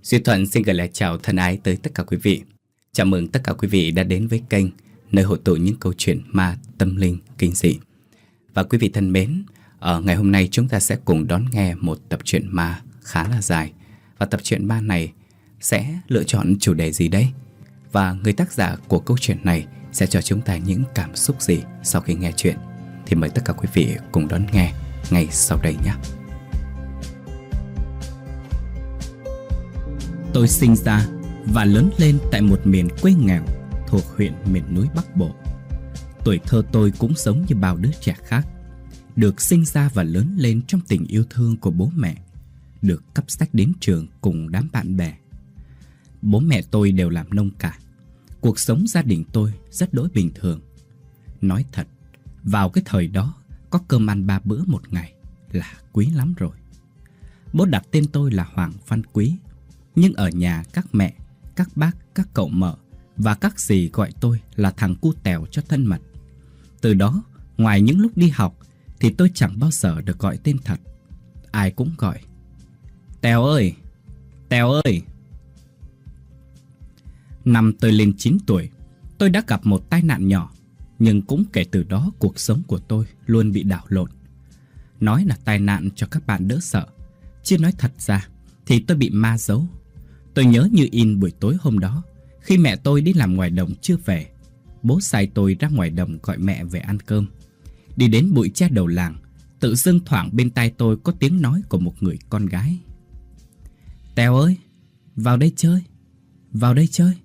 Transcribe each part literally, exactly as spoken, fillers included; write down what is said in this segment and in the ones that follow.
Duy Thuận xin gửi lời chào thân ái tới tất cả quý vị. Chào mừng tất cả quý vị đã đến với kênh nơi hội tụ những câu chuyện ma, tâm linh, kinh dị. Và quý vị thân mến, ở ngày hôm nay chúng ta sẽ cùng đón nghe một tập truyện ma khá là dài. Và tập truyện ma này sẽ lựa chọn chủ đề gì đây? Và người tác giả của câu chuyện này sẽ cho chúng ta những cảm xúc gì sau khi nghe chuyện? Thì mời tất cả quý vị cùng đón nghe ngay sau đây nhé. Tôi sinh ra và lớn lên tại một miền quê nghèo thuộc huyện miền núi Bắc Bộ. Tuổi thơ tôi cũng giống như bao đứa trẻ khác, được sinh ra và lớn lên trong tình yêu thương của bố mẹ, được cấp sách đến trường cùng đám bạn bè. Bố mẹ tôi đều làm nông cả. Cuộc sống gia đình tôi rất đỗi bình thường. Nói thật, vào cái thời đó, có cơm ăn ba bữa một ngày là quý lắm rồi. Bố đặt tên tôi là Hoàng Văn Quý, nhưng ở nhà các mẹ, các bác, các cậu mợ và các dì gọi tôi là thằng cu Tèo cho thân mật. Từ đó, ngoài những lúc đi học thì tôi chẳng bao giờ được gọi tên thật. Ai cũng gọi Tèo ơi, Tèo ơi. Năm tôi lên chín tuổi, tôi đã gặp một tai nạn nhỏ, nhưng cũng kể từ đó cuộc sống của tôi luôn bị đảo lộn. Nói là tai nạn cho các bạn đỡ sợ, chứ nói thật ra thì tôi bị ma giấu. Tôi nhớ như in buổi tối hôm đó, khi mẹ tôi đi làm ngoài đồng chưa về, bố sai tôi ra ngoài đồng gọi mẹ về ăn cơm. Đi đến bụi tre đầu làng, tự dưng thoảng bên tai tôi có tiếng nói của một người con gái. Tèo ơi, vào đây chơi, vào đây chơi.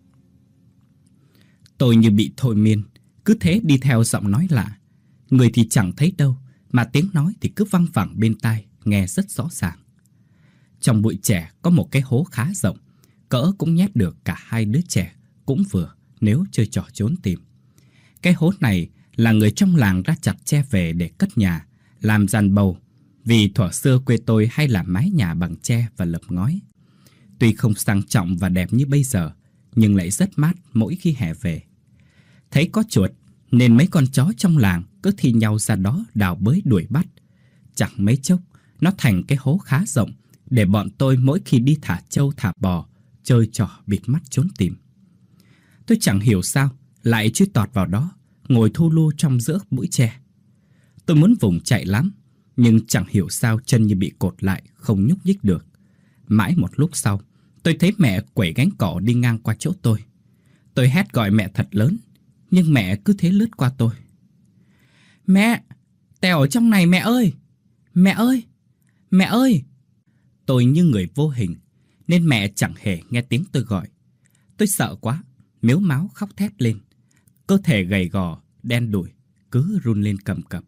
Tôi như bị thôi miên, cứ thế đi theo giọng nói lạ. Người thì chẳng thấy đâu, mà tiếng nói thì cứ văng vẳng bên tai, nghe rất rõ ràng. Trong bụi trẻ có một cái hố khá rộng, cỡ cũng nhét được cả hai đứa trẻ cũng vừa nếu chơi trò trốn tìm. Cái hố này là người trong làng ra chặt tre về để cất nhà, làm giàn bầu, vì thuở xưa quê tôi hay làm mái nhà bằng tre và lợp ngói. Tuy không sang trọng và đẹp như bây giờ, nhưng lại rất mát mỗi khi hè về. Thấy có chuột nên mấy con chó trong làng cứ thi nhau ra đó đào bới đuổi bắt. Chẳng mấy chốc nó thành cái hố khá rộng để bọn tôi mỗi khi đi thả trâu thả bò chơi trò bịt mắt trốn tìm. Tôi chẳng hiểu sao lại chui tọt vào đó, ngồi thu lu trong giữa bụi tre. Tôi muốn vùng chạy lắm, nhưng chẳng hiểu sao chân như bị cột lại, không nhúc nhích được. Mãi một lúc sau, tôi thấy mẹ quẩy gánh cỏ đi ngang qua chỗ tôi. Tôi hét gọi mẹ thật lớn, nhưng mẹ cứ thế lướt qua tôi. Mẹ, Tèo ở trong này mẹ ơi! Mẹ ơi! Mẹ ơi! Tôi như người vô hình, nên mẹ chẳng hề nghe tiếng tôi gọi. Tôi sợ quá, mếu máo khóc thét lên. Cơ thể gầy gò, đen đủi, cứ run lên cầm cập.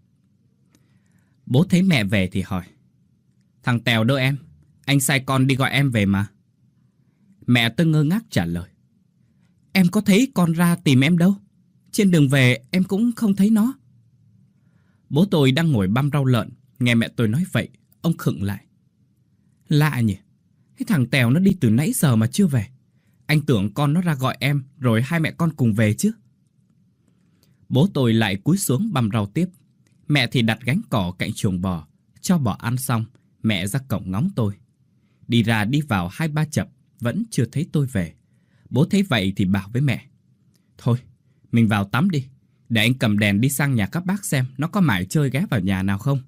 Bố thấy mẹ về thì hỏi. Thằng Tèo đâu em? Anh sai con đi gọi em về mà. Mẹ tôi ngơ ngác trả lời. Em có thấy con ra tìm em đâu. Trên đường về em cũng không thấy nó. Bố tôi đang ngồi băm rau lợn, nghe mẹ tôi nói vậy, ông khựng lại. Lạ nhỉ, cái thằng Tèo nó đi từ nãy giờ mà chưa về. Anh tưởng con nó ra gọi em, rồi hai mẹ con cùng về chứ. Bố tôi lại cúi xuống băm rau tiếp. Mẹ thì đặt gánh cỏ cạnh chuồng bò, cho bò ăn xong, mẹ ra cổng ngóng tôi. Đi ra đi vào hai ba chập, vẫn chưa thấy tôi về. Bố thấy vậy thì bảo với mẹ. Thôi, mình vào tắm đi, để anh cầm đèn đi sang nhà các bác xem nó có mải chơi ghé vào nhà nào không.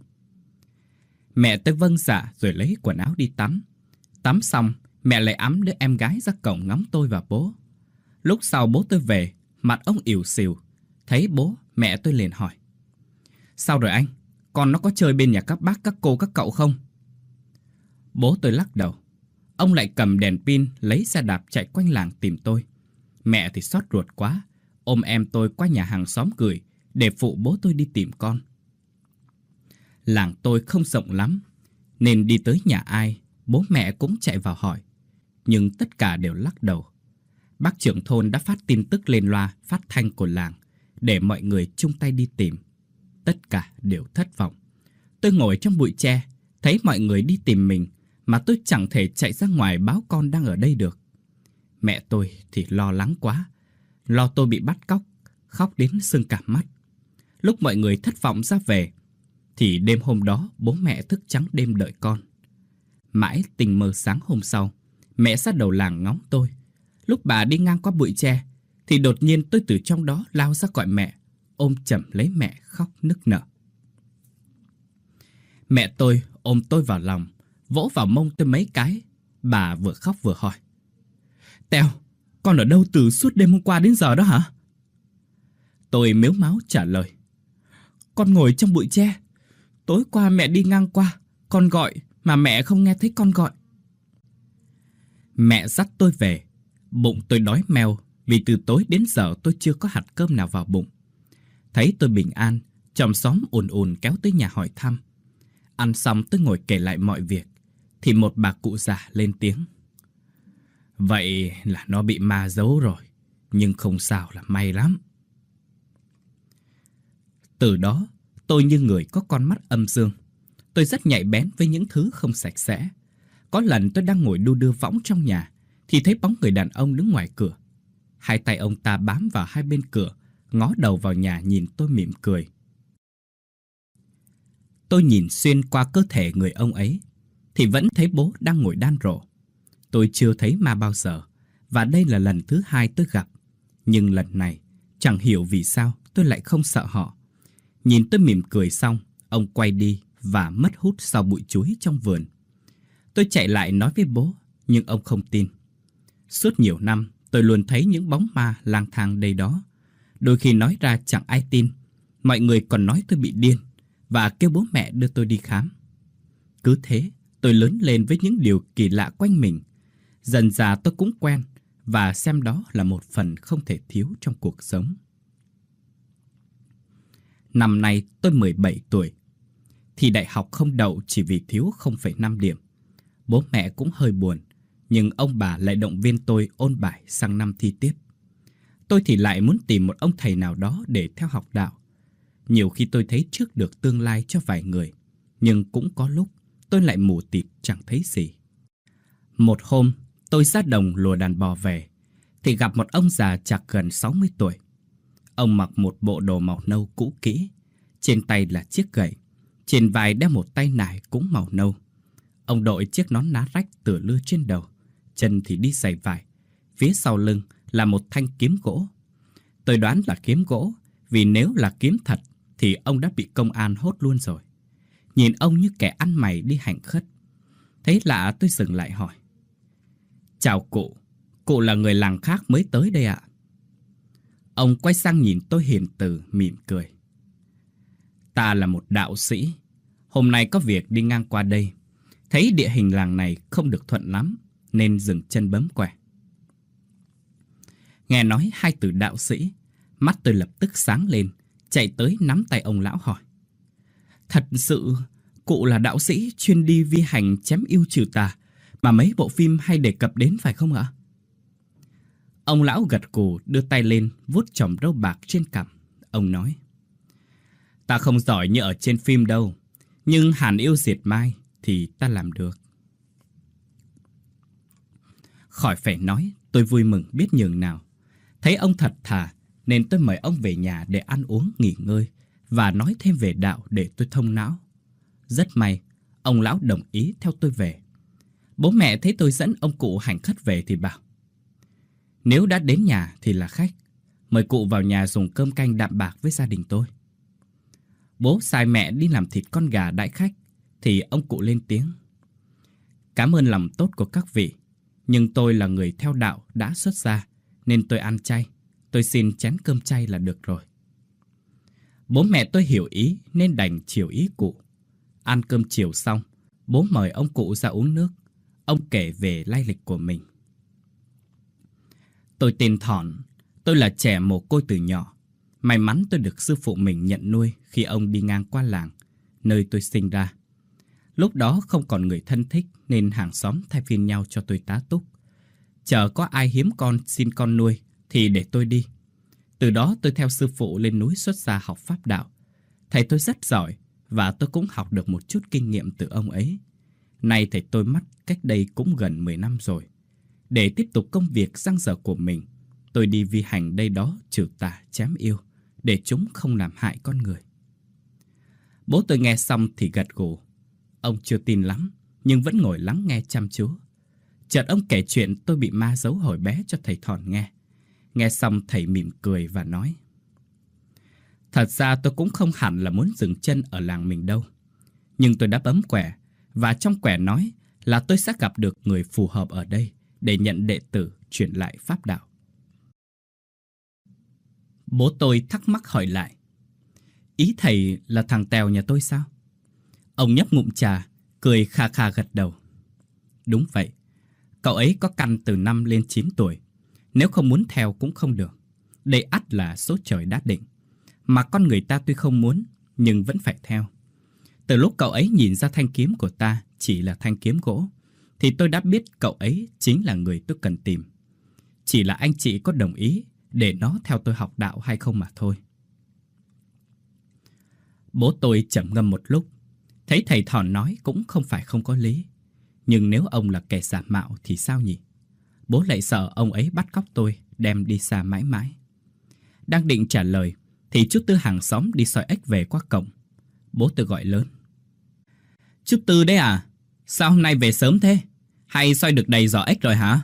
Mẹ tôi vâng dạ rồi lấy quần áo đi tắm. Tắm xong, mẹ lại ẵm đứa em gái ra cổng ngóng tôi và bố. Lúc sau bố tôi về, mặt ông ỉu xìu. Thấy bố, mẹ tôi liền hỏi. Sao rồi anh? Con nó có chơi bên nhà các bác, các cô, các cậu không? Bố tôi lắc đầu. Ông lại cầm đèn pin, lấy xe đạp chạy quanh làng tìm tôi. Mẹ thì xót ruột quá, ôm em tôi qua nhà hàng xóm gửi để phụ bố tôi đi tìm con. Làng tôi không rộng lắm, nên đi tới nhà ai, bố mẹ cũng chạy vào hỏi. Nhưng tất cả đều lắc đầu. Bác trưởng thôn đã phát tin tức lên loa phát thanh của làng để mọi người chung tay đi tìm. Tất cả đều thất vọng. Tôi ngồi trong bụi tre, thấy mọi người đi tìm mình, mà tôi chẳng thể chạy ra ngoài báo con đang ở đây được. Mẹ tôi thì lo lắng quá, lo tôi bị bắt cóc, khóc đến sưng cả mắt. Lúc mọi người thất vọng ra về, thì đêm hôm đó bố mẹ thức trắng đêm đợi con. Mãi tình mơ sáng hôm sau, Mẹ sát đầu làng ngóng tôi. Lúc bà đi ngang qua bụi tre thì đột nhiên tôi từ trong đó lao ra gọi mẹ, ôm chầm lấy mẹ khóc nức nở. Mẹ tôi ôm tôi vào lòng, vỗ vào mông tôi mấy cái. Bà vừa khóc vừa hỏi: Teo, con ở đâu từ suốt đêm hôm qua đến giờ đó hả? Tôi mếu máo trả lời: Con ngồi trong bụi tre. Tối qua mẹ đi ngang qua, con gọi mà mẹ không nghe thấy con gọi. Mẹ dắt tôi về. Bụng tôi đói meo vì từ tối đến giờ tôi chưa có hạt cơm nào vào bụng. Thấy tôi bình an, chòm xóm ùn ùn kéo tới nhà hỏi thăm. Ăn xong tôi ngồi kể lại mọi việc thì một bà cụ già lên tiếng: Vậy là nó bị ma giấu rồi, nhưng không sao là may lắm. Từ đó tôi như người có con mắt âm dương. Tôi rất nhạy bén với những thứ không sạch sẽ. Có lần tôi đang ngồi đu đưa võng trong nhà thì thấy bóng người đàn ông đứng ngoài cửa. Hai tay ông ta bám vào hai bên cửa, ngó đầu vào nhà nhìn tôi mỉm cười. Tôi nhìn xuyên qua cơ thể người ông ấy thì vẫn thấy bố đang ngồi đan rổ. Tôi chưa thấy ma bao giờ, và đây là lần thứ hai tôi gặp. Nhưng lần này chẳng hiểu vì sao tôi lại không sợ họ. Nhìn tôi mỉm cười xong, ông quay đi và mất hút sau bụi chuối trong vườn. Tôi chạy lại nói với bố, nhưng ông không tin. Suốt nhiều năm tôi luôn thấy những bóng ma lang thang đây đó. Đôi khi nói ra chẳng ai tin. Mọi người còn nói tôi bị điên và kêu bố mẹ đưa tôi đi khám. Cứ thế tôi lớn lên với những điều kỳ lạ quanh mình. Dần dà tôi cũng quen và xem đó là một phần không thể thiếu trong cuộc sống. Năm nay tôi mười bảy tuổi. Thì đại học không đậu chỉ vì thiếu không phẩy năm điểm. Bố mẹ cũng hơi buồn, nhưng ông bà lại động viên tôi ôn bài sang năm thi tiếp. Tôi thì lại muốn tìm một ông thầy nào đó để theo học đạo. Nhiều khi tôi thấy trước được tương lai cho vài người, nhưng cũng có lúc tôi lại mù tịt chẳng thấy gì. Một hôm tôi ra đồng lùa đàn bò về thì gặp một ông già chạc gần sáu mươi tuổi. Ông mặc một bộ đồ màu nâu cũ kỹ, trên tay là chiếc gậy, trên vai đeo một tay nải cũng màu nâu. Ông đội chiếc nón lá rách tựa lưa trên đầu, chân thì đi giày vải, phía sau lưng là một thanh kiếm gỗ. Tôi đoán là kiếm gỗ, vì nếu là kiếm thật thì ông đã bị công an hốt luôn rồi. Nhìn ông như kẻ ăn mày đi hành khất. Thấy lạ tôi dừng lại hỏi: Chào cụ, cụ là người làng khác mới tới đây ạ? Ông quay sang nhìn tôi hiền từ mỉm cười: Ta là một đạo sĩ, hôm nay có việc đi ngang qua đây. Thấy địa hình làng này không được thuận lắm nên dừng chân bấm quẻ. Nghe nói hai từ đạo sĩ, mắt tôi lập tức sáng lên, chạy tới nắm tay ông lão hỏi: Thật sự cụ là đạo sĩ chuyên đi vi hành chém yêu trừ tà mà mấy bộ phim hay đề cập đến phải không ạ? Ông lão gật gù đưa tay lên vuốt chòm râu bạc trên cằm. Ông nói: Ta không giỏi như ở trên phim đâu, nhưng hàn yêu diệt mai thì ta làm được. Khỏi phải nói, tôi vui mừng biết nhường nào. Thấy ông thật thà nên tôi mời ông về nhà để ăn uống nghỉ ngơi và nói thêm về đạo để tôi thông não. Rất may, ông lão đồng ý theo tôi về. Bố mẹ thấy tôi dẫn ông cụ hành khất về thì bảo: Nếu đã đến nhà thì là khách, mời cụ vào nhà dùng cơm canh đạm bạc với gia đình tôi. Bố sai mẹ đi làm thịt con gà đãi khách thì ông cụ lên tiếng: Cảm ơn lòng tốt của các vị, nhưng tôi là người theo đạo đã xuất gia nên tôi ăn chay. Tôi xin chén cơm chay là được rồi. Bố mẹ tôi hiểu ý nên đành chiều ý cụ. Ăn cơm chiều xong, bố mời ông cụ ra uống nước. Ông kể về lai lịch của mình. Tôi tên Thọn, tôi là trẻ mồ côi từ nhỏ. May mắn tôi được sư phụ mình nhận nuôi khi ông đi ngang qua làng, nơi tôi sinh ra. Lúc đó không còn người thân thích nên hàng xóm thay phiên nhau cho tôi tá túc. Chờ có ai hiếm con xin con nuôi thì để tôi đi. Từ đó tôi theo sư phụ lên núi xuất gia học pháp đạo. Thầy tôi rất giỏi và tôi cũng học được một chút kinh nghiệm từ ông ấy. Nay thầy tôi mất cách đây cũng gần mười năm rồi. Để tiếp tục công việc dang dở của mình, tôi đi vi hành đây đó trừ tà chém yêu, để chúng không làm hại con người. Bố tôi nghe xong thì gật gù. Ông chưa tin lắm, nhưng vẫn ngồi lắng nghe chăm chú. Chợt ông kể chuyện tôi bị ma giấu hồi bé cho thầy Thòn nghe. Nghe xong thầy mỉm cười và nói: Thật ra tôi cũng không hẳn là muốn dừng chân ở làng mình đâu. Nhưng tôi đã bấm quẻ, và trong quẻ nói là tôi sẽ gặp được người phù hợp ở đây để nhận đệ tử truyền lại pháp đạo. Bố tôi thắc mắc hỏi lại: Ý thầy là thằng Tèo nhà tôi sao? Ông nhấp ngụm trà, cười kha kha gật đầu. Đúng vậy, cậu ấy có căn từ năm lên chín tuổi. Nếu không muốn theo cũng không được. Đây ắt là số trời đã định. Mà con người ta tuy không muốn, nhưng vẫn phải theo. Từ lúc cậu ấy nhìn ra thanh kiếm của ta chỉ là thanh kiếm gỗ, thì tôi đã biết cậu ấy chính là người tôi cần tìm. Chỉ là anh chị có đồng ý để nó theo tôi học đạo hay không mà thôi. Bố tôi trầm ngâm một lúc, thấy thầy Thòn nói cũng không phải không có lý. Nhưng nếu ông là kẻ giả mạo thì sao nhỉ? Bố lại sợ ông ấy bắt cóc tôi, đem đi xa mãi mãi. Đang định trả lời thì chú Tư hàng xóm đi soi ếch về qua cổng. Bố tôi gọi lớn: Chú Tư đấy à? Sao hôm nay về sớm thế? Hay soi được đầy giỏ ếch rồi hả?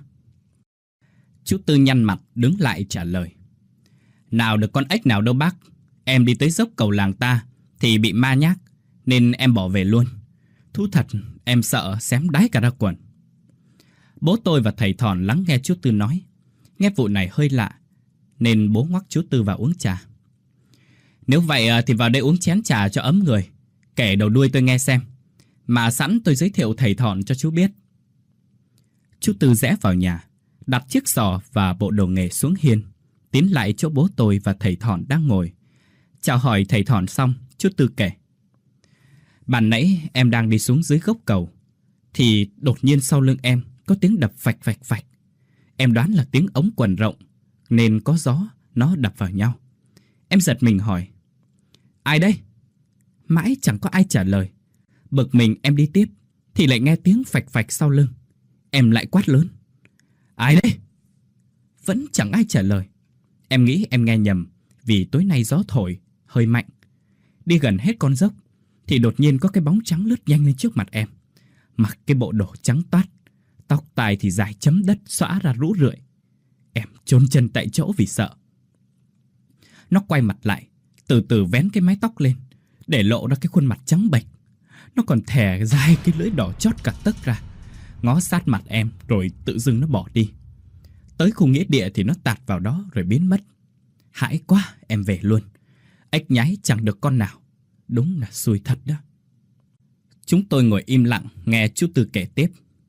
Chú Tư nhăn mặt đứng lại trả lời: Nào được con ếch nào đâu bác. Em đi tới dốc cầu làng ta thì bị ma nhác, nên em bỏ về luôn. Thú thật, em sợ xém đái cả ra quần. Bố tôi và thầy Thòn lắng nghe chú Tư nói. Nghe vụ này hơi lạ, nên bố ngoắc chú Tư vào uống trà. Nếu vậy thì vào đây uống chén trà cho ấm người, kể đầu đuôi tôi nghe xem. Mà sẵn tôi giới thiệu thầy Thòn cho chú biết. Chú Tư rẽ vào nhà, đặt chiếc giỏ và bộ đồ nghề xuống hiên, tiến lại chỗ bố tôi và thầy Thòn đang ngồi. Chào hỏi thầy Thòn xong, chú Tư kể: Ban nãy em đang đi xuống dưới gốc cầu, thì đột nhiên sau lưng em có tiếng đập phạch phạch phạch. Em đoán là tiếng ống quần rộng, nên có gió nó đập vào nhau. Em giật mình hỏi: Ai đây? Mãi chẳng có ai trả lời. Bực mình em đi tiếp, thì lại nghe tiếng phạch phạch sau lưng. Em lại quát lớn: Ai đây? Vẫn chẳng ai trả lời. Em nghĩ em nghe nhầm, vì tối nay gió thổi hơi mạnh. Đi gần hết con dốc thì đột nhiên có cái bóng trắng lướt nhanh lên trước mặt em. Mặc cái bộ đồ trắng toát, tóc tai thì dài chấm đất xõa ra rũ rượi. Em chôn chân tại chỗ vì sợ. Nó quay mặt lại, từ từ vén cái mái tóc lên, để lộ ra cái khuôn mặt trắng bệch. Nó còn thè dài cái lưỡi đỏ chót cả tấc ra, ngó sát mặt em rồi tự dưng nó bỏ đi. Tới khu nghĩa địa thì nó tạt vào đó rồi biến mất. Hãi quá, em về luôn. Ếch nhái chẳng được con nào. Đúng là xui thật đó. Chúng tôi ngồi im lặng nghe chú Tư kể tiếp.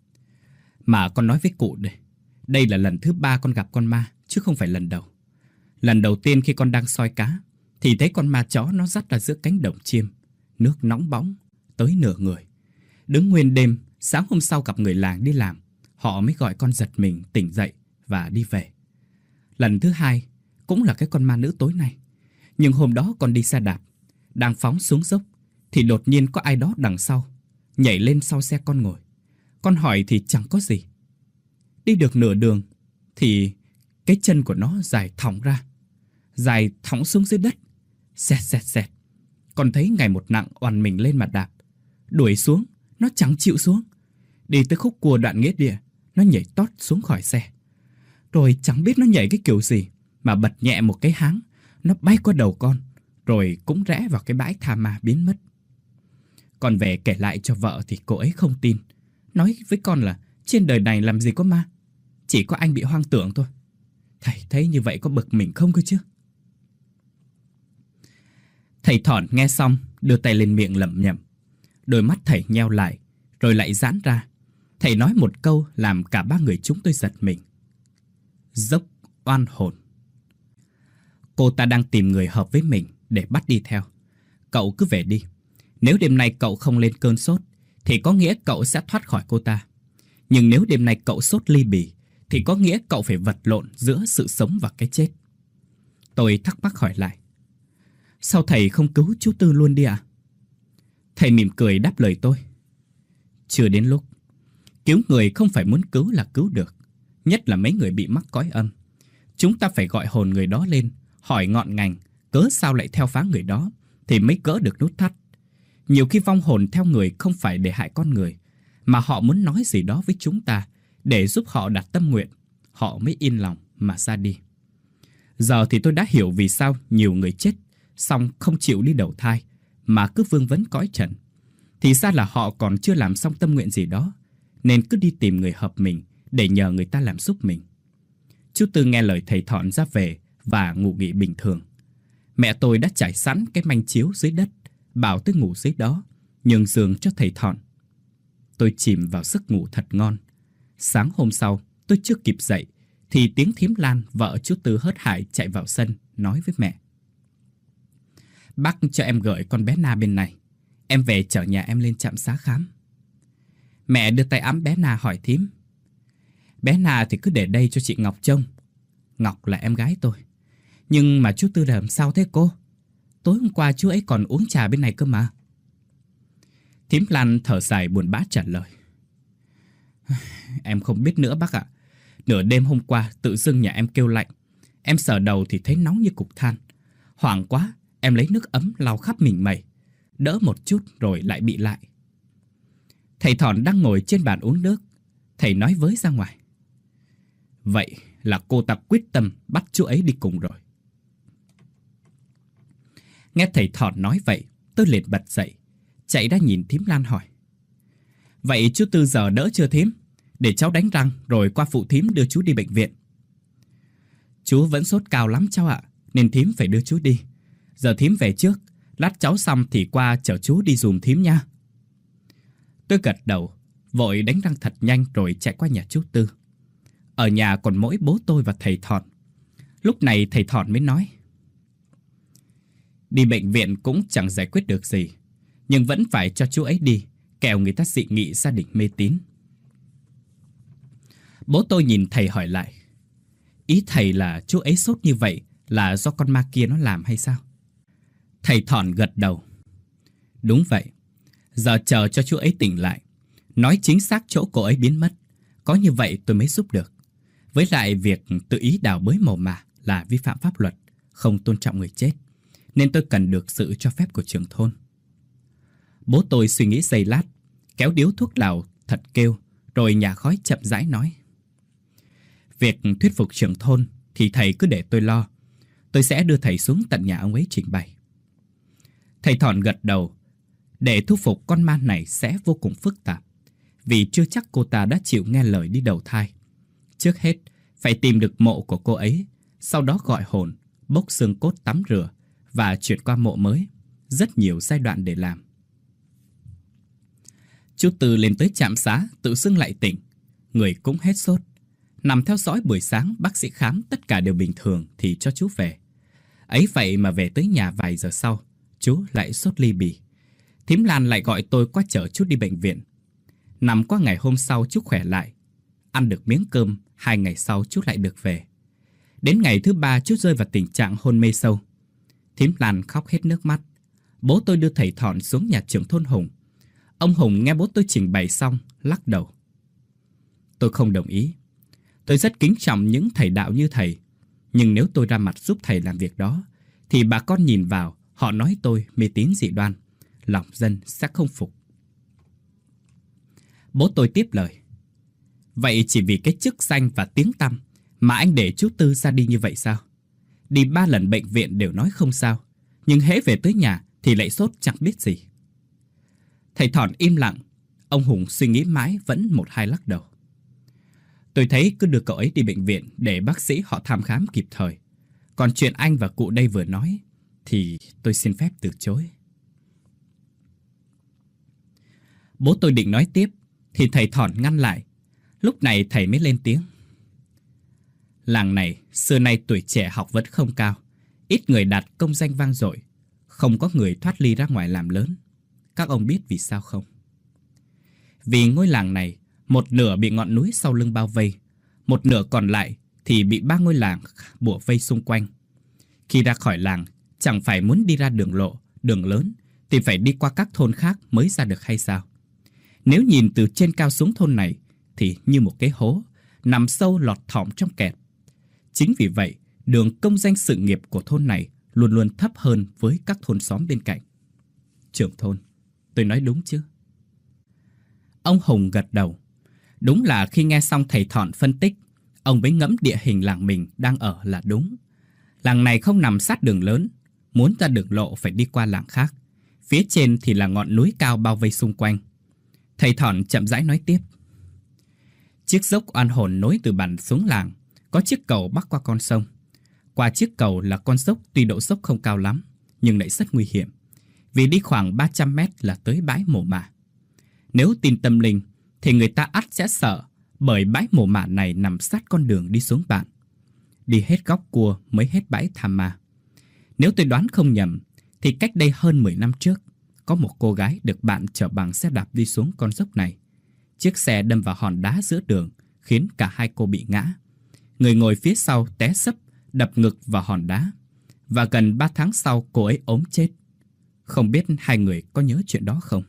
Mà con nói với cụ đây, đây là lần thứ ba con gặp con ma, chứ không phải lần đầu. Lần đầu tiên khi con đang soi cá, thì thấy con ma chó nó dắt ra giữa cánh đồng chiêm. Nước nóng bóng, tới nửa người. Đứng nguyên đêm, sáng hôm sau gặp người làng đi làm, họ mới gọi con giật mình tỉnh dậy và đi về. Lần thứ hai cũng là cái con ma nữ tối nay. Nhưng hôm đó con đi xe đạp, đang phóng xuống dốc, thì đột nhiên có ai đó đằng sau nhảy lên sau xe con ngồi. Con hỏi thì chẳng có gì. Đi được nửa đường thì cái chân của nó dài thõng ra, dài thõng xuống dưới đất. Xẹt xẹt xẹt. Con thấy ngày một nặng oằn mình lên mà đạp. Đuổi xuống, nó chẳng chịu xuống. Đi tới khúc cua đoạn nghĩa địa, nó nhảy tót xuống khỏi xe. Rồi chẳng biết nó nhảy cái kiểu gì mà bật nhẹ một cái háng, nó bay qua đầu con, rồi cũng rẽ vào cái bãi tha ma biến mất. Con về kể lại cho vợ thì cô ấy không tin, nói với con là trên đời này làm gì có ma, chỉ có anh bị hoang tưởng thôi. Thầy thấy như vậy có bực mình không cơ chứ? Thầy Thòn nghe xong đưa tay lên miệng lẩm nhẩm. Đôi mắt thầy nheo lại rồi lại giãn ra. Thầy nói một câu làm cả ba người chúng tôi giật mình. Dốc oan hồn. Cô ta đang tìm người hợp với mình để bắt đi theo. Cậu cứ về đi. Nếu đêm nay cậu không lên cơn sốt thì có nghĩa cậu sẽ thoát khỏi cô ta. Nhưng nếu đêm nay cậu sốt ly bì thì có nghĩa cậu phải vật lộn giữa sự sống và cái chết. Tôi thắc mắc hỏi lại: Sao thầy không cứu chú Tư luôn đi ạ? Thầy mỉm cười đáp lời tôi: Chưa đến lúc. Cứu người không phải muốn cứu là cứu được. Nhất là mấy người bị mắc cõi âm. Chúng ta phải gọi hồn người đó lên, hỏi ngọn ngành cớ sao lại theo phá người đó, thì mới gỡ được nút thắt. Nhiều khi vong hồn theo người không phải để hại con người, mà họ muốn nói gì đó với chúng ta, để giúp họ đặt tâm nguyện, họ mới yên lòng mà ra đi. Giờ thì tôi đã hiểu vì sao nhiều người chết xong không chịu đi đầu thai mà cứ vương vấn cõi trần. Thì ra là họ còn chưa làm xong tâm nguyện gì đó, nên cứ đi tìm người hợp mình để nhờ người ta làm giúp mình. Chú Tư nghe lời thầy Thọn ra về và ngủ nghỉ bình thường. Mẹ tôi đã trải sẵn cái manh chiếu dưới đất, bảo tôi ngủ dưới đó, nhường giường cho thầy Thọn. Tôi chìm vào giấc ngủ thật ngon. Sáng hôm sau, tôi chưa kịp dậy thì tiếng thím Lan, vợ chú Tư hớt hải, chạy vào sân nói với mẹ: "Bác cho em gửi con bé Na bên này, em về chở nhà em lên trạm xá khám." Mẹ đưa tay ẵm bé Na hỏi thím: "Bé Na thì cứ để đây cho chị Ngọc trông." Ngọc là em gái tôi. "Nhưng mà chú Tư làm sao thế cô? Tối hôm qua chú ấy còn uống trà bên này cơ mà." Thím Lan thở dài buồn bã trả lời: "Em không biết nữa bác ạ. Nửa đêm hôm qua tự dưng nhà em kêu lạnh. Em sờ đầu thì thấy nóng như cục than. Hoảng quá, em lấy nước ấm lau khắp mình mẩy. Đỡ một chút rồi lại bị lại." Thầy Thọn đang ngồi trên bàn uống nước. Thầy nói với ra ngoài: "Vậy là cô ta quyết tâm bắt chú ấy đi cùng rồi." Nghe thầy Thọn nói vậy, tôi liền bật dậy, chạy ra nhìn thím Lan hỏi: "Vậy chú Tư giờ đỡ chưa thím? Để cháu đánh răng rồi qua phụ thím đưa chú đi bệnh viện." "Chú vẫn sốt cao lắm cháu ạ, nên thím phải đưa chú đi. Giờ thím về trước, lát cháu xong thì qua chở chú đi giùm thím nha." Tôi gật đầu, vội đánh răng thật nhanh rồi chạy qua nhà chú Tư. Ở nhà còn mỗi bố tôi và thầy Thọn. Lúc này thầy Thọn mới nói: "Đi bệnh viện cũng chẳng giải quyết được gì, nhưng vẫn phải cho chú ấy đi, kẻo người ta dị nghị gia đình mê tín." Bố tôi nhìn thầy hỏi lại: "Ý thầy là chú ấy sốt như vậy là do con ma kia nó làm hay sao?" Thầy Thọn gật đầu: "Đúng vậy. Giờ chờ cho chú ấy tỉnh lại, nói chính xác chỗ cô ấy biến mất. Có như vậy tôi mới giúp được. Với lại việc tự ý đào bới mồ mả là vi phạm pháp luật, không tôn trọng người chết, nên tôi cần được sự cho phép của trưởng thôn." Bố tôi suy nghĩ giây lát, kéo điếu thuốc lào thật kêu, rồi nhả khói chậm rãi nói: "Việc thuyết phục trưởng thôn thì thầy cứ để tôi lo. Tôi sẽ đưa thầy xuống tận nhà ông ấy trình bày." Thầy Thọn gật đầu. Để thuyết phục con ma này sẽ vô cùng phức tạp, vì chưa chắc cô ta đã chịu nghe lời đi đầu thai. Trước hết, phải tìm được mộ của cô ấy, sau đó gọi hồn, bốc xương cốt tắm rửa và chuyển qua mộ mới. Rất nhiều giai đoạn để làm. Chú Tư lên tới trạm xá, tự xưng lại tỉnh. Người cũng hết sốt. Nằm theo dõi buổi sáng, bác sĩ khám tất cả đều bình thường thì cho chú về. Ấy vậy mà về tới nhà vài giờ sau, chú lại sốt ly bì. Thím Lan lại gọi tôi qua chở chú đi bệnh viện. Nằm qua ngày hôm sau chú khỏe lại. Ăn được miếng cơm, hai ngày sau chú lại được về. Đến ngày thứ ba chú rơi vào tình trạng hôn mê sâu. Thím Lan khóc hết nước mắt. Bố tôi đưa thầy Thọn xuống nhà trưởng thôn Hùng. Ông Hùng nghe bố tôi trình bày xong, lắc đầu: "Tôi không đồng ý. Tôi rất kính trọng những thầy đạo như thầy. Nhưng nếu tôi ra mặt giúp thầy làm việc đó, thì bà con nhìn vào, họ nói tôi mê tín dị đoan. Lòng dân sẽ không phục." Bố tôi tiếp lời: "Vậy chỉ vì cái chức danh và tiếng tăm mà anh để chú Tư ra đi như vậy sao? Đi ba lần bệnh viện đều nói không sao, nhưng hễ về tới nhà thì lại sốt chẳng biết gì." Thầy Thọn im lặng. Ông Hùng suy nghĩ mãi vẫn một hai lắc đầu. "Tôi thấy cứ đưa cậu ấy đi bệnh viện để bác sĩ họ thăm khám kịp thời. Còn chuyện anh và cụ đây vừa nói thì tôi xin phép từ chối." Bố tôi định nói tiếp thì thầy Thọn ngăn lại. Lúc này thầy mới lên tiếng: "Làng này xưa nay tuổi trẻ học vấn không cao, ít người đạt công danh vang dội, không có người thoát ly ra ngoài làm lớn. Các ông biết vì sao không? Vì ngôi làng này một nửa bị ngọn núi sau lưng bao vây, một nửa còn lại thì bị ba ngôi làng bủa vây xung quanh. Khi ra khỏi làng, chẳng phải muốn đi ra đường lộ, đường lớn thì phải đi qua các thôn khác mới ra được hay sao? Nếu nhìn từ trên cao xuống thôn này thì như một cái hố, nằm sâu lọt thỏm trong kẹt. Chính vì vậy, đường công danh sự nghiệp của thôn này luôn luôn thấp hơn với các thôn xóm bên cạnh. Trưởng thôn, tôi nói đúng chứ?" Ông Hùng gật đầu. Đúng là khi nghe xong thầy Thọn phân tích, ông mới ngẫm địa hình làng mình đang ở là đúng. Làng này không nằm sát đường lớn, muốn ra đường lộ phải đi qua làng khác. Phía trên thì là ngọn núi cao bao vây xung quanh. Thầy Thọn chậm rãi nói tiếp. Chiếc dốc oan hồn nối từ bản xuống làng, có chiếc cầu bắc qua con sông. Qua chiếc cầu là con dốc tuy độ dốc không cao lắm, nhưng lại rất nguy hiểm. Vì đi khoảng ba trăm mét là tới bãi mồ mả. Nếu tin tâm linh thì người ta ắt sẽ sợ, bởi bãi mồ mả này nằm sát con đường đi xuống bản. Đi hết góc cua mới hết bãi Tham Ma. Nếu tôi đoán không nhầm thì cách đây hơn mười năm trước, có một cô gái được bạn chở bằng xe đạp đi xuống con dốc này. Chiếc xe đâm vào hòn đá giữa đường, khiến cả hai cô bị ngã. Người ngồi phía sau té xấp, đập ngực vào hòn đá. Và gần ba tháng sau cô ấy ốm chết. Không biết hai người có nhớ chuyện đó không?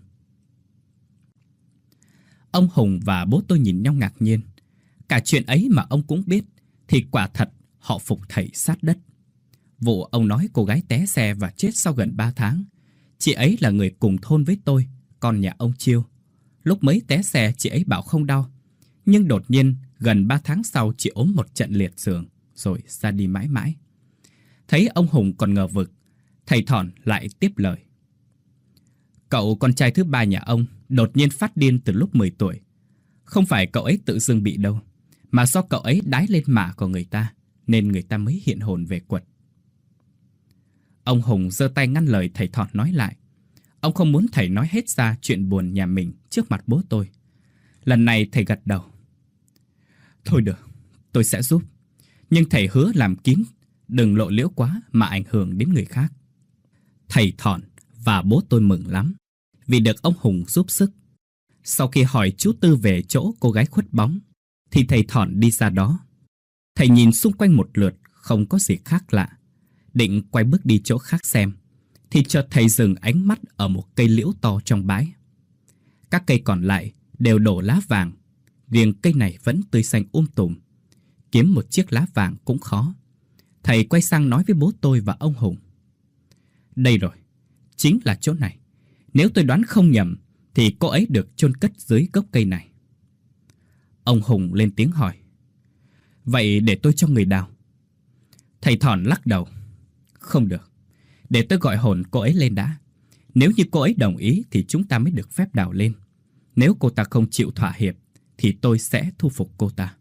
Ông Hùng và bố tôi nhìn nhau ngạc nhiên. Cả chuyện ấy mà ông cũng biết, thì quả thật họ phục thầy sát đất. Vụ ông nói cô gái té xe và chết sau gần ba tháng, chị ấy là người cùng thôn với tôi, con nhà ông Chiêu. Lúc mới té xe chị ấy bảo không đau, nhưng đột nhiên gần ba tháng sau chị ốm một trận liệt giường, rồi ra đi mãi mãi. Thấy ông Hùng còn ngờ vực, thầy Thọn lại tiếp lời. Cậu con trai thứ ba nhà ông đột nhiên phát điên từ lúc mười tuổi. Không phải cậu ấy tự dưng bị đâu, mà do cậu ấy đái lên mả của người ta, nên người ta mới hiện hồn về quật. Ông Hùng giơ tay ngăn lời thầy Thọn nói lại. Ông không muốn thầy nói hết ra chuyện buồn nhà mình trước mặt bố tôi. Lần này thầy gật đầu. Thôi được, tôi sẽ giúp. Nhưng thầy hứa làm kín, đừng lộ liễu quá mà ảnh hưởng đến người khác. Thầy Thọn và bố tôi mừng lắm vì được ông Hùng giúp sức. Sau khi hỏi chú Tư về chỗ cô gái khuất bóng, thì thầy Thọn đi ra đó. Thầy nhìn xung quanh một lượt, không có gì khác lạ. Định quay bước đi chỗ khác xem, thì chợt thầy dừng ánh mắt ở một cây liễu to trong bãi. Các cây còn lại đều đổ lá vàng, riêng cây này vẫn tươi xanh um tùm. Kiếm một chiếc lá vàng cũng khó. Thầy quay sang nói với bố tôi và ông Hùng. Đây rồi, chính là chỗ này. Nếu tôi đoán không nhầm thì cô ấy được chôn cất dưới gốc cây này. Ông Hùng lên tiếng hỏi. Vậy để tôi cho người đào. Thầy Thọn lắc đầu. Không được, để tôi gọi hồn cô ấy lên đã. Nếu như cô ấy đồng ý thì chúng ta mới được phép đào lên. Nếu cô ta không chịu thỏa hiệp thì tôi sẽ thu phục cô ta.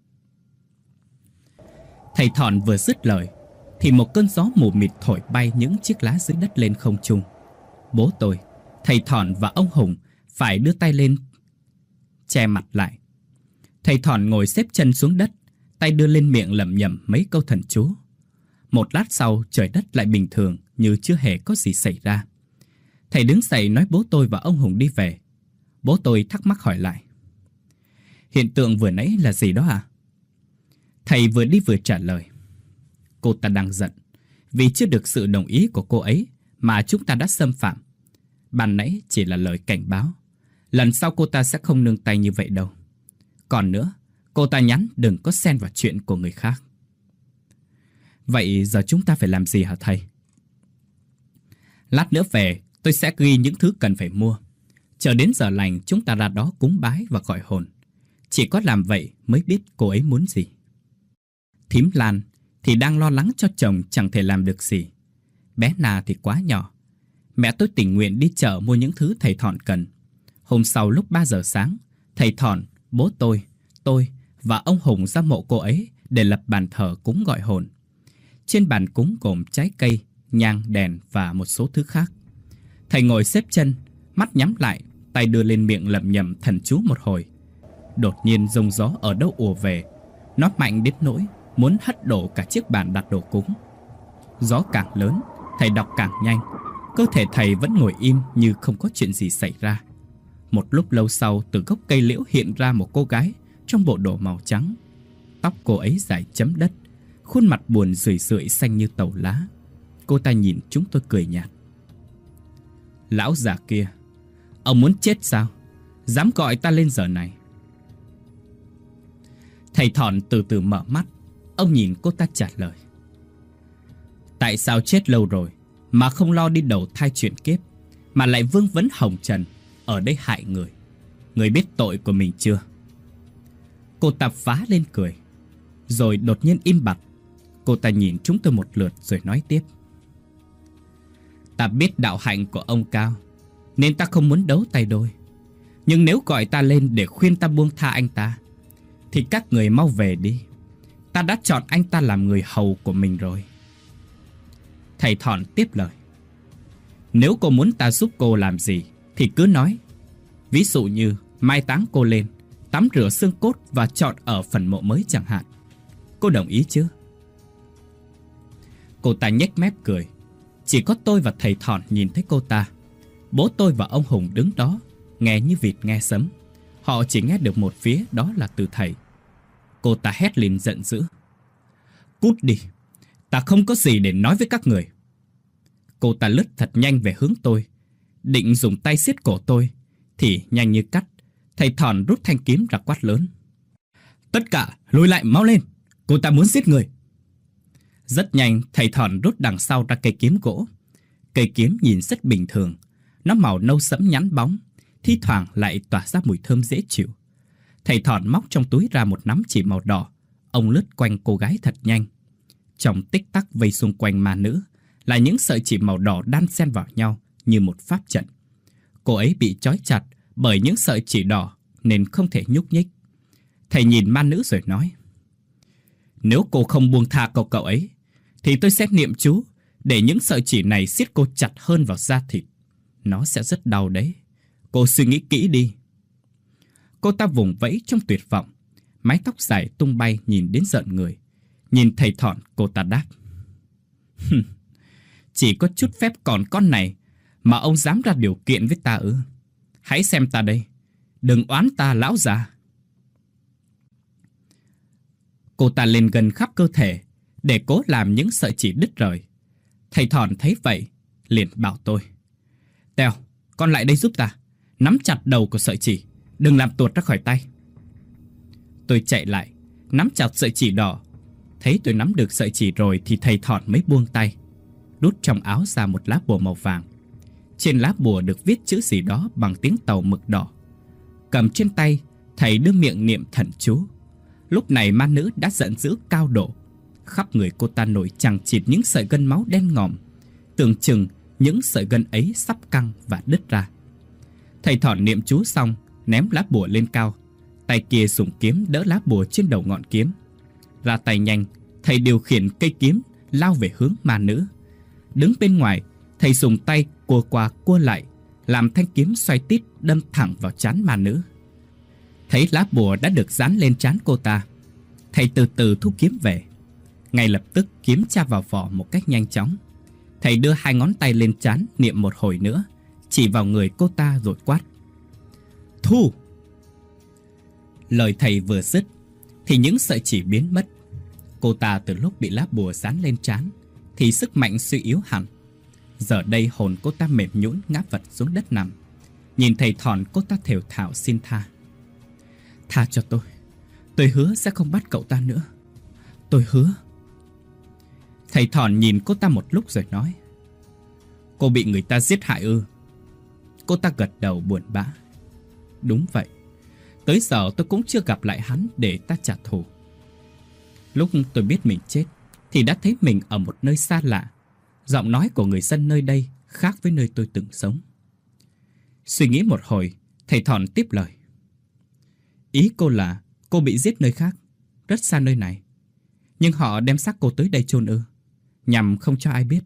Thầy Thọn vừa dứt lời thì một cơn gió mù mịt thổi bay những chiếc lá dưới đất lên không trung. Bố tôi, thầy Thọn và ông Hùng phải đưa tay lên che mặt lại. Thầy Thọn ngồi xếp chân xuống đất, tay đưa lên miệng lẩm nhẩm mấy câu thần chú. Một lát sau trời đất lại bình thường, như chưa hề có gì xảy ra. Thầy đứng dậy nói bố tôi và ông Hùng đi về. Bố tôi thắc mắc hỏi lại. Hiện tượng vừa nãy là gì đó à? Thầy vừa đi vừa trả lời. Cô ta đang giận vì chưa được sự đồng ý của cô ấy mà chúng ta đã xâm phạm. Ban nãy chỉ là lời cảnh báo. Lần sau cô ta sẽ không nương tay như vậy đâu. Còn nữa, cô ta nhắn đừng có xen vào chuyện của người khác. Vậy giờ chúng ta phải làm gì hả thầy? Lát nữa về tôi sẽ ghi những thứ cần phải mua. Chờ đến giờ lành chúng ta ra đó cúng bái và gọi hồn. Chỉ có làm vậy mới biết cô ấy muốn gì. Thím Lan thì đang lo lắng cho chồng chẳng thể làm được gì. Bé Na thì quá nhỏ. Mẹ tôi tình nguyện đi chợ mua những thứ thầy Thọn cần. Hôm sau lúc ba giờ sáng, thầy Thọn, bố tôi, tôi và ông Hùng ra mộ cô ấy để lập bàn thờ cúng gọi hồn. Trên bàn cúng gồm trái cây, nhang, đèn và một số thứ khác. Thầy ngồi xếp chân, mắt nhắm lại, tay đưa lên miệng lẩm nhẩm thần chú một hồi. Đột nhiên giông gió ở đâu ùa về. Nó mạnh đến nỗi muốn hất đổ cả chiếc bàn đặt đồ cúng. Gió càng lớn, thầy đọc càng nhanh. Cơ thể thầy vẫn ngồi im như không có chuyện gì xảy ra. Một lúc lâu sau, từ gốc cây liễu hiện ra một cô gái trong bộ đồ màu trắng. Tóc cô ấy dài chấm đất, khuôn mặt buồn rười rượi xanh như tàu lá. Cô ta nhìn chúng tôi cười nhạt. Lão già kia, ông muốn chết sao? Dám gọi ta lên giờ này? Thầy Thọn từ từ mở mắt. Ông nhìn cô ta trả lời. Tại sao chết lâu rồi mà không lo đi đầu thai chuyển kiếp, mà lại vương vấn hồng trần ở đây hại người? Người biết tội của mình chưa? Cô ta phá lên cười, rồi đột nhiên im bặt. Cô ta nhìn chúng tôi một lượt rồi nói tiếp. Ta biết đạo hạnh của ông cao, nên ta không muốn đấu tay đôi. Nhưng nếu gọi ta lên để khuyên ta buông tha anh ta, thì các người mau về đi. Ta đã chọn anh ta làm người hầu của mình rồi. Thầy Thọn tiếp lời. Nếu cô muốn ta giúp cô làm gì thì cứ nói. Ví dụ như mai táng cô lên, tắm rửa xương cốt và chọn ở phần mộ mới chẳng hạn. Cô đồng ý chứ? Cô ta nhếch mép cười. Chỉ có tôi và thầy Thọn nhìn thấy cô ta. Bố tôi và ông Hùng đứng đó, nghe như vịt nghe sấm. Họ chỉ nghe được một phía, đó là từ thầy. Cô ta hét lên giận dữ. Cút đi, ta không có gì để nói với các người. Cô ta lướt thật nhanh về hướng tôi, định dùng tay siết cổ tôi, thì nhanh như cắt, thầy Thọn rút thanh kiếm ra quát lớn. Tất cả lùi lại mau lên, cô ta muốn giết người. Rất nhanh, thầy Thọn rút đằng sau ra cây kiếm gỗ. Cây kiếm nhìn rất bình thường, nó màu nâu sẫm nhắn bóng, thi thoảng lại tỏa ra mùi thơm dễ chịu. Thầy Thọn móc trong túi ra một nắm chỉ màu đỏ. Ông lướt quanh cô gái thật nhanh. Trong tích tắc vây xung quanh ma nữ là những sợi chỉ màu đỏ đan xen vào nhau như một pháp trận. Cô ấy bị trói chặt bởi những sợi chỉ đỏ nên không thể nhúc nhích. Thầy nhìn ma nữ rồi nói. Nếu cô không buông tha cậu cậu ấy, thì tôi sẽ niệm chú để những sợi chỉ này siết cô chặt hơn vào da thịt. Nó sẽ rất đau đấy. Cô suy nghĩ kỹ đi. Cô ta vùng vẫy trong tuyệt vọng, mái tóc dài tung bay nhìn đến rợn người. Nhìn thầy Thọn, cô ta đáp. Chỉ có chút phép còn con này mà ông dám ra điều kiện với ta ư? Hãy xem ta đây, đừng oán ta lão già. Cô ta lên gần khắp cơ thể để cố làm những sợi chỉ đứt rời. Thầy Thọn thấy vậy, liền bảo tôi. Tèo, con lại đây giúp ta, nắm chặt đầu của sợi chỉ, đừng làm tuột ra khỏi tay. Tôi chạy lại, nắm chặt sợi chỉ đỏ. Thấy tôi nắm được sợi chỉ rồi thì thầy Thọn mới buông tay, rút trong áo ra một lá bùa màu vàng. Trên lá bùa được viết chữ gì đó bằng tiếng Tàu mực đỏ. Cầm trên tay, thầy đưa miệng niệm thần chú. Lúc này ma nữ đã giận dữ cao độ. Khắp người cô ta nổi chằng chịt những sợi gân máu đen ngòm, tưởng chừng những sợi gân ấy sắp căng và đứt ra. Thầy Thọn niệm chú xong, ném lá bùa lên cao. Tay kia dùng kiếm đỡ lá bùa trên đầu ngọn kiếm. Ra tay nhanh, thầy điều khiển cây kiếm lao về hướng ma nữ. Đứng bên ngoài, thầy dùng tay cua qua cua lại, làm thanh kiếm xoay tít đâm thẳng vào trán ma nữ. Thấy lá bùa đã được dán lên trán cô ta, thầy từ từ thu kiếm về. Ngay lập tức kiếm tra vào vỏ một cách nhanh chóng. Thầy đưa hai ngón tay lên trán niệm một hồi nữa, chỉ vào người cô ta rồi quát. Thu! Lời thầy vừa dứt thì những sợi chỉ biến mất. Cô ta từ lúc bị lá bùa dán lên trán thì sức mạnh suy yếu hẳn. Giờ đây hồn cô ta mềm nhũn ngã vật xuống đất nằm. Nhìn thầy Thọn, cô ta thều thào xin tha. Tha cho tôi, tôi hứa sẽ không bắt cậu ta nữa. Tôi hứa. Thầy Thọn nhìn cô ta một lúc rồi nói. Cô bị người ta giết hại ư? Cô ta gật đầu buồn bã. Đúng vậy. Tới giờ tôi cũng chưa gặp lại hắn để ta trả thù. Lúc tôi biết mình chết thì đã thấy mình ở một nơi xa lạ. Giọng nói của người dân nơi đây khác với nơi tôi từng sống. Suy nghĩ một hồi, thầy Thọn tiếp lời. Ý cô là cô bị giết nơi khác, rất xa nơi này. Nhưng họ đem xác cô tới đây chôn ư? Nhằm không cho ai biết.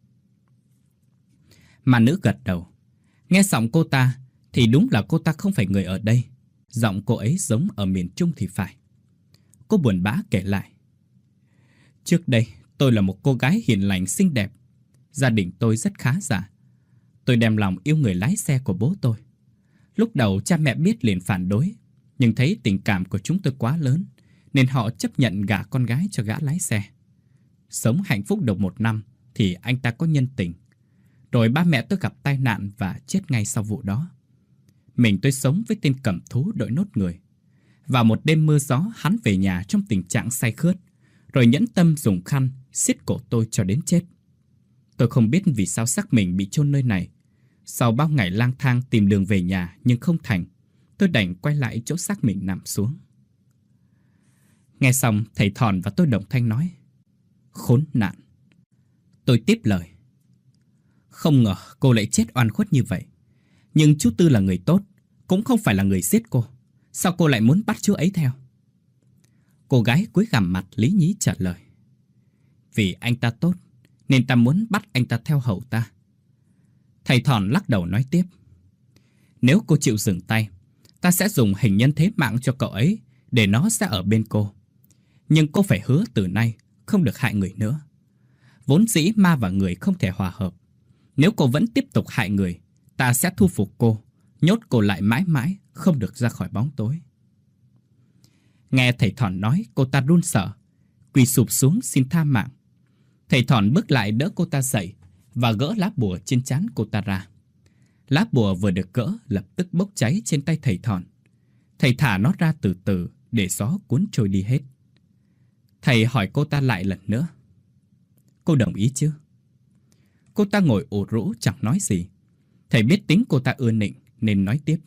Mà nữ gật đầu. Nghe giọng cô ta thì đúng là cô ta không phải người ở đây. Giọng cô ấy giống ở miền Trung thì phải. Cô buồn bã kể lại. Trước đây tôi là một cô gái hiền lành xinh đẹp. Gia đình tôi rất khá giả. Tôi đem lòng yêu người lái xe của bố tôi. Lúc đầu cha mẹ biết liền phản đối, nhưng thấy tình cảm của chúng tôi quá lớn nên họ chấp nhận gả con gái cho gã lái xe. Sống hạnh phúc được một năm thì anh ta có nhân tình. Rồi ba mẹ tôi gặp tai nạn và chết ngay sau vụ đó. Mình tôi sống với tên cầm thú đội nốt người. Vào một đêm mưa gió, hắn về nhà trong tình trạng say khướt, rồi nhẫn tâm dùng khăn siết cổ tôi cho đến chết. Tôi không biết vì sao xác mình bị chôn nơi này. Sau bao ngày lang thang tìm đường về nhà nhưng không thành, tôi đành quay lại chỗ xác mình nằm xuống. Nghe xong, thầy Thòn và tôi đồng thanh nói: Khốn nạn. Tôi tiếp lời: Không ngờ cô lại chết oan khuất như vậy. Nhưng chú Tư là người tốt, cũng không phải là người giết cô. Sao cô lại muốn bắt chú ấy theo? Cô gái cúi gằm mặt lý nhí trả lời: Vì anh ta tốt, nên ta muốn bắt anh ta theo hầu ta. Thầy Thòn lắc đầu nói tiếp: Nếu cô chịu dừng tay, ta sẽ dùng hình nhân thế mạng cho cậu ấy, để nó sẽ ở bên cô. Nhưng cô phải hứa từ nay không được hại người nữa. Vốn dĩ ma và người không thể hòa hợp. Nếu cô vẫn tiếp tục hại người, ta sẽ thu phục cô, nhốt cô lại mãi mãi, không được ra khỏi bóng tối. Nghe thầy Thòn nói, cô ta run sợ, quỳ sụp xuống xin tha mạng. Thầy Thòn bước lại đỡ cô ta dậy và gỡ lá bùa trên trán cô ta ra. Lá bùa vừa được gỡ lập tức bốc cháy trên tay thầy Thòn. Thầy thả nó ra từ từ để gió cuốn trôi đi hết. Thầy hỏi cô ta lại lần nữa: Cô đồng ý chứ? Cô ta ngồi ủ rũ chẳng nói gì. Thầy biết tính cô ta ưa nịnh nên nói tiếp: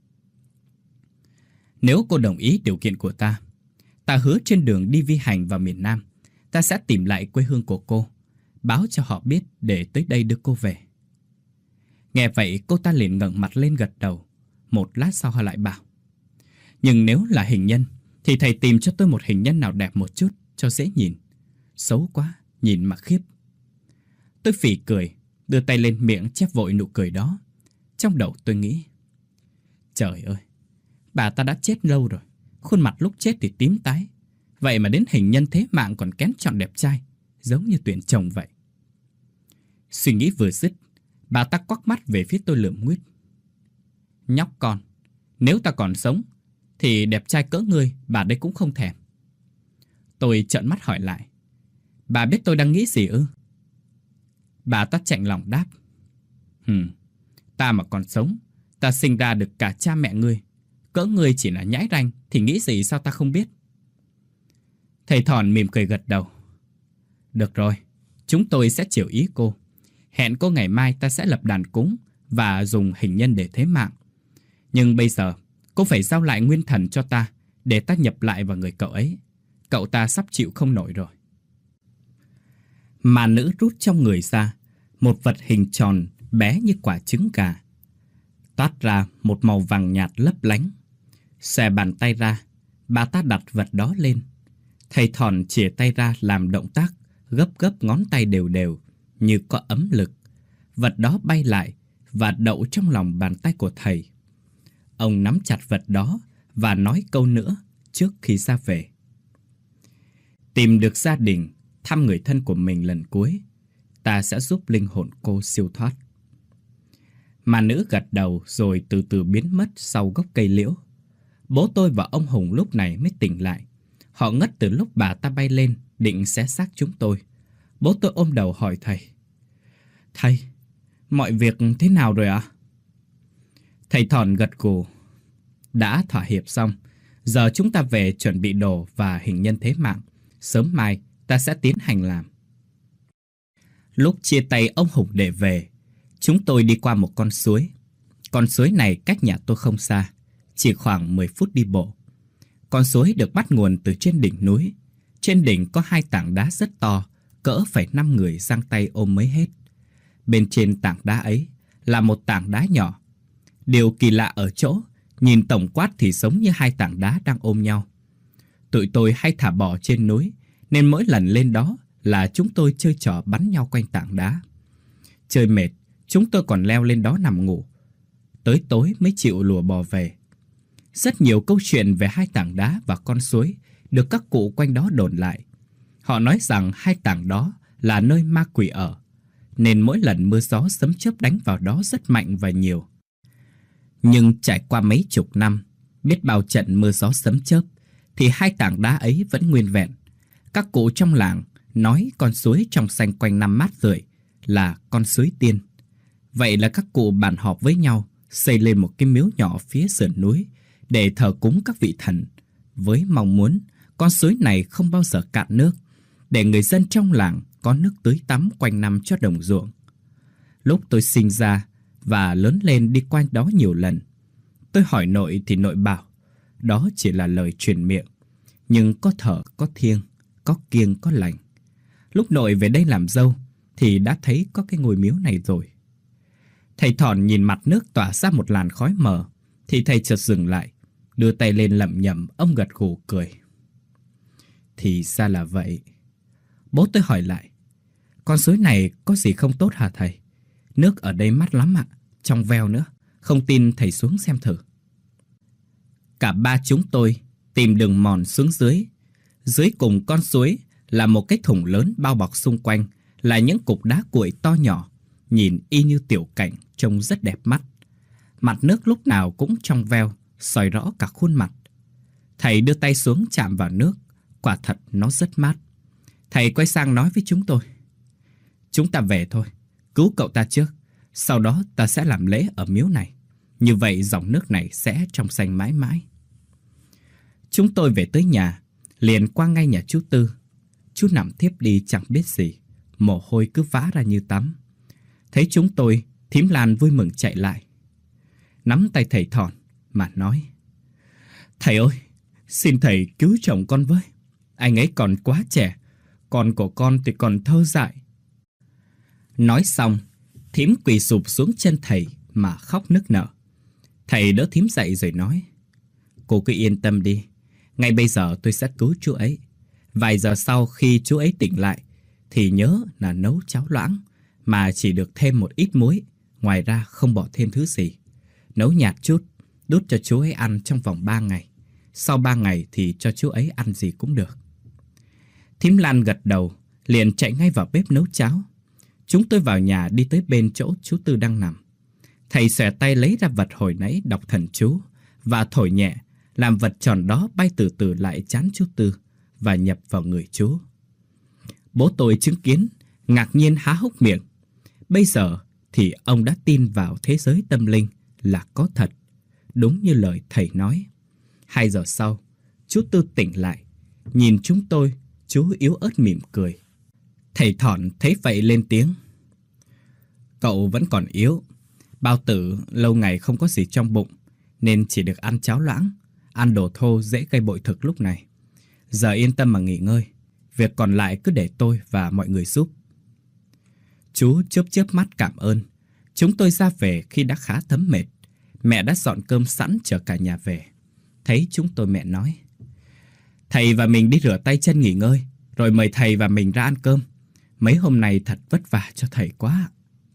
Nếu cô đồng ý điều kiện của ta, ta hứa trên đường đi vi hành vào miền Nam, ta sẽ tìm lại quê hương của cô, báo cho họ biết để tới đây đưa cô về. Nghe vậy cô ta liền ngẩng mặt lên gật đầu. Một lát sau họ lại bảo: Nhưng nếu là hình nhân thì thầy tìm cho tôi một hình nhân nào đẹp một chút cho dễ nhìn. Xấu quá, nhìn mà khiếp. Tôi phì cười, đưa tay lên miệng chép vội nụ cười đó. Trong đầu tôi nghĩ: Trời ơi, bà ta đã chết lâu rồi, khuôn mặt lúc chết thì tím tái, vậy mà đến hình nhân thế mạng còn kén chọn đẹp trai, giống như tuyển chồng vậy. Suy nghĩ vừa dứt, bà ta quắc mắt về phía tôi lườm nguyết: Nhóc con, nếu ta còn sống thì đẹp trai cỡ ngươi bà đây cũng không thèm. Tôi trợn mắt hỏi lại: Bà biết tôi đang nghĩ gì ư? Bà ta chạnh lòng đáp: Hừm, ta mà còn sống, ta sinh ra được cả cha mẹ ngươi. Cỡ ngươi chỉ là nhãi ranh thì nghĩ gì sao ta không biết. Thầy Thòn mỉm cười gật đầu: Được rồi, chúng tôi sẽ chiều ý cô. Hẹn cô ngày mai ta sẽ lập đàn cúng và dùng hình nhân để thế mạng. Nhưng bây giờ cô phải giao lại nguyên thần cho ta, để ta nhập lại vào người cậu ấy. Cậu ta sắp chịu không nổi rồi. Mà nữ rút trong người ra một vật hình tròn bé như quả trứng gà, toát ra một màu vàng nhạt lấp lánh. Xòe bàn tay ra, bà ta đặt vật đó lên. Thầy Thòn chìa tay ra làm động tác gấp gấp ngón tay đều đều, như có ấm lực. Vật đó bay lại và đậu trong lòng bàn tay của thầy. Ông nắm chặt vật đó và nói câu nữa trước khi ra về: Tìm được gia đình, thăm người thân của mình lần cuối, ta sẽ giúp linh hồn cô siêu thoát. Mà nữ gật đầu rồi từ từ biến mất sau gốc cây liễu. Bố tôi và ông Hùng lúc này mới tỉnh lại. Họ ngất từ lúc bà ta bay lên định xé xác chúng tôi. Bố tôi ôm đầu hỏi thầy: Thầy, mọi việc thế nào rồi ạ? Thầy Thòn gật gù: Đã thỏa hiệp xong, giờ chúng ta về chuẩn bị đồ và hình nhân thế mạng. Sớm mai ta sẽ tiến hành làm. Lúc chia tay ông Hùng để về, chúng tôi đi qua một con suối. Con suối này cách nhà tôi không xa, chỉ khoảng mười phút đi bộ. Con suối được bắt nguồn từ trên đỉnh núi. Trên đỉnh có hai tảng đá rất to, cỡ phải năm người giang tay ôm mới hết. Bên trên tảng đá ấy là một tảng đá nhỏ. Điều kỳ lạ ở chỗ, nhìn tổng quát thì giống như hai tảng đá đang ôm nhau. Tụi tôi hay thả bò trên núi, nên mỗi lần lên đó là chúng tôi chơi trò bắn nhau quanh tảng đá. Chơi mệt, chúng tôi còn leo lên đó nằm ngủ. Tới tối mới chịu lùa bò về. Rất nhiều câu chuyện về hai tảng đá và con suối được các cụ quanh đó đồn lại. Họ nói rằng hai tảng đó là nơi ma quỷ ở, nên mỗi lần mưa gió sấm chớp đánh vào đó rất mạnh và nhiều. Nhưng trải qua mấy chục năm, biết bao trận mưa gió sấm chớp, thì hai tảng đá ấy vẫn nguyên vẹn. Các cụ trong làng nói con suối trong xanh quanh năm mát rượi là con suối tiên. Vậy là các cụ bàn họp với nhau, xây lên một cái miếu nhỏ phía sườn núi để thờ cúng các vị thần, với mong muốn con suối này không bao giờ cạn nước, để người dân trong làng có nước tưới tắm quanh năm cho đồng ruộng. Lúc tôi sinh ra và lớn lên đi qua đó nhiều lần, tôi hỏi nội thì nội bảo đó chỉ là lời truyền miệng. nhưng có thở, có thiêng, có kiêng, có lành. Lúc nội về đây làm dâu thì đã thấy có cái ngôi miếu này rồi. Thầy Thọn nhìn mặt nước tỏa ra một làn khói mờ, thì thầy chợt dừng lại, đưa tay lên lẩm nhẩm. Ông gật gù cười. Thì ra là vậy. Bố tôi hỏi lại, con suối này có gì không tốt hả thầy? Nước ở đây mát lắm ạ, trong veo nữa. Không tin thầy xuống xem thử. Cả ba chúng tôi tìm đường mòn xuống dưới. Dưới cùng con suối là một cái thùng lớn, bao bọc xung quanh là những cục đá cuội to nhỏ, nhìn y như tiểu cảnh, trông rất đẹp mắt. Mặt nước lúc nào cũng trong veo, soi rõ cả khuôn mặt. Thầy đưa tay xuống chạm vào nước, quả thật nó rất mát. Thầy quay sang nói với chúng tôi, chúng ta về thôi, cứu cậu ta trước, sau đó ta sẽ làm lễ ở miếu này. Như vậy dòng nước này sẽ trong xanh mãi mãi. Chúng tôi về tới nhà, liền qua ngay nhà chú Tư. Chú nằm thiếp đi chẳng biết gì, mồ hôi cứ vã ra như tắm. Thấy chúng tôi, thím Lan vui mừng chạy lại, nắm tay thầy Thọn mà nói, thầy ơi, xin thầy cứu chồng con với. Anh ấy còn quá trẻ, con của con thì còn thơ dại. Nói xong, thím quỳ sụp xuống chân thầy mà khóc nức nở. Thầy đỡ thím dậy rồi nói, cô cứ yên tâm đi, ngay bây giờ tôi sẽ cứu chú ấy. Vài giờ sau khi chú ấy tỉnh lại thì nhớ là nấu cháo loãng, mà chỉ được thêm một ít muối, ngoài ra không bỏ thêm thứ gì. Nấu nhạt chút, đút cho chú ấy ăn trong vòng ba ngày. Sau ba ngày thì cho chú ấy ăn gì cũng được. Thím Lan gật đầu, liền chạy ngay vào bếp nấu cháo. Chúng tôi vào nhà đi tới bên chỗ chú Tư đang nằm. Thầy xòe tay lấy ra vật hồi nãy đọc thần chú và thổi nhẹ, làm vật tròn đó bay từ từ lại trán chú Tư và nhập vào người chú. Bố tôi chứng kiến, ngạc nhiên há hốc miệng. Bây giờ thì ông đã tin vào thế giới tâm linh là có thật, đúng như lời thầy nói. Hai giờ sau, chú Tư tỉnh lại, nhìn chúng tôi, chú yếu ớt mỉm cười. Thầy Thọn thấy vậy lên tiếng, cậu vẫn còn yếu. Bao tử lâu ngày không có gì trong bụng, nên chỉ được ăn cháo loãng, ăn đồ thô dễ gây bội thực lúc này. Giờ yên tâm mà nghỉ ngơi, việc còn lại cứ để tôi và mọi người giúp. Chú chớp chớp mắt cảm ơn. Chúng tôi ra về khi đã khá thấm mệt. Mẹ đã dọn cơm sẵn chờ cả nhà về. Thấy chúng tôi, mẹ nói, thầy và mình đi rửa tay chân nghỉ ngơi, rồi mời thầy và mình ra ăn cơm. Mấy hôm nay thật vất vả cho thầy quá.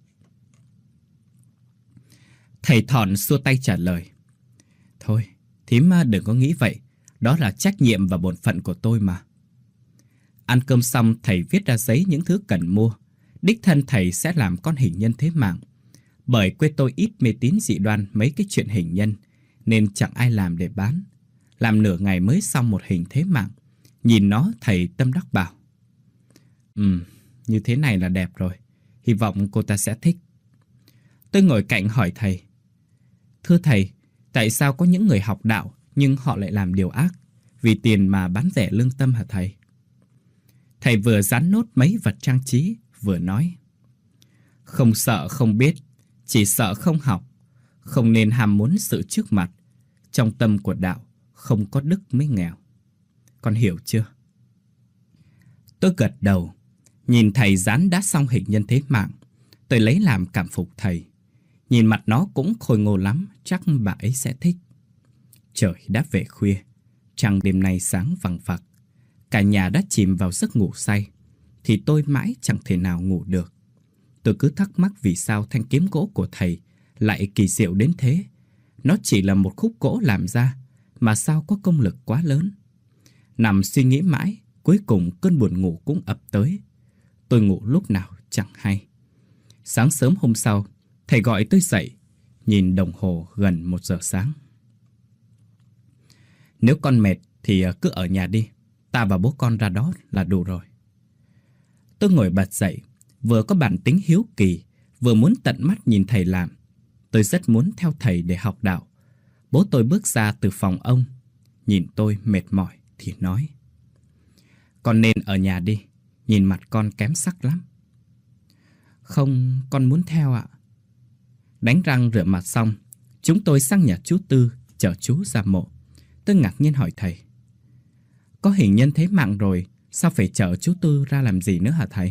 Thầy Thọn xua tay trả lời, thôi, thím đừng có nghĩ vậy. Đó là trách nhiệm và bổn phận của tôi mà. Ăn cơm xong, thầy viết ra giấy những thứ cần mua. Đích thân thầy sẽ làm con hình nhân thế mạng. Bởi quê tôi ít mê tín dị đoan mấy cái chuyện hình nhân, nên chẳng ai làm để bán. Làm nửa ngày mới xong một hình thế mạng. Nhìn nó, thầy tâm đắc bảo, Ừ, như thế này là đẹp rồi. Hy vọng cô ta sẽ thích. Tôi ngồi cạnh hỏi thầy, thưa thầy, tại sao có những người học đạo nhưng họ lại làm điều ác, vì tiền mà bán rẻ lương tâm hả thầy? Thầy vừa dán nốt mấy vật trang trí, vừa nói, không sợ không biết, chỉ sợ không học. Không nên ham muốn sự trước mặt. Trong tâm của đạo, không có đức mới nghèo. Con hiểu chưa? Tôi gật đầu. Nhìn thầy dán đã xong hình nhân thế mạng, tôi lấy làm cảm phục thầy. Nhìn mặt nó cũng khôi ngô lắm, chắc bà ấy sẽ thích. Trời đã về khuya, trăng đêm nay sáng vằng vặc. Cả nhà đã chìm vào giấc ngủ say, thì tôi mãi chẳng thể nào ngủ được. Tôi cứ thắc mắc vì sao thanh kiếm gỗ của thầy lại kỳ diệu đến thế. Nó chỉ là một khúc gỗ làm ra, mà sao có công lực quá lớn. Nằm suy nghĩ mãi, cuối cùng cơn buồn ngủ cũng ập tới. Tôi ngủ lúc nào chẳng hay. Sáng sớm hôm sau, thầy gọi tôi dậy. Nhìn đồng hồ gần một giờ sáng. Nếu con mệt thì cứ ở nhà đi. Ta và bố con ra đó là đủ rồi. Tôi ngồi bật dậy, vừa có bản tính hiếu kỳ, vừa muốn tận mắt nhìn thầy làm. Tôi rất muốn theo thầy để học đạo. Bố tôi bước ra từ phòng ông, nhìn tôi mệt mỏi thì nói, con nên ở nhà đi, nhìn mặt con kém sắc lắm. Không, con muốn theo ạ. Đánh răng rửa mặt xong, chúng tôi sang nhà chú Tư, chở chú ra mộ. Tôi ngạc nhiên hỏi thầy, Có hình nhân thế mạng rồi, sao phải chở chú Tư ra làm gì nữa hả thầy?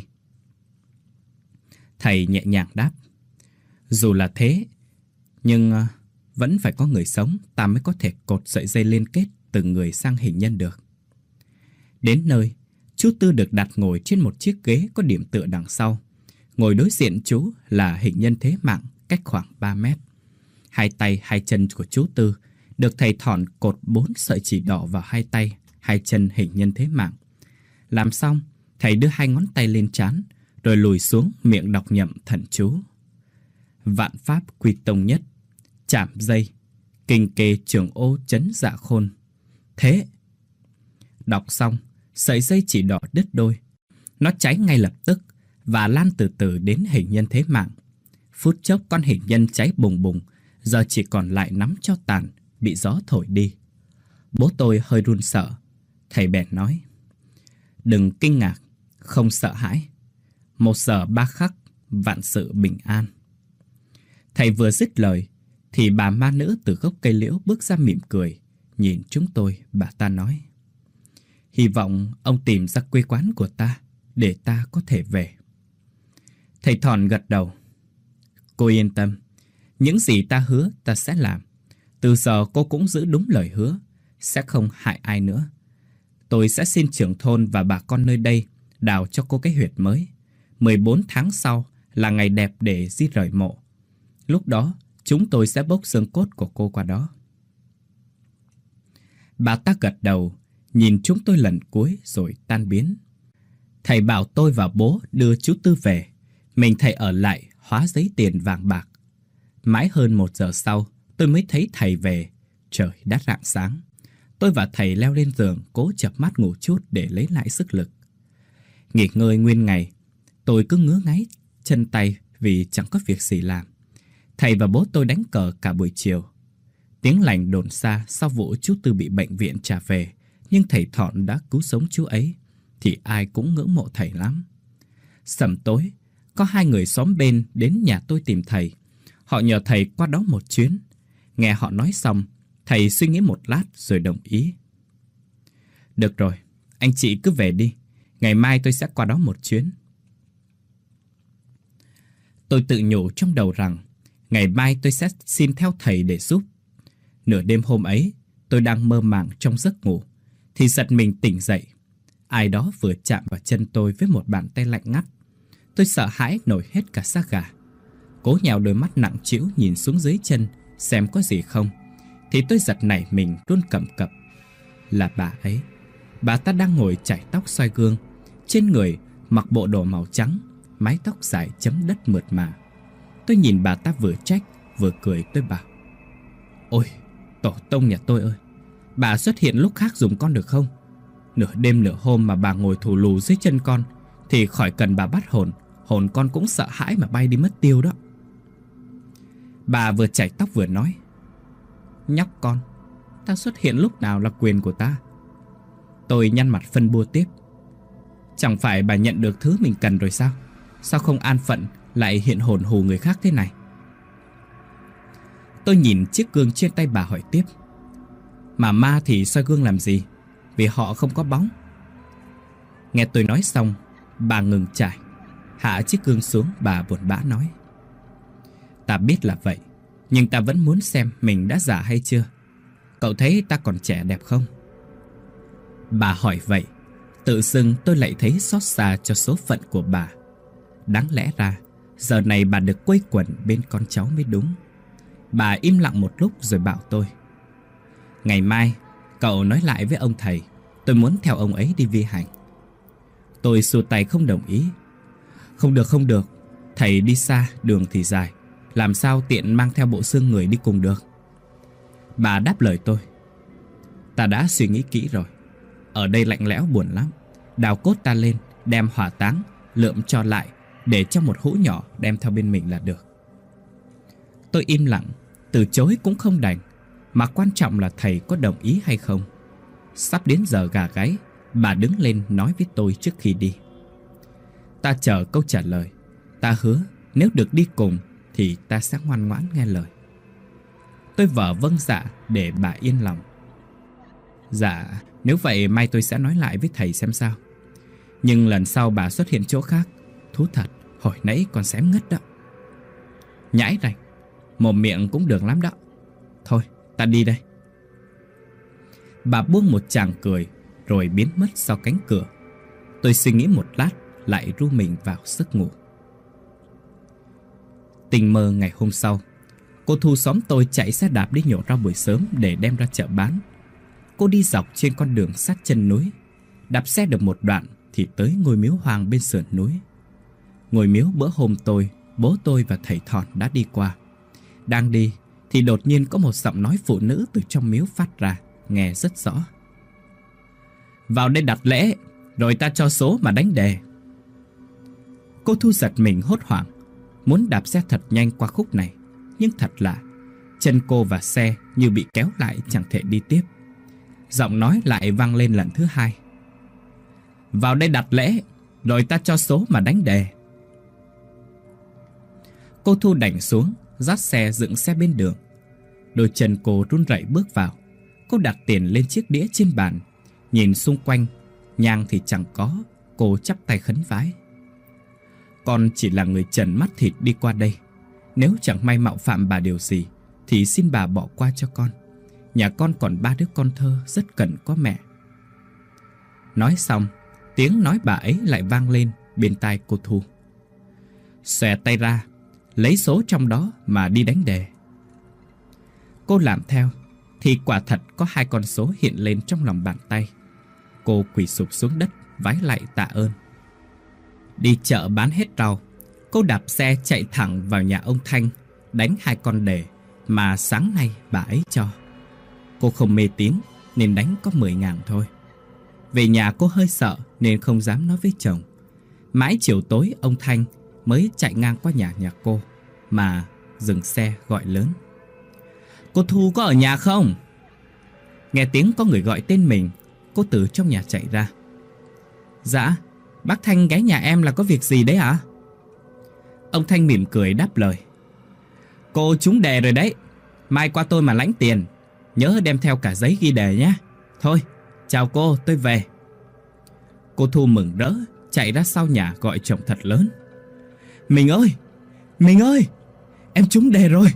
Thầy nhẹ nhàng đáp. Dù là thế, nhưng uh, vẫn phải có người sống, ta mới có thể cột sợi dây liên kết từng người sang hình nhân được. Đến nơi, chú Tư được đặt ngồi trên một chiếc ghế có điểm tựa đằng sau. Ngồi đối diện chú là hình nhân thế mạng cách khoảng ba mét. Hai tay, hai chân của chú Tư được thầy Thọn cột bốn sợi chỉ đỏ vào hai tay, hai chân hình nhân thế mạng. Làm xong, thầy đưa hai ngón tay lên trán, rồi lùi xuống miệng đọc nhậm thần chú. Vạn pháp quy tông nhất, chạm dây, kinh kê trường ô chấn dạ khôn. Thế! Đọc xong, sợi dây chỉ đỏ đứt đôi. Nó cháy ngay lập tức và lan từ từ đến hình nhân thế mạng. Phút chốc con hình nhân cháy bùng bùng, giờ chỉ còn lại nắm tro tàn, bị gió thổi đi. Bố tôi hơi run sợ. Thầy bèn nói, đừng kinh ngạc, không sợ hãi. Một giờ ba khắc, vạn sự bình an. Thầy vừa dứt lời, thì bà ma nữ từ gốc cây liễu bước ra mỉm cười. Nhìn chúng tôi, bà ta nói, hy vọng ông tìm ra quê quán của ta, để ta có thể về. Thầy Thọn gật đầu. Cô yên tâm, những gì ta hứa ta sẽ làm. Từ giờ cô cũng giữ đúng lời hứa, sẽ không hại ai nữa. Tôi sẽ xin trưởng thôn và bà con nơi đây đào cho cô cái huyệt mới. mười bốn tháng sau là ngày đẹp để di rời mộ. Lúc đó chúng tôi sẽ bốc xương cốt của cô qua đó. Bà ta gật đầu, nhìn chúng tôi lần cuối rồi tan biến. Thầy bảo tôi và bố đưa chú Tư về, mình thầy ở lại hóa giấy tiền vàng bạc. Mãi hơn một giờ sau, tôi mới thấy thầy về. Trời đã rạng sáng. Tôi và thầy leo lên giường, cố chợp mắt ngủ chút để lấy lại sức lực. Nghỉ ngơi nguyên ngày, tôi cứ ngứa ngáy chân tay vì chẳng có việc gì làm. Thầy và bố tôi đánh cờ cả buổi chiều. Tiếng lành đồn xa sau vụ chú Tư bị bệnh viện trả về, nhưng thầy Thọn đã cứu sống chú ấy, thì ai cũng ngưỡng mộ thầy lắm. Sẩm tối, có hai người xóm bên đến nhà tôi tìm thầy. Họ nhờ thầy qua đó một chuyến. Nghe họ nói xong, thầy suy nghĩ một lát rồi đồng ý. Được rồi, anh chị cứ về đi. Ngày mai tôi sẽ qua đó một chuyến. Tôi tự nhủ trong đầu rằng ngày mai tôi sẽ xin theo thầy để giúp. Nửa đêm hôm ấy, tôi đang mơ màng trong giấc ngủ, thì giật mình tỉnh dậy. Ai đó vừa chạm vào chân tôi với một bàn tay lạnh ngắt. Tôi sợ hãi nổi hết cả da gà. Cố nhào đôi mắt nặng trĩu nhìn xuống dưới chân xem có gì không, thì tôi giật nảy mình run cầm cập. Là bà ấy. Bà ta đang ngồi chải tóc xoay gương. Trên người mặc bộ đồ màu trắng, mái tóc dài chấm đất mượt mà. Tôi nhìn bà ta vừa trách vừa cười. Tôi bảo, ôi tổ tông nhà tôi ơi, bà xuất hiện lúc khác dùm con được không? Nửa đêm nửa hôm mà bà ngồi thù lù dưới chân con, thì khỏi cần bà bắt hồn, hồn con cũng sợ hãi mà bay đi mất tiêu đó. Bà vừa chải tóc vừa nói, nhóc con, ta xuất hiện lúc nào là quyền của ta. Tôi nhăn mặt phân bua tiếp, chẳng phải bà nhận được thứ mình cần rồi sao? Sao không an phận lại hiện hồn hù người khác thế này? Tôi nhìn chiếc gương trên tay bà hỏi tiếp, mà ma thì soi gương làm gì? Vì họ không có bóng. Nghe tôi nói xong, bà ngừng chải, hạ chiếc gương xuống. Bà buồn bã nói, ta biết là vậy, nhưng ta vẫn muốn xem mình đã già hay chưa. Cậu thấy ta còn trẻ đẹp không? Bà hỏi vậy, tự dưng tôi lại thấy xót xa cho số phận của bà. Đáng lẽ ra giờ này bà được quây quần bên con cháu mới đúng. Bà im lặng một lúc rồi bảo tôi, ngày mai cậu nói lại với ông thầy, tôi muốn theo ông ấy đi vi hành. Tôi xua tay không đồng ý. Không được không được, thầy đi xa, đường thì dài, làm sao tiện mang theo bộ xương người đi cùng được. Bà đáp lời tôi, ta đã suy nghĩ kỹ rồi. Ở đây lạnh lẽo buồn lắm. Đào cốt ta lên, đem hỏa táng, lượm cho lại, để trong một hũ nhỏ đem theo bên mình là được. Tôi im lặng, từ chối cũng không đành, mà quan trọng là thầy có đồng ý hay không. Sắp đến giờ gà gáy, bà đứng lên nói với tôi trước khi đi. Ta chờ câu trả lời. Ta hứa nếu được đi cùng thì ta sẽ ngoan ngoãn nghe lời. Tôi vờ vâng dạ để bà yên lòng. Dạ, Nếu vậy mai tôi sẽ nói lại với thầy xem sao. Nhưng lần sau bà xuất hiện chỗ khác, thú thật, hồi nãy còn xém ngất đó. Nhãi rành, mồm miệng cũng được lắm đó. Thôi, ta đi đây. Bà buông một tràng cười rồi biến mất sau cánh cửa. Tôi suy nghĩ một lát, lại ru mình vào giấc ngủ. Tình mơ ngày hôm sau, cô Thu xóm tôi chạy xe đạp đi nhổ rau buổi sớm để đem ra chợ bán. Cô đi dọc trên con đường sát chân núi. Đạp xe được một đoạn thì tới ngôi miếu hoang bên sườn núi. Ngôi miếu bữa hôm tôi, bố tôi và thầy Thòn đã đi qua. Đang đi thì đột nhiên có một giọng nói phụ nữ từ trong miếu phát ra, nghe rất rõ. Vào đây đặt lễ, rồi ta cho số mà đánh đề. Cô Thu giật mình hốt hoảng, muốn đạp xe thật nhanh qua khúc này. Nhưng thật lạ, chân cô và xe như bị kéo lại chẳng thể đi tiếp. Giọng nói lại vang lên lần thứ hai. Vào đây đặt lễ, rồi ta cho số mà đánh đề. Cô Thu đành xuống, dắt xe dựng xe bên đường. Đôi chân cô run rẩy bước vào. Cô đặt tiền lên chiếc đĩa trên bàn, nhìn xung quanh, nhang thì chẳng có. Cô chắp tay khấn vái. Con chỉ là người trần mắt thịt đi qua đây. Nếu chẳng may mạo phạm bà điều gì thì xin bà bỏ qua cho con. Nhà con còn ba đứa con thơ rất cần có mẹ. Nói xong, tiếng nói bà ấy lại vang lên bên tai cô Thu. Xòe tay ra, lấy số trong đó mà đi đánh đề. Cô làm theo thì quả thật có hai con số hiện lên trong lòng bàn tay. Cô quỳ sụp xuống đất vái lạy tạ ơn. Đi chợ bán hết rau, cô đạp xe chạy thẳng vào nhà ông Thanh, đánh hai con đề mà sáng nay bà ấy cho. Cô không mê tín nên đánh có mười ngàn thôi. Về nhà cô hơi sợ nên không dám nói với chồng. Mãi chiều tối ông Thanh mới chạy ngang qua nhà nhà cô mà dừng xe gọi lớn. Cô Thu có ở nhà không? Nghe tiếng có người gọi tên mình, cô từ trong nhà chạy ra. Dạ, bác Thanh ghé nhà em là có việc gì đấy hả? Ông Thanh mỉm cười đáp lời. Cô trúng đề rồi đấy, mai qua tôi mà lãnh tiền. Nhớ đem theo cả giấy ghi đề nhé. Thôi, chào cô, tôi về. Cô Thu mừng rỡ chạy ra sau nhà gọi chồng thật lớn. Mình ơi, mình ơi, em trúng đề rồi.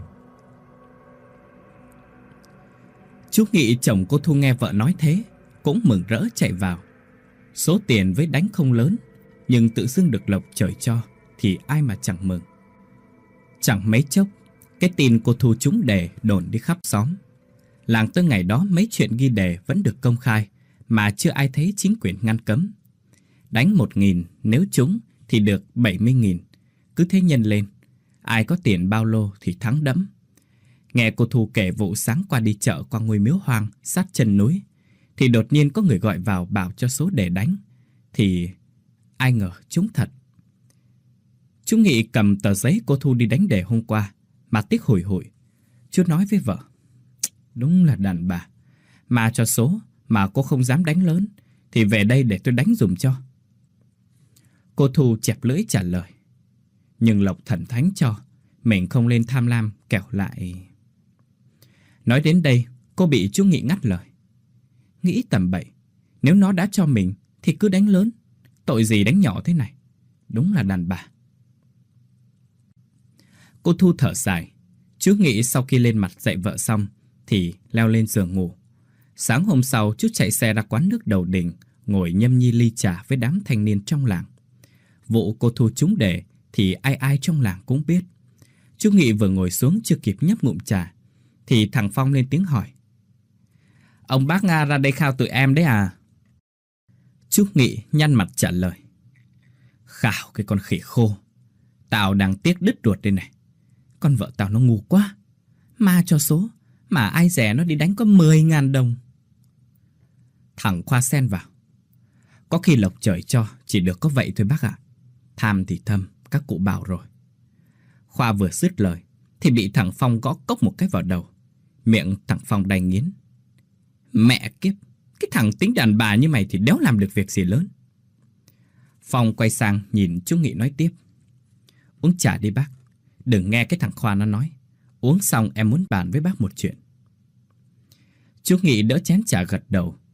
Chú Nghị chồng cô Thu nghe vợ nói thế cũng mừng rỡ chạy vào. Số tiền với đánh không lớn, nhưng tự dưng được lộc trời cho thì ai mà chẳng mừng. Chẳng mấy chốc, cái tin cô Thu trúng đề đồn đi khắp xóm. Làng tới ngày đó mấy chuyện ghi đề vẫn được công khai mà chưa ai thấy chính quyền ngăn cấm. Đánh một nghìn nếu trúng thì được bảy mươi nghìn. Cứ thế nhân lên, ai có tiền bao lô thì thắng đẫm. Nghe cô Thu kể vụ sáng qua đi chợ qua ngôi miếu hoang sát chân núi thì đột nhiên có người gọi vào bảo cho số đề đánh. Thì ai ngờ trúng thật. Chú Nghị cầm tờ giấy cô Thu đi đánh đề hôm qua mà tiếc hủi hủi. Chú nói với vợ. Đúng là đàn bà. Mà cho số mà cô không dám đánh lớn thì về đây để tôi đánh dùm cho. Cô Thu chẹp lưỡi trả lời. Nhưng lộc thần thánh cho, mình không lên tham lam kẻo lại. Nói đến đây, cô bị chú Nghị ngắt lời. Nghĩ tầm bậy, nếu nó đã cho mình thì cứ đánh lớn. Tội gì đánh nhỏ thế này. Đúng là đàn bà. Cô Thu thở dài. Chú Nghị sau khi lên mặt dạy vợ xong thì leo lên giường ngủ. Sáng hôm sau, chú chạy xe ra quán nước đầu đình, ngồi nhâm nhi ly trà với đám thanh niên trong làng. Vụ cô Thu trúng đề thì ai ai trong làng cũng biết. Chú Nghị vừa ngồi xuống chưa kịp nhấp ngụm trà thì thằng Phong lên tiếng hỏi. Ông bác Nga ra đây khao tụi em đấy à? Chú Nghị nhăn mặt trả lời. Khảo cái con khỉ khô. Tao đang tiếc đứt ruột đây này. Con vợ tao nó ngu quá. Ma cho số mà ai rẻ nó đi đánh có mười ngàn đồng. Thằng Khoa xen vào. Có khi lộc trời cho chỉ được có vậy thôi bác ạ. Tham thì thâm, các cụ bảo rồi. Khoa vừa dứt lời thì bị thằng Phong gõ cốc một cái vào đầu. Miệng thằng Phong đành nghiến. Mẹ kiếp, cái thằng tính đàn bà như mày thì đéo làm được việc gì lớn. Phong quay sang nhìn chú Nghị nói tiếp. Uống trà đi bác. Đừng nghe cái thằng Khoa nó nói. Uống xong em muốn bàn với bác một chuyện. Chú Nghị đỡ chén trà gật đầu.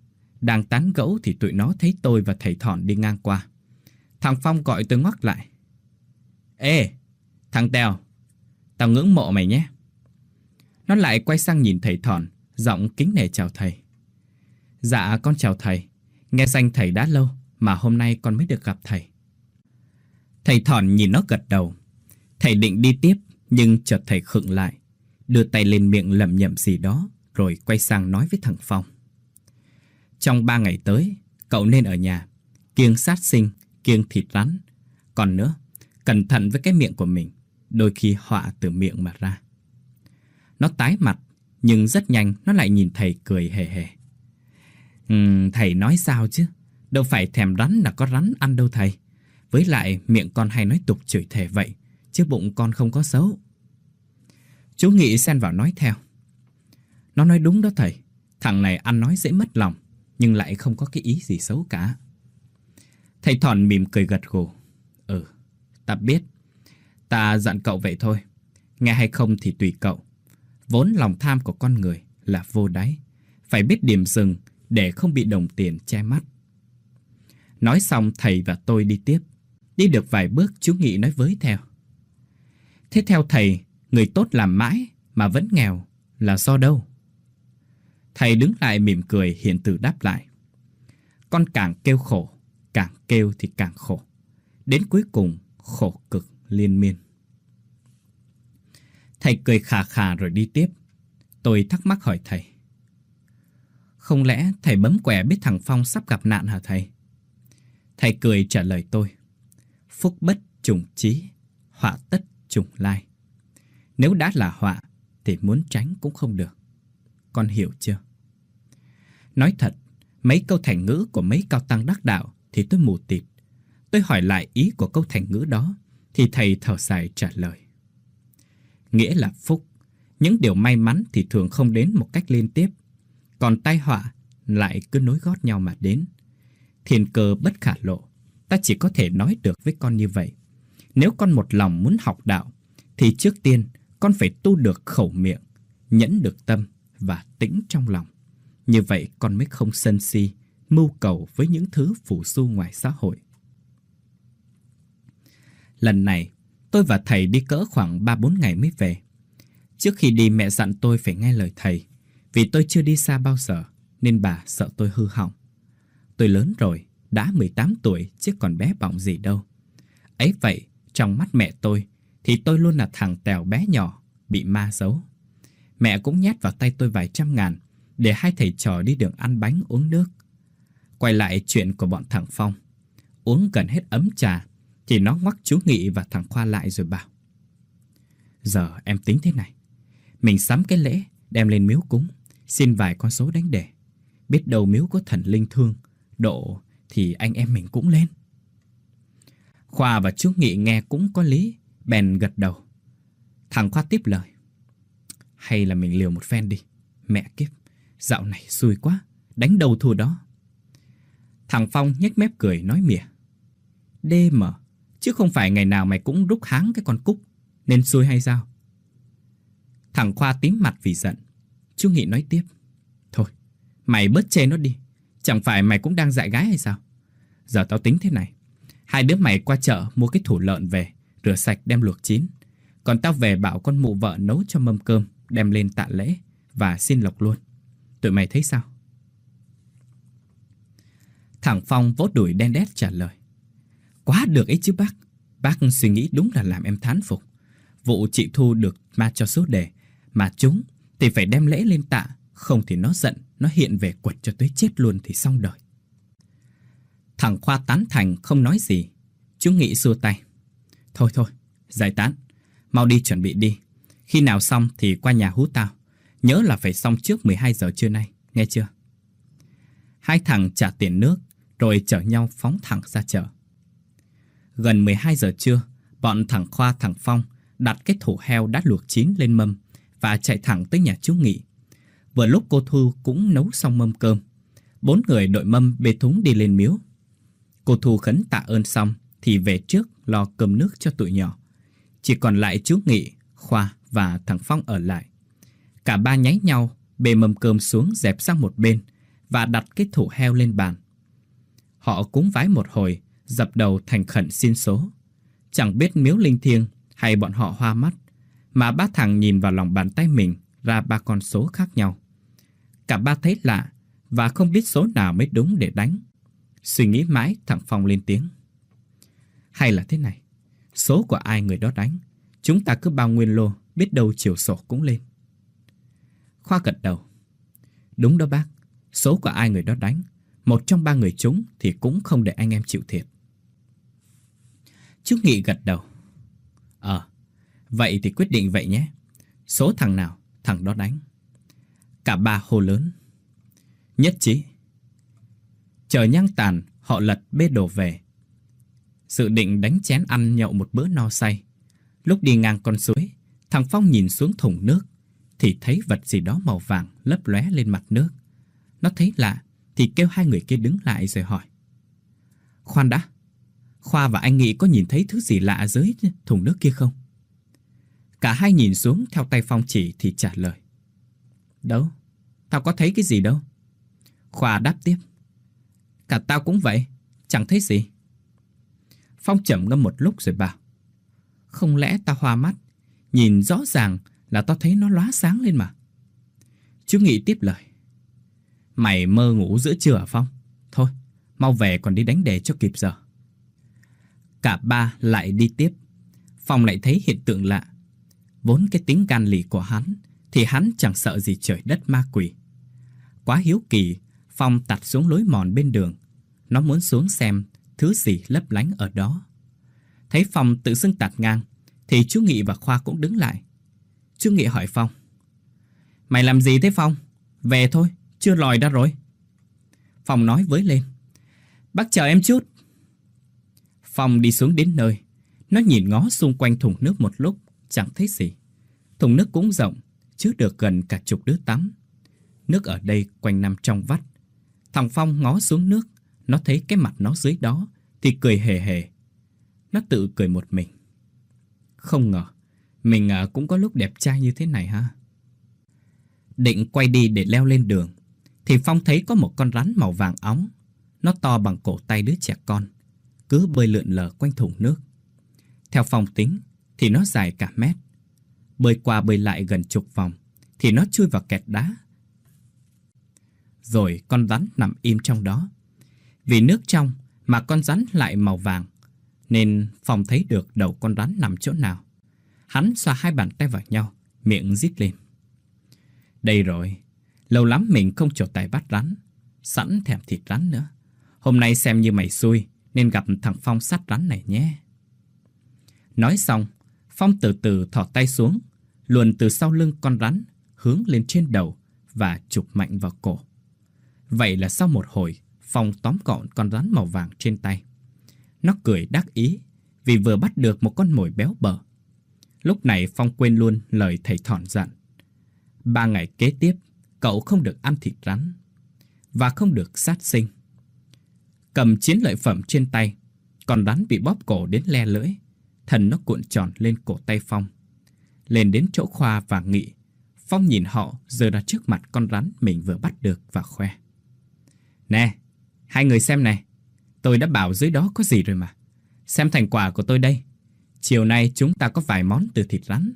Đang tán gẫu thì tụi nó thấy tôi và thầy Thọn đi ngang qua. Thằng Phong gọi tôi ngoắc lại. Ê, thằng Tèo, tao ngưỡng mộ mày nhé. Nó lại quay sang nhìn thầy Thọn, giọng kính nể chào thầy. Dạ con chào thầy, nghe danh thầy đã lâu mà hôm nay con mới được gặp thầy. Thầy Thọn nhìn nó gật đầu. Thầy định đi tiếp nhưng chợt thầy khựng lại, đưa tay lên miệng lẩm nhẩm gì đó, rồi quay sang nói với thằng Phong. Trong ba ngày tới, cậu nên ở nhà, kiêng sát sinh, kiêng thịt rắn. Còn nữa, cẩn thận với cái miệng của mình, đôi khi họa từ miệng mà ra. Nó tái mặt, nhưng rất nhanh nó lại nhìn thầy cười hề hề. Ừ, thầy nói sao chứ, đâu phải thèm rắn là có rắn ăn đâu thầy. Với lại miệng con hay nói tục chửi thề vậy, chứ bụng con không có xấu. Chú Nghị xen vào nói theo. Nó nói đúng đó thầy, thằng này ăn nói dễ mất lòng, nhưng lại không có cái ý gì xấu cả. Thầy Thọn mỉm cười gật gù. Ừ, ta biết. Ta dặn cậu vậy thôi. Nghe hay không thì tùy cậu. Vốn lòng tham của con người là vô đáy, phải biết điểm dừng để không bị đồng tiền che mắt. Nói xong thầy và tôi đi tiếp. Đi được vài bước chú Nghị nói với theo. Thế theo thầy, người tốt làm mãi mà vẫn nghèo là do đâu? Thầy đứng lại mỉm cười hiền từ đáp lại. Con càng kêu khổ, càng kêu thì càng khổ. Đến cuối cùng khổ cực liên miên. Thầy cười khà khà rồi đi tiếp. Tôi thắc mắc hỏi thầy. Không lẽ thầy bấm quẻ biết thằng Phong sắp gặp nạn hả thầy? Thầy cười trả lời tôi. Phúc bất trùng chí, họa tất trùng lai. Nếu đã là họa thì muốn tránh cũng không được. Con hiểu chưa? Nói thật, mấy câu thành ngữ của mấy cao tăng đắc đạo thì tôi mù tịt. Tôi hỏi lại ý của câu thành ngữ đó thì thầy thở dài trả lời. Nghĩa là phúc, những điều may mắn thì thường không đến một cách liên tiếp, còn tai họa lại cứ nối gót nhau mà đến. Thiên cơ bất khả lộ, ta chỉ có thể nói được với con như vậy. Nếu con một lòng muốn học đạo thì trước tiên con phải tu được khẩu miệng, nhẫn được tâm và tĩnh trong lòng. Như vậy con mới không sân si, mưu cầu với những thứ phù du ngoài xã hội. Lần này, tôi và thầy đi cỡ khoảng ba bốn ngày mới về. Trước khi đi mẹ dặn tôi phải nghe lời thầy, vì tôi chưa đi xa bao giờ nên bà sợ tôi hư hỏng. Tôi lớn rồi, đã mười tám tuổi chứ còn bé bỏng gì đâu. Ấy vậy, trong mắt mẹ tôi thì tôi luôn là thằng Tèo bé nhỏ, bị ma giấu. Mẹ cũng nhét vào tay tôi vài trăm ngàn để hai thầy trò đi đường ăn bánh uống nước. Quay lại chuyện của bọn thằng Phong. Uống gần hết ấm trà thì nó ngoắc chú Nghị và thằng Khoa lại rồi bảo. Giờ em tính thế này, mình sắm cái lễ đem lên miếu cúng, xin vài con số đánh đề. Biết đâu miếu có thần linh thương độ thì anh em mình cũng lên. Khoa và chú Nghị nghe cũng có lý, bèn gật đầu. Thằng Khoa tiếp lời. Hay là mình liều một phen đi. Mẹ kiếp, dạo này xui quá, đánh đầu thua đó. Thằng Phong nhếch mép cười nói mỉa. Đê mờ, chứ không phải ngày nào mày cũng rúc háng cái con cúc, nên xui hay sao? Thằng Khoa tím mặt vì giận. Chú Nghị nói tiếp. Thôi, mày bớt chê nó đi. Chẳng phải mày cũng đang dại gái hay sao? Giờ tao tính thế này. Hai đứa mày qua chợ mua cái thủ lợn về, rửa sạch đem luộc chín. Còn tao về bảo con mụ vợ nấu cho mâm cơm, đem lên tạ lễ và xin lộc luôn. Tụi mày thấy sao? Thằng Phong vỗ đùi đen đét trả lời. Quá được ấy chứ bác. Bác suy nghĩ đúng là làm em thán phục. Vụ chị Thu được ma cho số đề, mà chúng thì phải đem lễ lên tạ. Không thì nó giận, nó hiện về quật cho tới chết luôn thì xong đời. Thằng Khoa tán thành không nói gì. Chú Nghị xua tay. Thôi thôi, giải tán. Mau đi chuẩn bị đi. Khi nào xong thì qua nhà hú tao. Nhớ là phải xong trước mười hai giờ trưa nay, nghe chưa? Hai thằng trả tiền nước rồi chở nhau phóng thẳng ra chợ. Gần mười hai giờ trưa, bọn thằng Khoa thằng Phong đặt cái thủ heo đã luộc chín lên mâm và chạy thẳng tới nhà chú Nghị. Vừa lúc cô Thu cũng nấu xong mâm cơm. Bốn người đội mâm bê thúng đi lên miếu. Cô Thu khấn tạ ơn xong thì về trước lo cơm nước cho tụi nhỏ. Chỉ còn lại chú Nghị, Khoa và thằng Phong ở lại. Cả ba nháy nhau bê mâm cơm xuống dẹp sang một bên và đặt cái thủ heo lên bàn. Họ cúng vái một hồi, dập đầu thành khẩn xin số. Chẳng biết miếu linh thiêng hay bọn họ hoa mắt, mà ba thằng nhìn vào lòng bàn tay mình ra ba con số khác nhau. Cả ba thấy lạ và không biết số nào mới đúng để đánh. Suy nghĩ mãi, thằng Phong lên tiếng. Hay là thế này, số của ai người đó đánh, chúng ta cứ bao nguyên lô, biết đâu chiều sổ cũng lên. Khoa gật đầu. Đúng đó bác, số của ai người đó đánh, một trong ba người trúng thì cũng không để anh em chịu thiệt. Chú Nghị gật đầu. Ờ, vậy thì quyết định vậy nhé. Số thằng nào, thằng đó đánh. Cả ba hô lớn. Nhất trí. Chờ nhang tàn, họ lật bê đồ về. Dự định đánh chén ăn nhậu một bữa no say. Lúc đi ngang con suối, thằng Phong nhìn xuống thùng nước thì thấy vật gì đó màu vàng lấp lóe lên mặt nước. Nó thấy lạ thì kêu hai người kia đứng lại rồi hỏi. Khoan đã, Khoa và anh Nghị có nhìn thấy thứ gì lạ dưới thùng nước kia không? Cả hai nhìn xuống theo tay Phong chỉ thì trả lời. Đâu, tao có thấy cái gì đâu. Khoa đáp tiếp. Cả tao cũng vậy, chẳng thấy gì. Phong trầm ngâm một lúc rồi bảo. Không lẽ tao hoa mắt, nhìn rõ ràng là tao thấy nó lóa sáng lên mà. Chú Nghị tiếp lời. Mày mơ ngủ giữa trưa à Phong? Thôi, mau về còn đi đánh đề cho kịp giờ. Cả ba lại đi tiếp. Phong lại thấy hiện tượng lạ. Vốn cái tính gan lì của hắn thì hắn chẳng sợ gì trời đất ma quỷ. Quá hiếu kỳ, Phong tạt xuống lối mòn bên đường. Nó muốn xuống xem thứ gì lấp lánh ở đó. Thấy Phong tự xưng tạt ngang thì chú Nghị và Khoa cũng đứng lại. Chú Nghị hỏi Phong. Mày làm gì thế Phong? Về thôi, chưa lòi ra rồi. Phong nói với lên. Bác chờ em chút. Phong đi xuống đến nơi. Nó nhìn ngó xung quanh thùng nước một lúc, chẳng thấy gì. Thùng nước cũng rộng, chứa được gần cả chục đứa tắm. Nước ở đây quanh năm trong vắt. Thằng Phong ngó xuống nước, nó thấy cái mặt nó dưới đó thì cười hề hề. Nó tự cười một mình. Không ngờ mình cũng có lúc đẹp trai như thế này ha. Định quay đi để leo lên đường thì Phong thấy có một con rắn màu vàng óng. Nó to bằng cổ tay đứa trẻ con, cứ bơi lượn lờ quanh thùng nước. Theo Phong tính thì nó dài cả mét. Bơi qua bơi lại gần chục vòng thì nó chui vào kẹt đá. Rồi con rắn nằm im trong đó. Vì nước trong mà con rắn lại màu vàng, nên Phong thấy được đầu con rắn nằm chỗ nào. Hắn xoa hai bàn tay vào nhau, miệng rít lên. Đây rồi, lâu lắm mình không trổ tài bắt rắn, sẵn thèm thịt rắn nữa. Hôm nay xem như mày xui nên gặp thằng Phong sát rắn này nhé. Nói xong, Phong từ từ thò tay xuống, luồn từ sau lưng con rắn, hướng lên trên đầu và chụp mạnh vào cổ. Vậy là sau một hồi, Phong tóm gọn con rắn màu vàng trên tay. Nó cười đắc ý vì vừa bắt được một con mồi béo bở. Lúc này Phong quên luôn lời thầy thỏn dặn. Ba ngày kế tiếp, cậu không được ăn thịt rắn và không được sát sinh. Cầm chiến lợi phẩm trên tay, con rắn bị bóp cổ đến le lưỡi. Thần nó cuộn tròn lên cổ tay Phong. Lên đến chỗ Khoa và Nghị, Phong nhìn họ giơ ra trước mặt con rắn mình vừa bắt được và khoe. Nè, hai người xem này, tôi đã bảo dưới đó có gì rồi mà. Xem thành quả của tôi đây. Chiều nay chúng ta có vài món từ thịt rắn.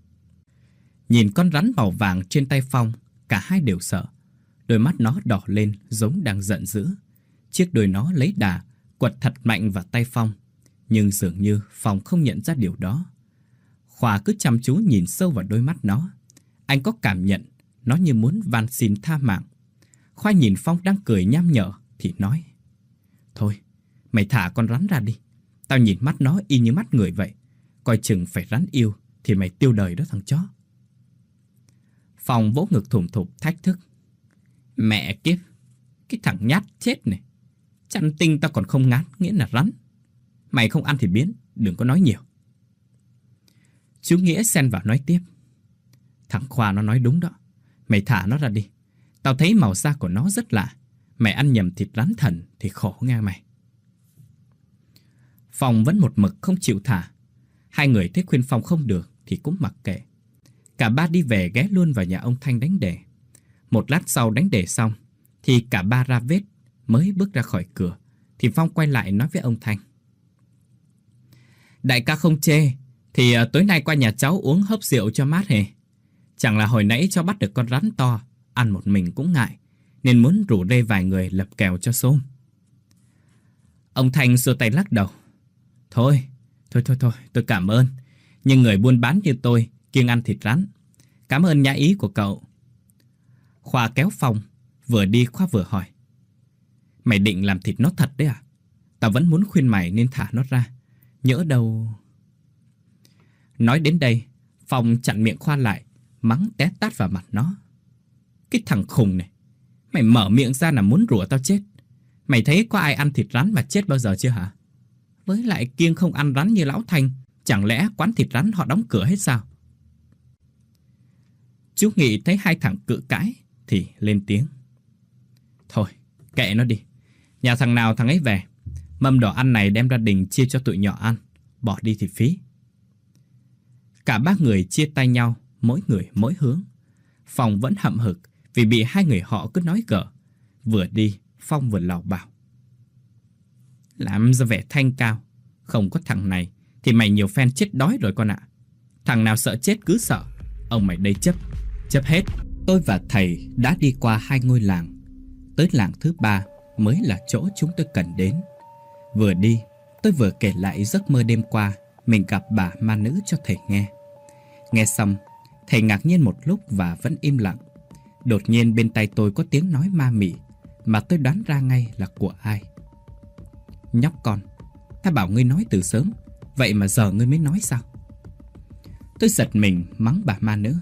Nhìn con rắn màu vàng trên tay Phong, cả hai đều sợ. Đôi mắt nó đỏ lên giống đang giận dữ. Chiếc đuôi nó lấy đà, quật thật mạnh vào tay Phong. Nhưng dường như Phong không nhận ra điều đó. Khoa cứ chăm chú nhìn sâu vào đôi mắt nó. Anh có cảm nhận nó như muốn van xin tha mạng. Khoa nhìn Phong đang cười nham nhở thì nói. Thôi, mày thả con rắn ra đi. Tao nhìn mắt nó y như mắt người vậy. Coi chừng phải rắn yêu thì mày tiêu đời đó thằng chó. Phong vỗ ngực thủng thục thách thức. Mẹ kiếp, cái thằng nhát chết này. Chăn tinh tao còn không ngán, nghĩa là rắn. Mày không ăn thì biến, đừng có nói nhiều. Chú Nghĩa xen vào nói tiếp. Thằng Khoa nó nói đúng đó. Mày thả nó ra đi. Tao thấy màu da của nó rất lạ. Mày ăn nhầm thịt rắn thần thì khổ nghe mày. Phong vẫn một mực không chịu thả. Hai người thấy khuyên Phong không được thì cũng mặc kệ. Cả ba đi về ghé luôn vào nhà ông Thanh đánh đề. Một lát sau đánh đề xong thì cả ba ra vết. Mới bước ra khỏi cửa thì Phong quay lại nói với ông Thanh: Đại ca không chê thì uh, tối nay qua nhà cháu uống hớp rượu cho mát hề. Chẳng là hồi nãy cháu bắt được con rắn to, ăn một mình cũng ngại, nên muốn rủ rê vài người lập kèo cho xôm. Ông Thanh xua tay lắc đầu: Thôi, thôi thôi thôi, tôi cảm ơn. Nhưng người buôn bán như tôi kiêng ăn thịt rắn. Cảm ơn nhã ý của cậu. Khoa kéo Phong, vừa đi Khoa vừa hỏi: Mày định làm thịt nó thật đấy à? Tao vẫn muốn khuyên mày nên thả nó ra. Nhỡ đâu... Nói đến đây, Phong chặn miệng Khoa lại, mắng té tát vào mặt nó: Cái thằng khùng này, mày mở miệng ra là muốn rủa tao chết. Mày thấy có ai ăn thịt rắn mà chết bao giờ chưa hả? Với lại kiêng không ăn rắn như lão Thanh, chẳng lẽ quán thịt rắn họ đóng cửa hết sao? Chú Nghị thấy hai thằng cự cãi thì lên tiếng: Thôi, kệ nó đi. Nhà thằng nào thằng ấy về. Mâm đồ ăn này đem ra đình chia cho tụi nhỏ ăn. Bỏ đi thì phí. Cả ba người chia tay nhau, mỗi người mỗi hướng. Phong vẫn hậm hực vì bị hai người họ cứ nói gở. Vừa đi, Phong vừa lảo bảo: Làm ra vẻ thanh cao. Không có thằng này thì mày nhiều phen chết đói rồi con ạ. Thằng nào sợ chết cứ sợ. Ông mày đây chấp, chấp hết. Tôi và thầy đã đi qua hai ngôi làng. Tới làng thứ ba mới là chỗ chúng tôi cần đến. Vừa đi, tôi vừa kể lại giấc mơ đêm qua mình gặp bà ma nữ cho thầy nghe. Nghe xong, thầy ngạc nhiên một lúc và vẫn im lặng. Đột nhiên bên tai tôi có tiếng nói ma mị mà tôi đoán ra ngay là của ai. Nhóc con, ta bảo ngươi nói từ sớm, vậy mà giờ ngươi mới nói sao? Tôi giật mình mắng bà ma nữ: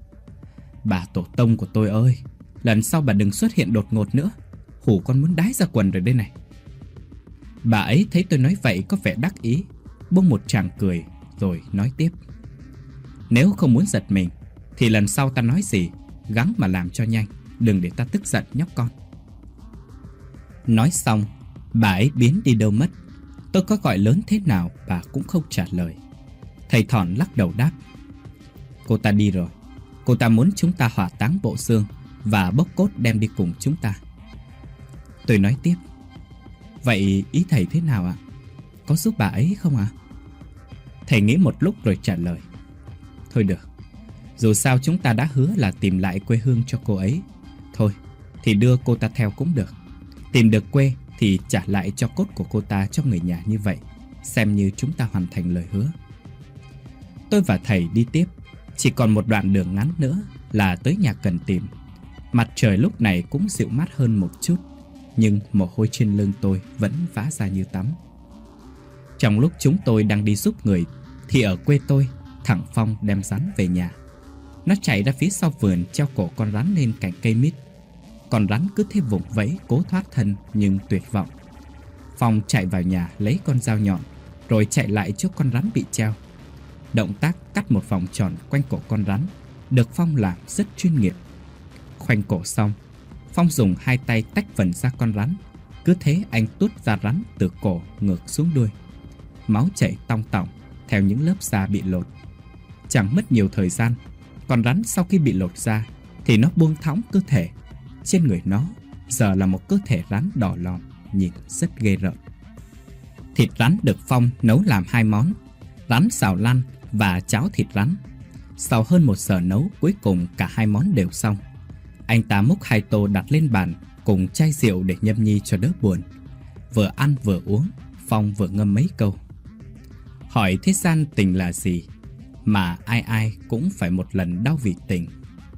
Bà tổ tông của tôi ơi, lần sau bà đừng xuất hiện đột ngột nữa. Hủ con muốn đái ra quần rồi đây này. Bà ấy thấy tôi nói vậy có vẻ đắc ý, bông một tràng cười rồi nói tiếp: Nếu không muốn giật mình thì lần sau ta nói gì gắng mà làm cho nhanh, đừng để ta tức giận nhóc con. Nói xong, bà ấy biến đi đâu mất. Tôi có gọi lớn thế nào bà cũng không trả lời. Thầy Thọn lắc đầu đáp: Cô ta đi rồi. Cô ta muốn chúng ta hỏa táng bộ xương và bốc cốt đem đi cùng chúng ta. Tôi nói tiếp: Vậy ý thầy thế nào ạ? Có giúp bà ấy không ạ? Thầy nghĩ một lúc rồi trả lời: Thôi được, dù sao chúng ta đã hứa là tìm lại quê hương cho cô ấy. Thôi thì đưa cô ta theo cũng được. Tìm được quê thì trả lại cho cốt của cô ta cho người nhà như vậy, xem như chúng ta hoàn thành lời hứa. Tôi và thầy đi tiếp. Chỉ còn một đoạn đường ngắn nữa là tới nhà cần tìm. Mặt trời lúc này cũng dịu mát hơn một chút, nhưng mồ hôi trên lưng tôi vẫn vã ra như tắm. Trong lúc chúng tôi đang đi giúp người thì ở quê tôi, thằng Phong đem rắn về nhà. Nó chạy ra phía sau vườn, treo cổ con rắn lên cạnh cây mít. Con rắn cứ thế vùng vẫy cố thoát thân nhưng tuyệt vọng. Phong chạy vào nhà lấy con dao nhọn, rồi chạy lại chỗ con rắn bị treo. Động tác cắt một vòng tròn quanh cổ con rắn được Phong làm rất chuyên nghiệp. Khoanh cổ xong, Phong dùng hai tay tách phần ra con rắn. Cứ thế anh tuốt ra rắn từ cổ ngược xuống đuôi. Máu chảy tong tỏng theo những lớp da bị lột. Chẳng mất nhiều thời gian, con rắn sau khi bị lột ra thì nó buông thõng cơ thể. Trên người nó giờ là một cơ thể rắn đỏ lòm, nhìn rất ghê rợn. Thịt rắn được Phong nấu làm hai món: rắn xào lăn và cháo thịt rắn. Sau hơn một giờ nấu, cuối cùng cả hai món đều xong. Anh ta múc hai tô đặt lên bàn cùng chai rượu để nhâm nhi cho đỡ buồn. Vừa ăn vừa uống, Phong vừa ngâm mấy câu: Hỏi thế gian tình là gì, mà ai ai cũng phải một lần đau vì tình.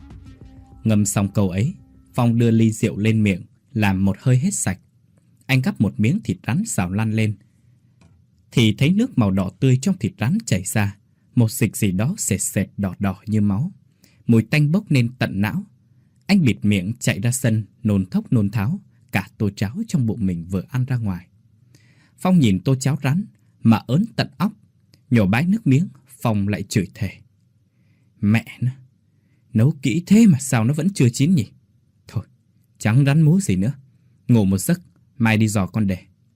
Ngâm xong câu ấy, Phong đưa ly rượu lên miệng, làm một hơi hết sạch. Anh gắp một miếng thịt rắn xào lăn lên, thì thấy nước màu đỏ tươi trong thịt rắn chảy ra. Một dịch gì đó sệt sệt đỏ đỏ như máu. Mùi tanh bốc lên tận não. Anh bịt miệng chạy ra sân, nôn thốc nôn tháo cả tô cháo trong bụng mình vừa ăn ra ngoài. Phong nhìn tô cháo rắn mà ớn tận óc. Nhổ bãi nước miếng, Phong lại chửi thề: Mẹ nó, nấu kỹ thế mà sao nó vẫn chưa chín nhỉ? Thôi, chẳng rắn mú gì nữa. Ngủ một giấc, mai đi dò con đẻ.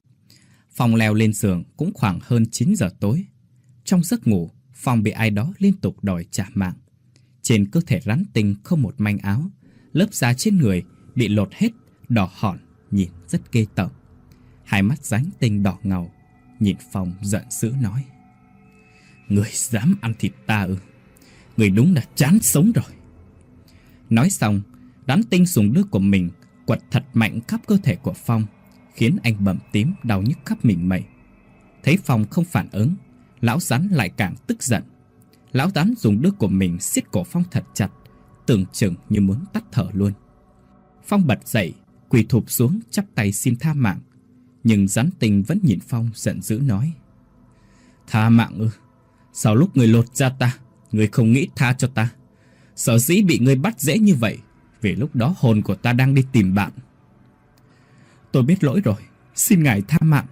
Phong leo lên giường cũng khoảng hơn chín giờ tối. Trong giấc ngủ, Phong bị ai đó liên tục đòi trả mạng. Trên cơ thể rắn tinh không một manh áo. Lớp da trên người bị lột hết, đỏ hòn, nhìn rất ghê tởm. Hai mắt ránh tinh đỏ ngầu, nhìn Phong giận dữ nói: Người dám ăn thịt ta ư? Người đúng là chán sống rồi. Nói xong, rắn tinh dùng đuôi của mình quật thật mạnh khắp cơ thể của Phong, khiến anh bầm tím đau nhức khắp mình mẩy. Thấy Phong không phản ứng, lão rắn lại càng tức giận. Lão rắn dùng đuôi của mình siết cổ Phong thật chặt, tưởng chừng như muốn tắt thở luôn. Phong bật dậy, quỳ thụp xuống chắp tay xin tha mạng. Nhưng rắn tinh vẫn nhìn Phong giận dữ nói: Tha mạng ư? Sau lúc người lột ra ta, người không nghĩ tha cho ta. Sở dĩ bị người bắt dễ như vậy vì lúc đó hồn của ta đang đi tìm bạn. Tôi biết lỗi rồi, xin ngài tha mạng.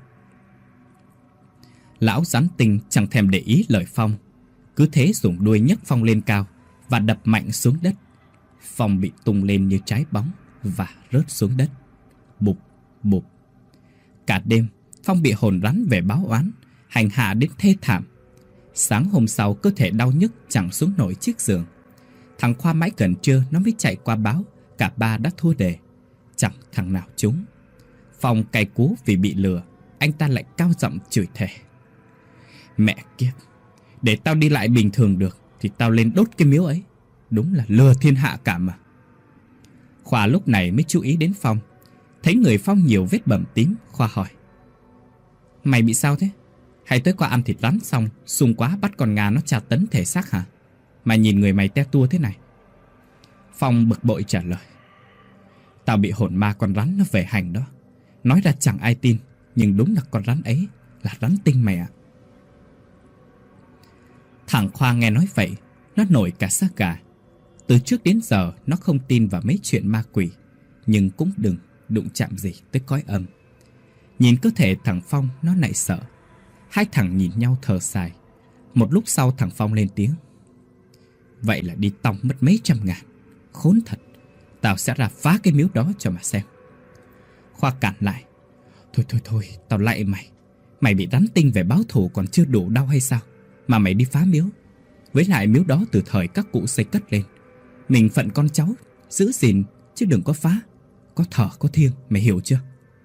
Lão rắn tinh chẳng thèm để ý lời Phong, cứ thế dùng đuôi nhấc Phong lên cao và đập mạnh xuống đất. Phong bị tung lên như trái bóng và rớt xuống đất. Bụp, bụp. Cả đêm Phong bị hồn rắn về báo oán, hành hạ đến thê thảm. Sáng hôm sau cơ thể đau nhức chẳng xuống nổi chiếc giường. Thằng Khoa mãi gần trưa nó mới chạy qua báo cả ba đã thua đề, chẳng thằng nào trúng. Phong cay cú vì bị lừa, anh ta lại cao giọng chửi thề: Mẹ kiếp, để tao đi lại bình thường được thì tao lên đốt cái miếu ấy. Đúng là lừa thiên hạ cả mà. Khoa lúc này mới chú ý đến Phong. Thấy người Phong nhiều vết bầm tím, Khoa hỏi: Mày bị sao thế? Hay tới qua ăn thịt rắn xong sung quá bắt con Nga nó tra tấn thể xác hả? Mà nhìn người mày te tua thế này. Phong bực bội trả lời: Tao bị hồn ma con rắn nó về hành đó. Nói ra chẳng ai tin, nhưng đúng là con rắn ấy là rắn tinh mày ạ. Thằng Khoa nghe nói vậy, nó nổi cả da gà. Từ trước đến giờ nó không tin vào mấy chuyện ma quỷ, nhưng cũng đừng đụng chạm gì tới cõi âm. Nhìn cơ thể thằng Phong nó lại sợ. Hai thằng nhìn nhau thở dài. Một lúc sau thằng Phong lên tiếng: Vậy là đi tòng mất mấy trăm ngàn. Khốn thật, tao sẽ ra phá cái miếu đó cho mà xem. Khoa cản lại: Thôi thôi thôi, tao lạy mày. Mày bị rắn tinh về báo thù còn chưa đủ đau hay sao mà mày đi phá miếu? Với lại miếu đó từ thời các cụ xây cất lên. Mình phận con cháu giữ gìn chứ đừng có phá. Có thờ có thiêng, mày hiểu chưa?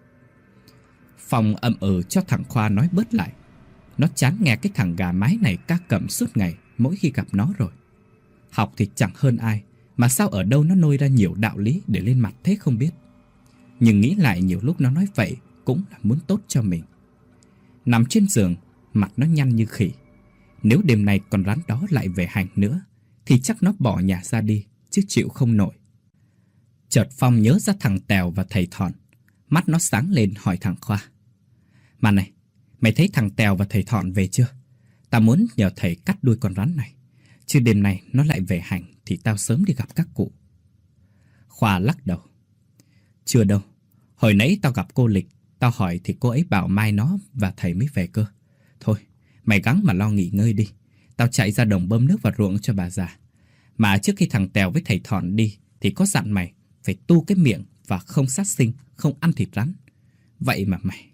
Phong ậm ừ cho thằng Khoa nói bớt lại. Nó chán nghe cái thằng gà mái này ca cẩm suốt ngày mỗi khi gặp nó rồi. Học thì chẳng hơn ai, mà sao ở đâu nó nôi ra nhiều đạo lý để lên mặt thế không biết. Nhưng nghĩ lại nhiều lúc nó nói vậy cũng là muốn tốt cho mình. Nằm trên giường, mặt nó nhăn như khỉ. Nếu đêm nay con rắn đó lại về hành nữa thì chắc nó bỏ nhà ra đi, chứ chịu không nổi. Chợt Phong nhớ ra thằng Tèo và thầy Thọn. Mắt nó sáng lên hỏi thằng Khoa: Mà này, mày thấy thằng Tèo và thầy Thọn về chưa? Tao muốn nhờ thầy cắt đuôi con rắn này, chứ đêm nay nó lại về hành thì tao sớm đi gặp các cụ. Khoa lắc đầu: Chưa đâu. Hồi nãy tao gặp cô Lịch, tao hỏi thì cô ấy bảo mai nó và thầy mới về cơ. Thôi, mày gắng mà lo nghỉ ngơi đi. Tao chạy ra đồng bơm nước vào ruộng cho bà già. Mà trước khi thằng Tèo với thầy Thọn đi thì có dặn mày phải tu cái miệng và không sát sinh, không ăn thịt rắn. Vậy mà mày...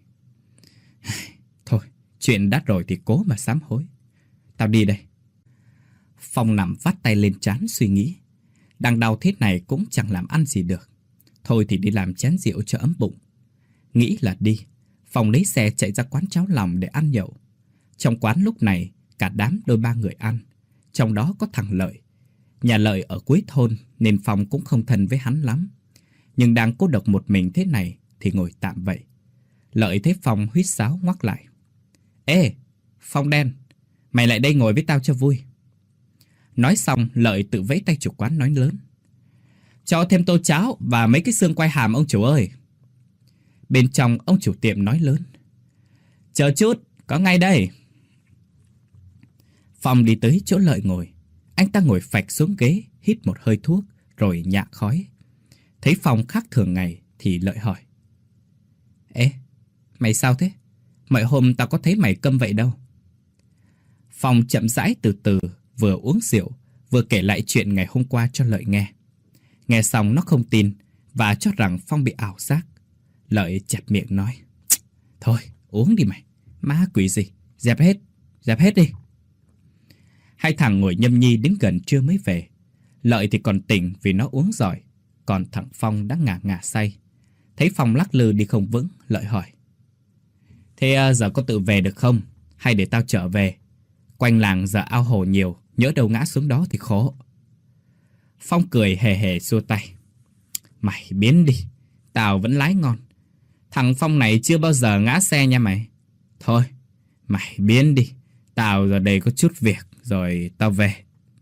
Thôi, chuyện đã rồi thì cố mà sám hối. Tao đi đây. Phong nằm vắt tay lên trán suy nghĩ. Đang đau thế này cũng chẳng làm ăn gì được. Thôi thì đi làm chén rượu cho ấm bụng. Nghĩ là đi, Phong lấy xe chạy ra quán cháo lòng để ăn nhậu. Trong quán lúc này cả đám đôi ba người ăn, trong đó có thằng Lợi. Nhà Lợi ở cuối thôn nên Phong cũng không thân với hắn lắm. Nhưng đang cô độc một mình thế này thì ngồi tạm vậy. Lợi thấy Phong huýt sáo ngoắc lại: Ê, Phong đen, mày lại đây ngồi với tao cho vui. Nói xong Lợi tự vẫy tay chủ quán nói lớn: Cho thêm tô cháo và mấy cái xương quai hàm ông chủ ơi. Bên trong ông chủ tiệm nói lớn: Chờ chút, có ngay đây. Phong đi tới chỗ Lợi ngồi. Anh ta ngồi phạch xuống ghế, hít một hơi thuốc rồi nhả khói. Thấy Phong khác thường ngày thì Lợi hỏi: Ê, mày sao thế? Mọi hôm tao có thấy mày câm vậy đâu. Phong chậm rãi từ từ, vừa uống rượu vừa kể lại chuyện ngày hôm qua cho Lợi nghe. Nghe xong nó không tin và cho rằng Phong bị ảo giác. Lợi chẹp miệng nói: Thôi uống đi mày, ma quỷ gì, dẹp hết, dẹp hết đi. Hai thằng ngồi nhâm nhi đến gần trưa mới về. Lợi thì còn tỉnh vì nó uống giỏi, còn thằng Phong đã ngả ngả say. Thấy Phong lắc lư đi không vững, Lợi hỏi: Thế giờ có tự về được không? Hay để tao trở về? Quanh làng giờ ao hồ nhiều, nhỡ đâu ngã xuống đó thì khổ. Phong cười hề hề xua tay: Mày biến đi, tao vẫn lái ngon. Thằng Phong này chưa bao giờ ngã xe nha mày. Thôi, mày biến đi, tao giờ đây có chút việc, rồi tao về.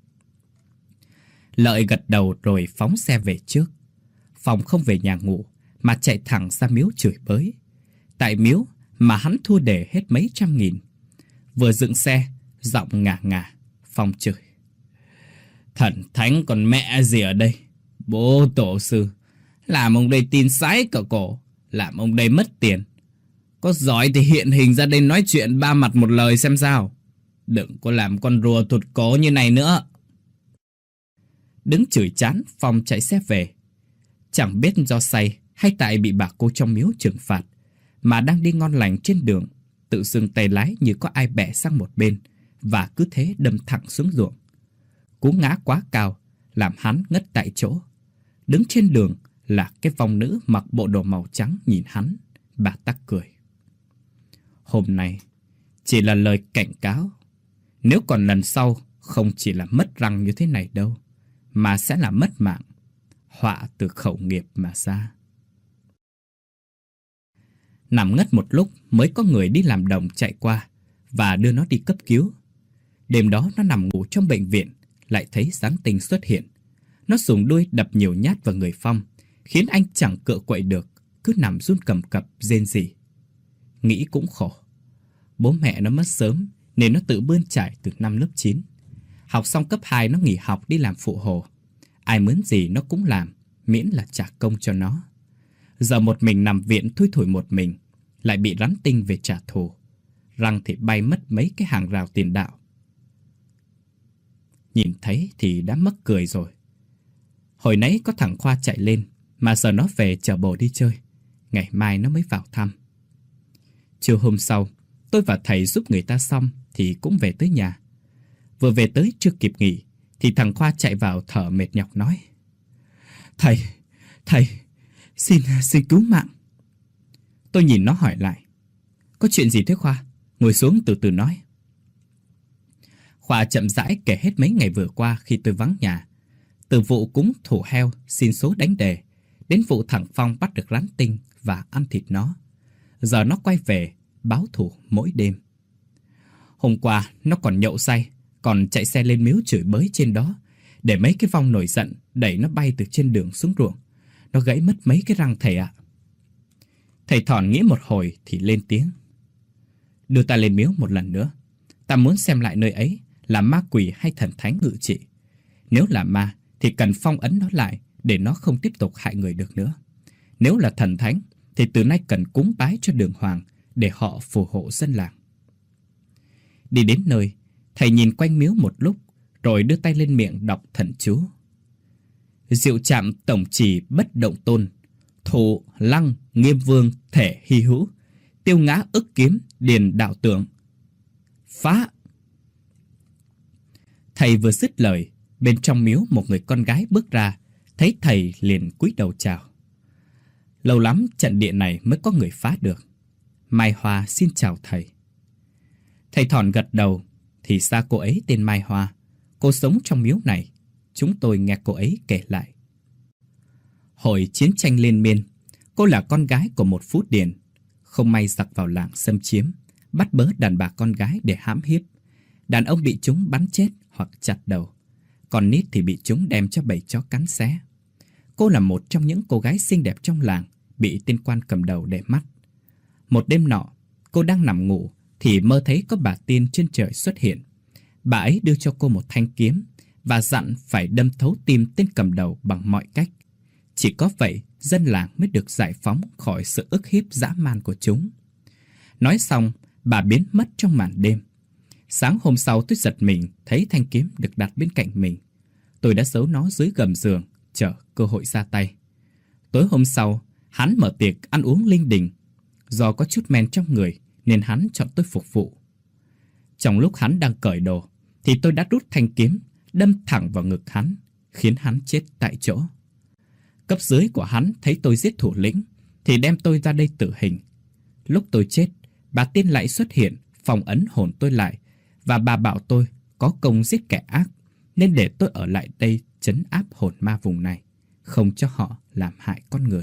Lợi gật đầu rồi phóng xe về trước. Phong không về nhà ngủ, mà chạy thẳng ra miếu chửi bới. Tại miếu mà hắn thua để hết mấy trăm nghìn. Vừa dựng xe, giọng ngà ngà, Phong chửi: Thần thánh còn mẹ gì ở đây? Bố tổ sư, làm ông đây tin sái cả cổ, làm ông đây mất tiền. Có giỏi thì hiện hình ra đây nói chuyện ba mặt một lời xem sao. Đừng có làm con rùa thụt cổ như này nữa. Đứng chửi chán, Phong chạy xe về. Chẳng biết do say hay tại bị bà cô trong miếu trừng phạt, mà đang đi ngon lành trên đường, tự dưng tay lái như có ai bẻ sang một bên, và cứ thế đâm thẳng xuống ruộng. Cú ngã quá cao, làm hắn ngất tại chỗ. Đứng trên đường là cái vong nữ mặc bộ đồ màu trắng nhìn hắn. Bà tắc cười: Hôm nay chỉ là lời cảnh cáo. Nếu còn lần sau không chỉ là mất răng như thế này đâu, mà sẽ là mất mạng. Họa từ khẩu nghiệp mà ra. Nằm ngất một lúc mới có người đi làm đồng chạy qua và đưa nó đi cấp cứu. Đêm đó nó nằm ngủ trong bệnh viện, lại thấy gián tinh xuất hiện. Nó dùng đuôi đập nhiều nhát vào người Phong, khiến anh chẳng cựa quậy được, cứ nằm run cầm cập rên rỉ. Nghĩ cũng khổ. Bố mẹ nó mất sớm nên nó tự bươn trải từ năm lớp chín. Học xong cấp hai nó nghỉ học đi làm phụ hồ. Ai mướn gì nó cũng làm, miễn là trả công cho nó. Giờ một mình nằm viện thui thủi một mình, lại bị rắn tinh về trả thù. Răng thì bay mất mấy cái hàng rào tiền đạo. Nhìn thấy thì đã mắc cười rồi. Hồi nãy có thằng Khoa chạy lên, mà giờ nó về chở bồ đi chơi. Ngày mai nó mới vào thăm. Chiều hôm sau, tôi và thầy giúp người ta xong thì cũng về tới nhà. Vừa về tới chưa kịp nghỉ thì thằng Khoa chạy vào thở mệt nhọc nói: Thầy, thầy, xin, xin cứu mạng. Tôi nhìn nó hỏi lại: Có chuyện gì thế Khoa? Ngồi xuống từ từ nói. Khoa chậm rãi kể hết mấy ngày vừa qua khi tôi vắng nhà. Từ vụ cúng thủ heo xin số đánh đề, đến vụ thằng Phong bắt được rắn tinh và ăn thịt nó. Giờ nó quay về báo thù mỗi đêm. Hôm qua nó còn nhậu say, còn chạy xe lên miếu chửi bới trên đó, để mấy cái vong nổi giận đẩy nó bay từ trên đường xuống ruộng. Nó gãy mất mấy cái răng thầy ạ. Thầy Thòn nghĩ một hồi thì lên tiếng: Đưa ta lên miếu một lần nữa. Ta muốn xem lại nơi ấy là ma quỷ hay thần thánh ngự trị. Nếu là ma thì cần phong ấn nó lại để nó không tiếp tục hại người được nữa. Nếu là thần thánh thì từ nay cần cúng bái cho đường hoàng để họ phù hộ dân làng. Đi đến nơi, thầy nhìn quanh miếu một lúc rồi đưa tay lên miệng đọc thần chú: Diệu trạm tổng trì bất động tôn, thủ lăng nghiêm vương thể hy hữu, tiêu ngã ức kiếm điền đạo tượng. Phá! Thầy vừa dứt lời, bên trong miếu một người con gái bước ra, thấy thầy liền cúi đầu chào. Lâu lắm trận địa này mới có người phá được. Mai Hoa xin chào thầy. Thầy Thòn gật đầu. Thì ra cô ấy tên Mai Hoa. Cô sống trong miếu này. Chúng tôi nghe cô ấy kể lại. Hồi chiến tranh liên miên, cô là con gái của một phú điền. Không may giặc vào làng xâm chiếm, bắt bớ đàn bà con gái để hãm hiếp. Đàn ông bị chúng bắn chết hoặc chặt đầu, còn nít thì bị chúng đem cho bầy chó cắn xé. Cô là một trong những cô gái xinh đẹp trong làng, bị tên quan cầm đầu để mắt. Một đêm nọ, cô đang nằm ngủ thì mơ thấy có bà tiên trên trời xuất hiện. Bà ấy đưa cho cô một thanh kiếm và dặn phải đâm thấu tim tên cầm đầu bằng mọi cách. Chỉ có vậy, dân làng mới được giải phóng khỏi sự ức hiếp dã man của chúng. Nói xong, bà biến mất trong màn đêm. Sáng hôm sau tôi giật mình thấy thanh kiếm được đặt bên cạnh mình. Tôi đã giấu nó dưới gầm giường, chờ cơ hội ra tay. Tối hôm sau, hắn mở tiệc ăn uống linh đình. Do có chút men trong người nên hắn chọn tôi phục vụ. Trong lúc hắn đang cởi đồ thì tôi đã rút thanh kiếm đâm thẳng vào ngực hắn, khiến hắn chết tại chỗ. Cấp dưới của hắn thấy tôi giết thủ lĩnh thì đem tôi ra đây tử hình. Lúc tôi chết, bà Tiên lại xuất hiện, phong ấn hồn tôi lại, và bà bảo tôi có công giết kẻ ác, nên để tôi ở lại đây trấn áp hồn ma vùng này, không cho họ làm hại con người.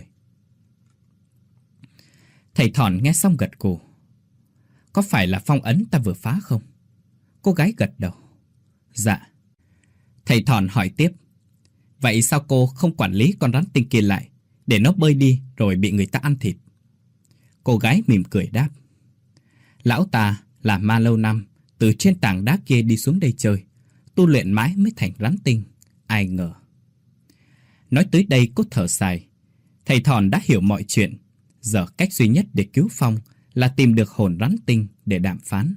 Thầy Thỏn nghe xong gật gù. Có phải là phong ấn ta vừa phá không? Cô gái gật đầu. Dạ. Thầy Thỏn hỏi tiếp. Vậy sao cô không quản lý con rắn tinh kia lại, để nó bơi đi rồi bị người ta ăn thịt? Cô gái mỉm cười đáp. Lão ta là ma lâu năm, từ trên tảng đá kia đi xuống đây chơi, tu luyện mãi mới thành rắn tinh. Ai ngờ. Nói tới đây cô thở dài. Thầy Thỏn đã hiểu mọi chuyện. Giờ cách duy nhất để cứu Phong là tìm được hồn rắn tinh để đàm phán.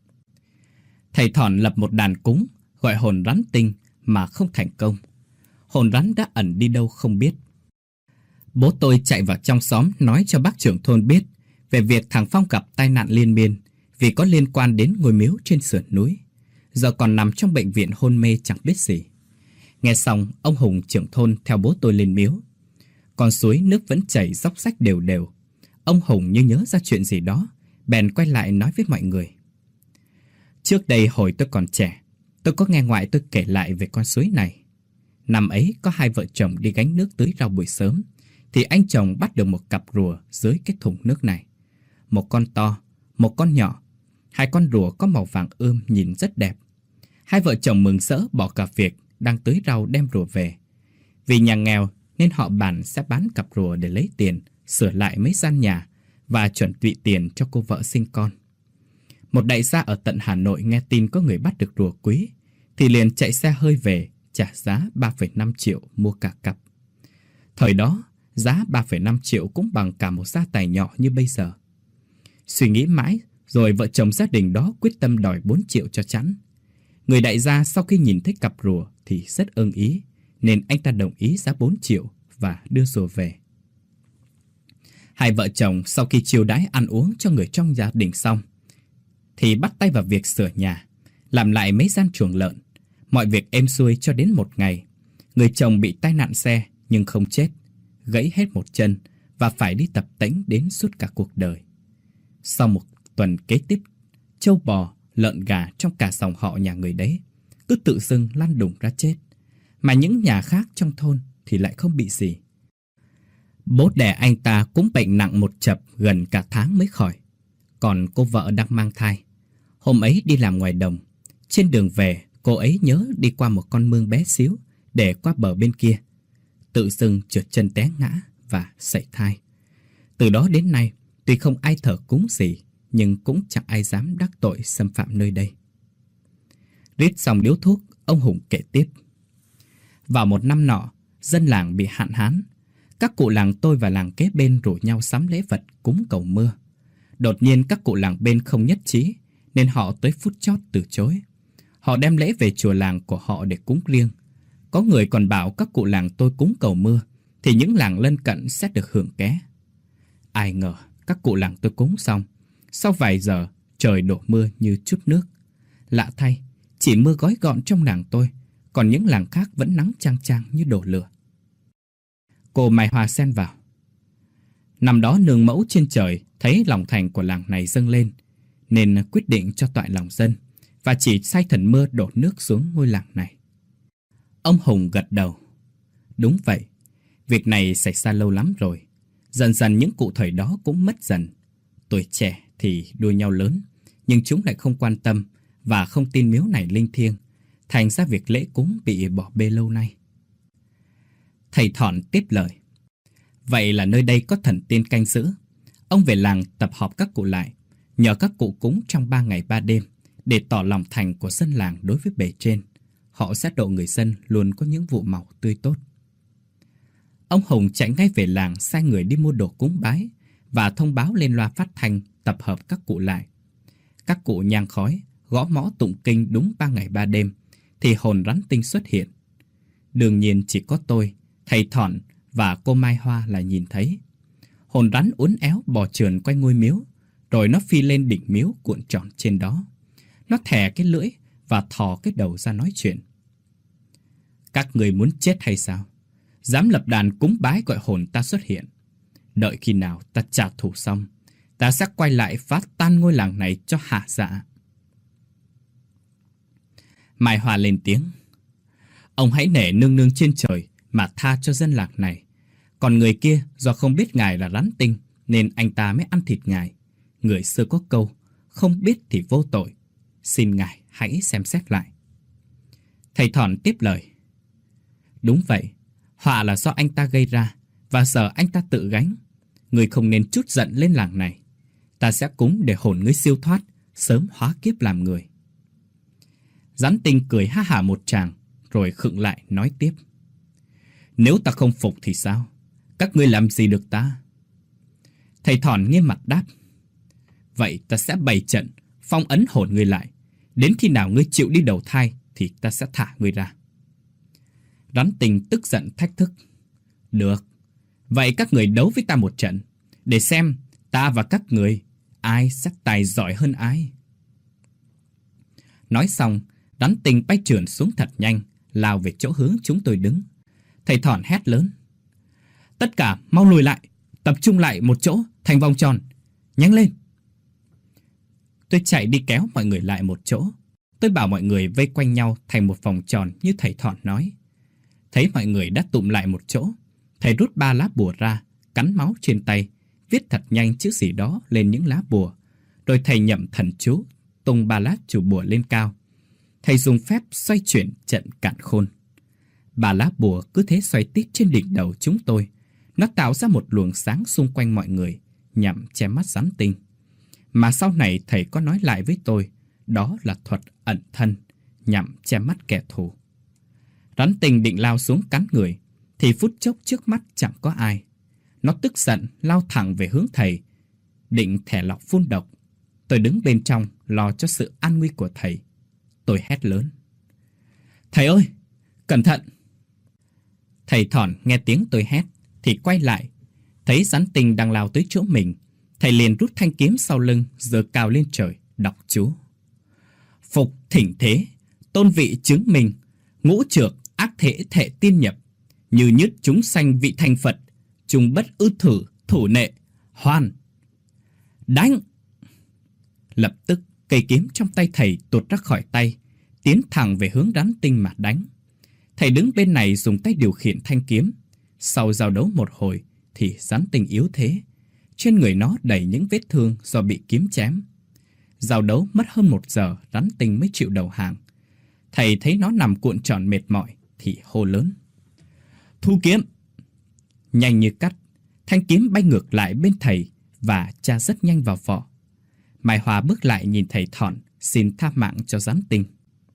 Thầy Thỏn lập một đàn cúng gọi hồn rắn tinh mà không thành công. Hồn rắn đã ẩn đi đâu không biết. Bố tôi chạy vào trong xóm nói cho bác trưởng thôn biết về việc thằng Phong gặp tai nạn liên miên vì có liên quan đến ngôi miếu trên sườn núi. Giờ còn nằm trong bệnh viện hôn mê chẳng biết gì. Nghe xong, ông Hùng trưởng thôn theo bố tôi lên miếu. Con suối nước vẫn chảy róc rách đều đều. Ông Hùng như nhớ ra chuyện gì đó, bèn quay lại nói với mọi người. Trước đây hồi tôi còn trẻ, tôi có nghe ngoại tôi kể lại về con suối này. Năm ấy có hai vợ chồng đi gánh nước tưới rau buổi sớm, thì anh chồng bắt được một cặp rùa dưới cái thùng nước này. Một con to, một con nhỏ. Hai con rùa có màu vàng ươm nhìn rất đẹp. Hai vợ chồng mừng rỡ bỏ cả việc đang tưới rau đem rùa về. Vì nhà nghèo nên họ bàn sẽ bán cặp rùa để lấy tiền, sửa lại mấy gian nhà và chuẩn bị tiền cho cô vợ sinh con. Một đại gia ở tận Hà Nội nghe tin có người bắt được rùa quý, thì liền chạy xe hơi về, trả giá ba phẩy năm triệu mua cả cặp. Thời đó, giá ba phẩy năm triệu cũng bằng cả một gia tài nhỏ như bây giờ. Suy nghĩ mãi, rồi vợ chồng gia đình đó quyết tâm đòi bốn triệu cho chẵn. Người đại gia sau khi nhìn thấy cặp rùa thì rất ưng ý, nên anh ta đồng ý giá bốn triệu và đưa rùa về. Hai vợ chồng sau khi chiêu đãi ăn uống cho người trong gia đình xong, thì bắt tay vào việc sửa nhà, làm lại mấy gian chuồng lợn. Mọi việc êm xuôi cho đến một ngày, người chồng bị tai nạn xe nhưng không chết, gãy hết một chân và phải đi tập tễnh đến suốt cả cuộc đời. Sau một tuần kế tiếp, trâu bò, lợn gà trong cả dòng họ nhà người đấy cứ tự dưng lăn đùng ra chết, mà những nhà khác trong thôn thì lại không bị gì. Bố đẻ anh ta cũng bệnh nặng một chập gần cả tháng mới khỏi. Còn cô vợ đang mang thai. Hôm ấy đi làm ngoài đồng, trên đường về cô ấy nhớ đi qua một con mương bé xíu để qua bờ bên kia. Tự dưng trượt chân té ngã và sảy thai. Từ đó đến nay, tuy không ai thờ cúng gì, nhưng cũng chẳng ai dám đắc tội xâm phạm nơi đây. Rít xong điếu thuốc, ông Hùng kể tiếp. Vào một năm nọ, dân làng bị hạn hán. Các cụ làng tôi và làng kế bên rủ nhau sắm lễ vật cúng cầu mưa. Đột nhiên các cụ làng bên không nhất trí, nên họ tới phút chót từ chối. Họ đem lễ về chùa làng của họ để cúng riêng. Có người còn bảo các cụ làng tôi cúng cầu mưa, thì những làng lân cận sẽ được hưởng ké. Ai ngờ các cụ làng tôi cúng xong, sau vài giờ trời đổ mưa như chút nước. Lạ thay, chỉ mưa gói gọn trong làng tôi, còn những làng khác vẫn nắng chang chang như đổ lửa. Cô Mai Hoa xen vào. Năm đó nương mẫu trên trời thấy lòng thành của làng này dâng lên, nên quyết định cho toại lòng dân và chỉ sai thần mưa đổ nước xuống ngôi làng này. Ông Hùng gật đầu. Đúng vậy, việc này xảy ra lâu lắm rồi. Dần dần những cụ thời đó cũng mất dần. Tuổi trẻ thì đua nhau lớn, nhưng chúng lại không quan tâm và không tin miếu này linh thiêng, thành ra việc lễ cúng bị bỏ bê lâu nay. Thầy Thỏn tiếp lời. Vậy là nơi đây có thần tiên canh giữ. Ông về làng tập họp các cụ lại, nhờ các cụ cúng trong ba ngày ba đêm để tỏ lòng thành của dân làng đối với bề trên. Họ sẽ độ người dân luôn có những vụ màu tươi tốt. Ông Hùng chạy ngay về làng sai người đi mua đồ cúng bái và thông báo lên loa phát thanh tập hợp các cụ lại. Các cụ nhang khói, gõ mõ tụng kinh đúng ba ngày ba đêm thì hồn rắn tinh xuất hiện. Đương nhiên chỉ có tôi, thầy Thỏn và cô Mai Hoa là nhìn thấy. Hồn rắn uốn éo bò trườn quanh ngôi miếu, rồi nó phi lên đỉnh miếu cuộn tròn trên đó. Nó thè cái lưỡi và thò cái đầu ra nói chuyện. Các người muốn chết hay sao? Dám lập đàn cúng bái gọi hồn ta xuất hiện. Đợi khi nào ta trả thù xong, ta sẽ quay lại phá tan ngôi làng này cho hả dạ. Mai Hoa lên tiếng. Ông hãy nể nương nương trên trời mà tha cho dân làng này. Còn người kia do không biết ngài là rắn tinh nên anh ta mới ăn thịt ngài. Người xưa có câu, không biết thì vô tội. Xin ngài hãy xem xét lại. Thầy Thỏn tiếp lời. Đúng vậy, họa là do anh ta gây ra, và giờ anh ta tự gánh. Người không nên trút giận lên làng này. Ta sẽ cúng để hồn ngươi siêu thoát, sớm hóa kiếp làm người. Rắn Tinh cười ha hả một tràng, rồi khựng lại nói tiếp. Nếu ta không phục thì sao? Các ngươi làm gì được ta? Thầy Thỏn nghiêm mặt đáp. Vậy ta sẽ bày trận, phong ấn hồn ngươi lại. Đến khi nào ngươi chịu đi đầu thai thì ta sẽ thả ngươi ra. Rắn Tinh tức giận thách thức. Được, vậy các người đấu với ta một trận, để xem ta và các người ai sẽ tài giỏi hơn ai. Nói xong, Rắn Tinh bay trườn xuống thật nhanh, lao về chỗ hướng chúng tôi đứng. Thầy Thỏn hét lớn. Tất cả mau lùi lại, tập trung lại một chỗ thành vòng tròn. Nhanh lên. Tôi chạy đi kéo mọi người lại một chỗ. Tôi bảo mọi người vây quanh nhau thành một vòng tròn như thầy Thỏn nói. Thấy mọi người đã tụm lại một chỗ, thầy rút ba lá bùa ra, cắn máu trên tay, viết thật nhanh chữ gì đó lên những lá bùa. Rồi thầy nhậm thần chú, tung ba lá chủ bùa lên cao. Thầy dùng phép xoay chuyển trận càn khôn. Ba lá bùa cứ thế xoay tít trên đỉnh đầu chúng tôi. Nó tạo ra một luồng sáng xung quanh mọi người, nhằm che mắt Rắn Tinh. Mà sau này thầy có nói lại với tôi, đó là thuật ẩn thân, nhằm che mắt kẻ thù. Rắn Tinh định lao xuống cắn người, thì phút chốc trước mắt chẳng có ai. Nó tức giận lao thẳng về hướng thầy, định thẻ lọc phun độc. Tôi đứng bên trong lo cho sự an nguy của thầy. Tôi hét lớn. Thầy ơi, cẩn thận! Thầy Thỏn nghe tiếng tôi hét thì quay lại, thấy Rắn Tinh đang lao tới chỗ mình. Thầy liền rút thanh kiếm sau lưng, giơ cao lên trời, đọc chú. Phục thỉnh thế, tôn vị chứng minh, ngũ trược ác thể thệ tiên nhập. Như nhất chúng sanh vị thành Phật, chúng bất ư thử, thủ nệ, hoan. Đánh! Lập tức cây kiếm trong tay thầy tuột ra khỏi tay, tiến thẳng về hướng Rắn Tinh mà đánh. Thầy đứng bên này dùng tay điều khiển thanh kiếm. Sau giao đấu một hồi thì Rắn Tinh yếu thế. Trên người nó đầy những vết thương do bị kiếm chém. Giao đấu mất hơn một giờ, Rắn Tinh mới chịu đầu hàng. Thầy thấy nó nằm cuộn tròn mệt mỏi thì hô lớn. Thu kiếm! Nhanh như cắt, thanh kiếm bay ngược lại bên thầy và tra rất nhanh vào vỏ. Mai Hoa bước lại nhìn thầy Thỏn, xin tha mạng cho Rắn Tinh.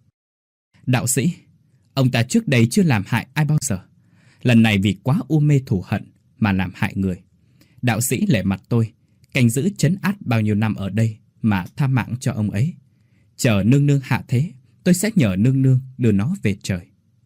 Đạo sĩ, ông ta trước đây chưa làm hại ai bao giờ. Lần này vì quá u mê thù hận mà làm hại người. Đạo sĩ lệ mặt tôi, canh giữ trấn át bao nhiêu năm ở đây mà tha mạng cho ông ấy. Chờ nương nương hạ thế, tôi sẽ nhờ nương nương đưa nó về trời.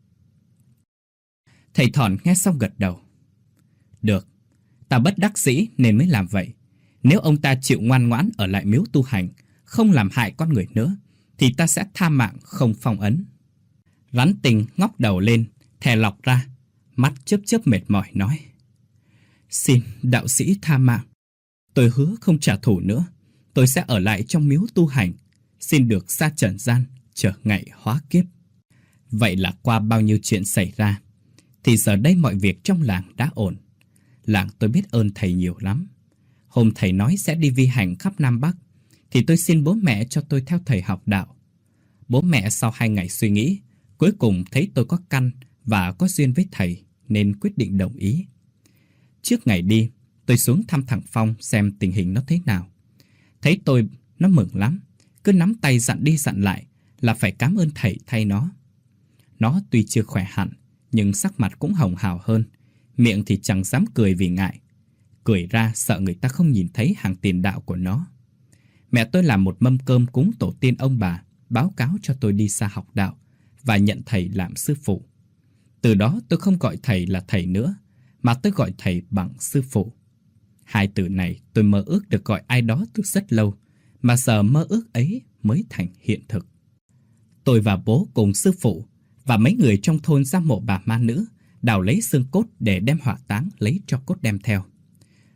Thầy Thỏn nghe xong gật đầu. Được, ta bất đắc dĩ nên mới làm vậy. Nếu ông ta chịu ngoan ngoãn ở lại miếu tu hành, không làm hại con người nữa, thì ta sẽ tha mạng không phong ấn. Rắn Tinh ngóc đầu lên, thè lọc ra, mắt chớp chớp mệt mỏi nói. Xin đạo sĩ tha mạng. Tôi hứa không trả thù nữa. Tôi sẽ ở lại trong miếu tu hành, xin được xa trần gian, chờ ngày hóa kiếp. Vậy là qua bao nhiêu chuyện xảy ra, thì giờ đây mọi việc trong làng đã ổn. Làng tôi biết ơn thầy nhiều lắm. Hôm thầy nói sẽ đi vi hành khắp Nam Bắc, thì tôi xin bố mẹ cho tôi theo thầy học đạo. Bố mẹ sau hai ngày suy nghĩ, cuối cùng thấy tôi có căn và có duyên với thầy, nên quyết định đồng ý. Trước ngày đi, tôi xuống thăm thằng Phong xem tình hình nó thế nào. Thấy tôi, nó mừng lắm, cứ nắm tay dặn đi dặn lại là phải cảm ơn thầy thay nó. Nó tuy chưa khỏe hẳn, nhưng sắc mặt cũng hồng hào hơn, miệng thì chẳng dám cười vì ngại. Cười ra sợ người ta không nhìn thấy hàng tiền đạo của nó. Mẹ tôi làm một mâm cơm cúng tổ tiên ông bà, báo cáo cho tôi đi xa học đạo và nhận thầy làm sư phụ. Từ đó tôi không gọi thầy là thầy nữa, mà tôi gọi thầy bằng sư phụ. Hai từ này tôi mơ ước được gọi ai đó từ rất lâu, mà giờ mơ ước ấy mới thành hiện thực. Tôi và bố cùng sư phụ và mấy người trong thôn ra mộ bà ma nữ, đào lấy xương cốt để đem hỏa táng, lấy cho cốt đem theo.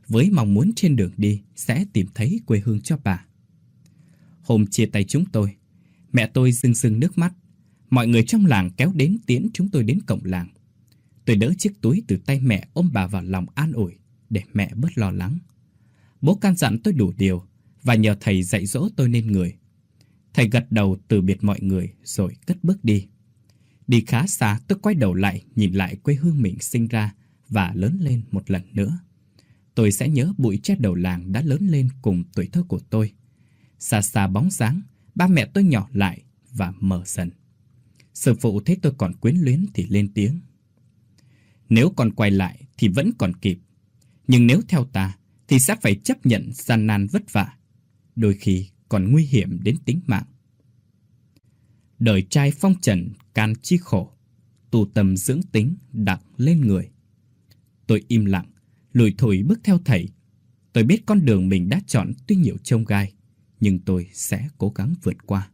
với mong muốn trên đường đi sẽ tìm thấy quê hương cho bà. Hôm chia tay chúng tôi, mẹ tôi rưng rưng nước mắt. Mọi người trong làng kéo đến tiễn chúng tôi đến cổng làng. Tôi đỡ chiếc túi từ tay mẹ, ôm bà vào lòng an ủi để mẹ bớt lo lắng. Bố can dặn tôi đủ điều và nhờ thầy dạy dỗ tôi nên người. Thầy gật đầu từ biệt mọi người rồi cất bước đi. Đi khá xa, tôi quay đầu lại nhìn lại quê hương mình sinh ra và lớn lên một lần nữa. Tôi sẽ nhớ bụi tre đầu làng đã lớn lên cùng tuổi thơ của tôi. Xa xa bóng dáng, ba mẹ tôi nhỏ lại và mờ dần. Sư phụ thấy tôi còn quyến luyến thì lên tiếng. Nếu con quay lại thì vẫn còn kịp. Nhưng nếu theo ta thì sẽ phải chấp nhận gian nan vất vả. Đôi khi còn nguy hiểm đến tính mạng. Đời trai phong trần can chi khổ. Tu tâm dưỡng tính đặng lên người. Tôi im lặng, lủi thủi bước theo thầy. Tôi biết con đường mình đã chọn tuy nhiều chông gai, nhưng tôi sẽ cố gắng vượt qua.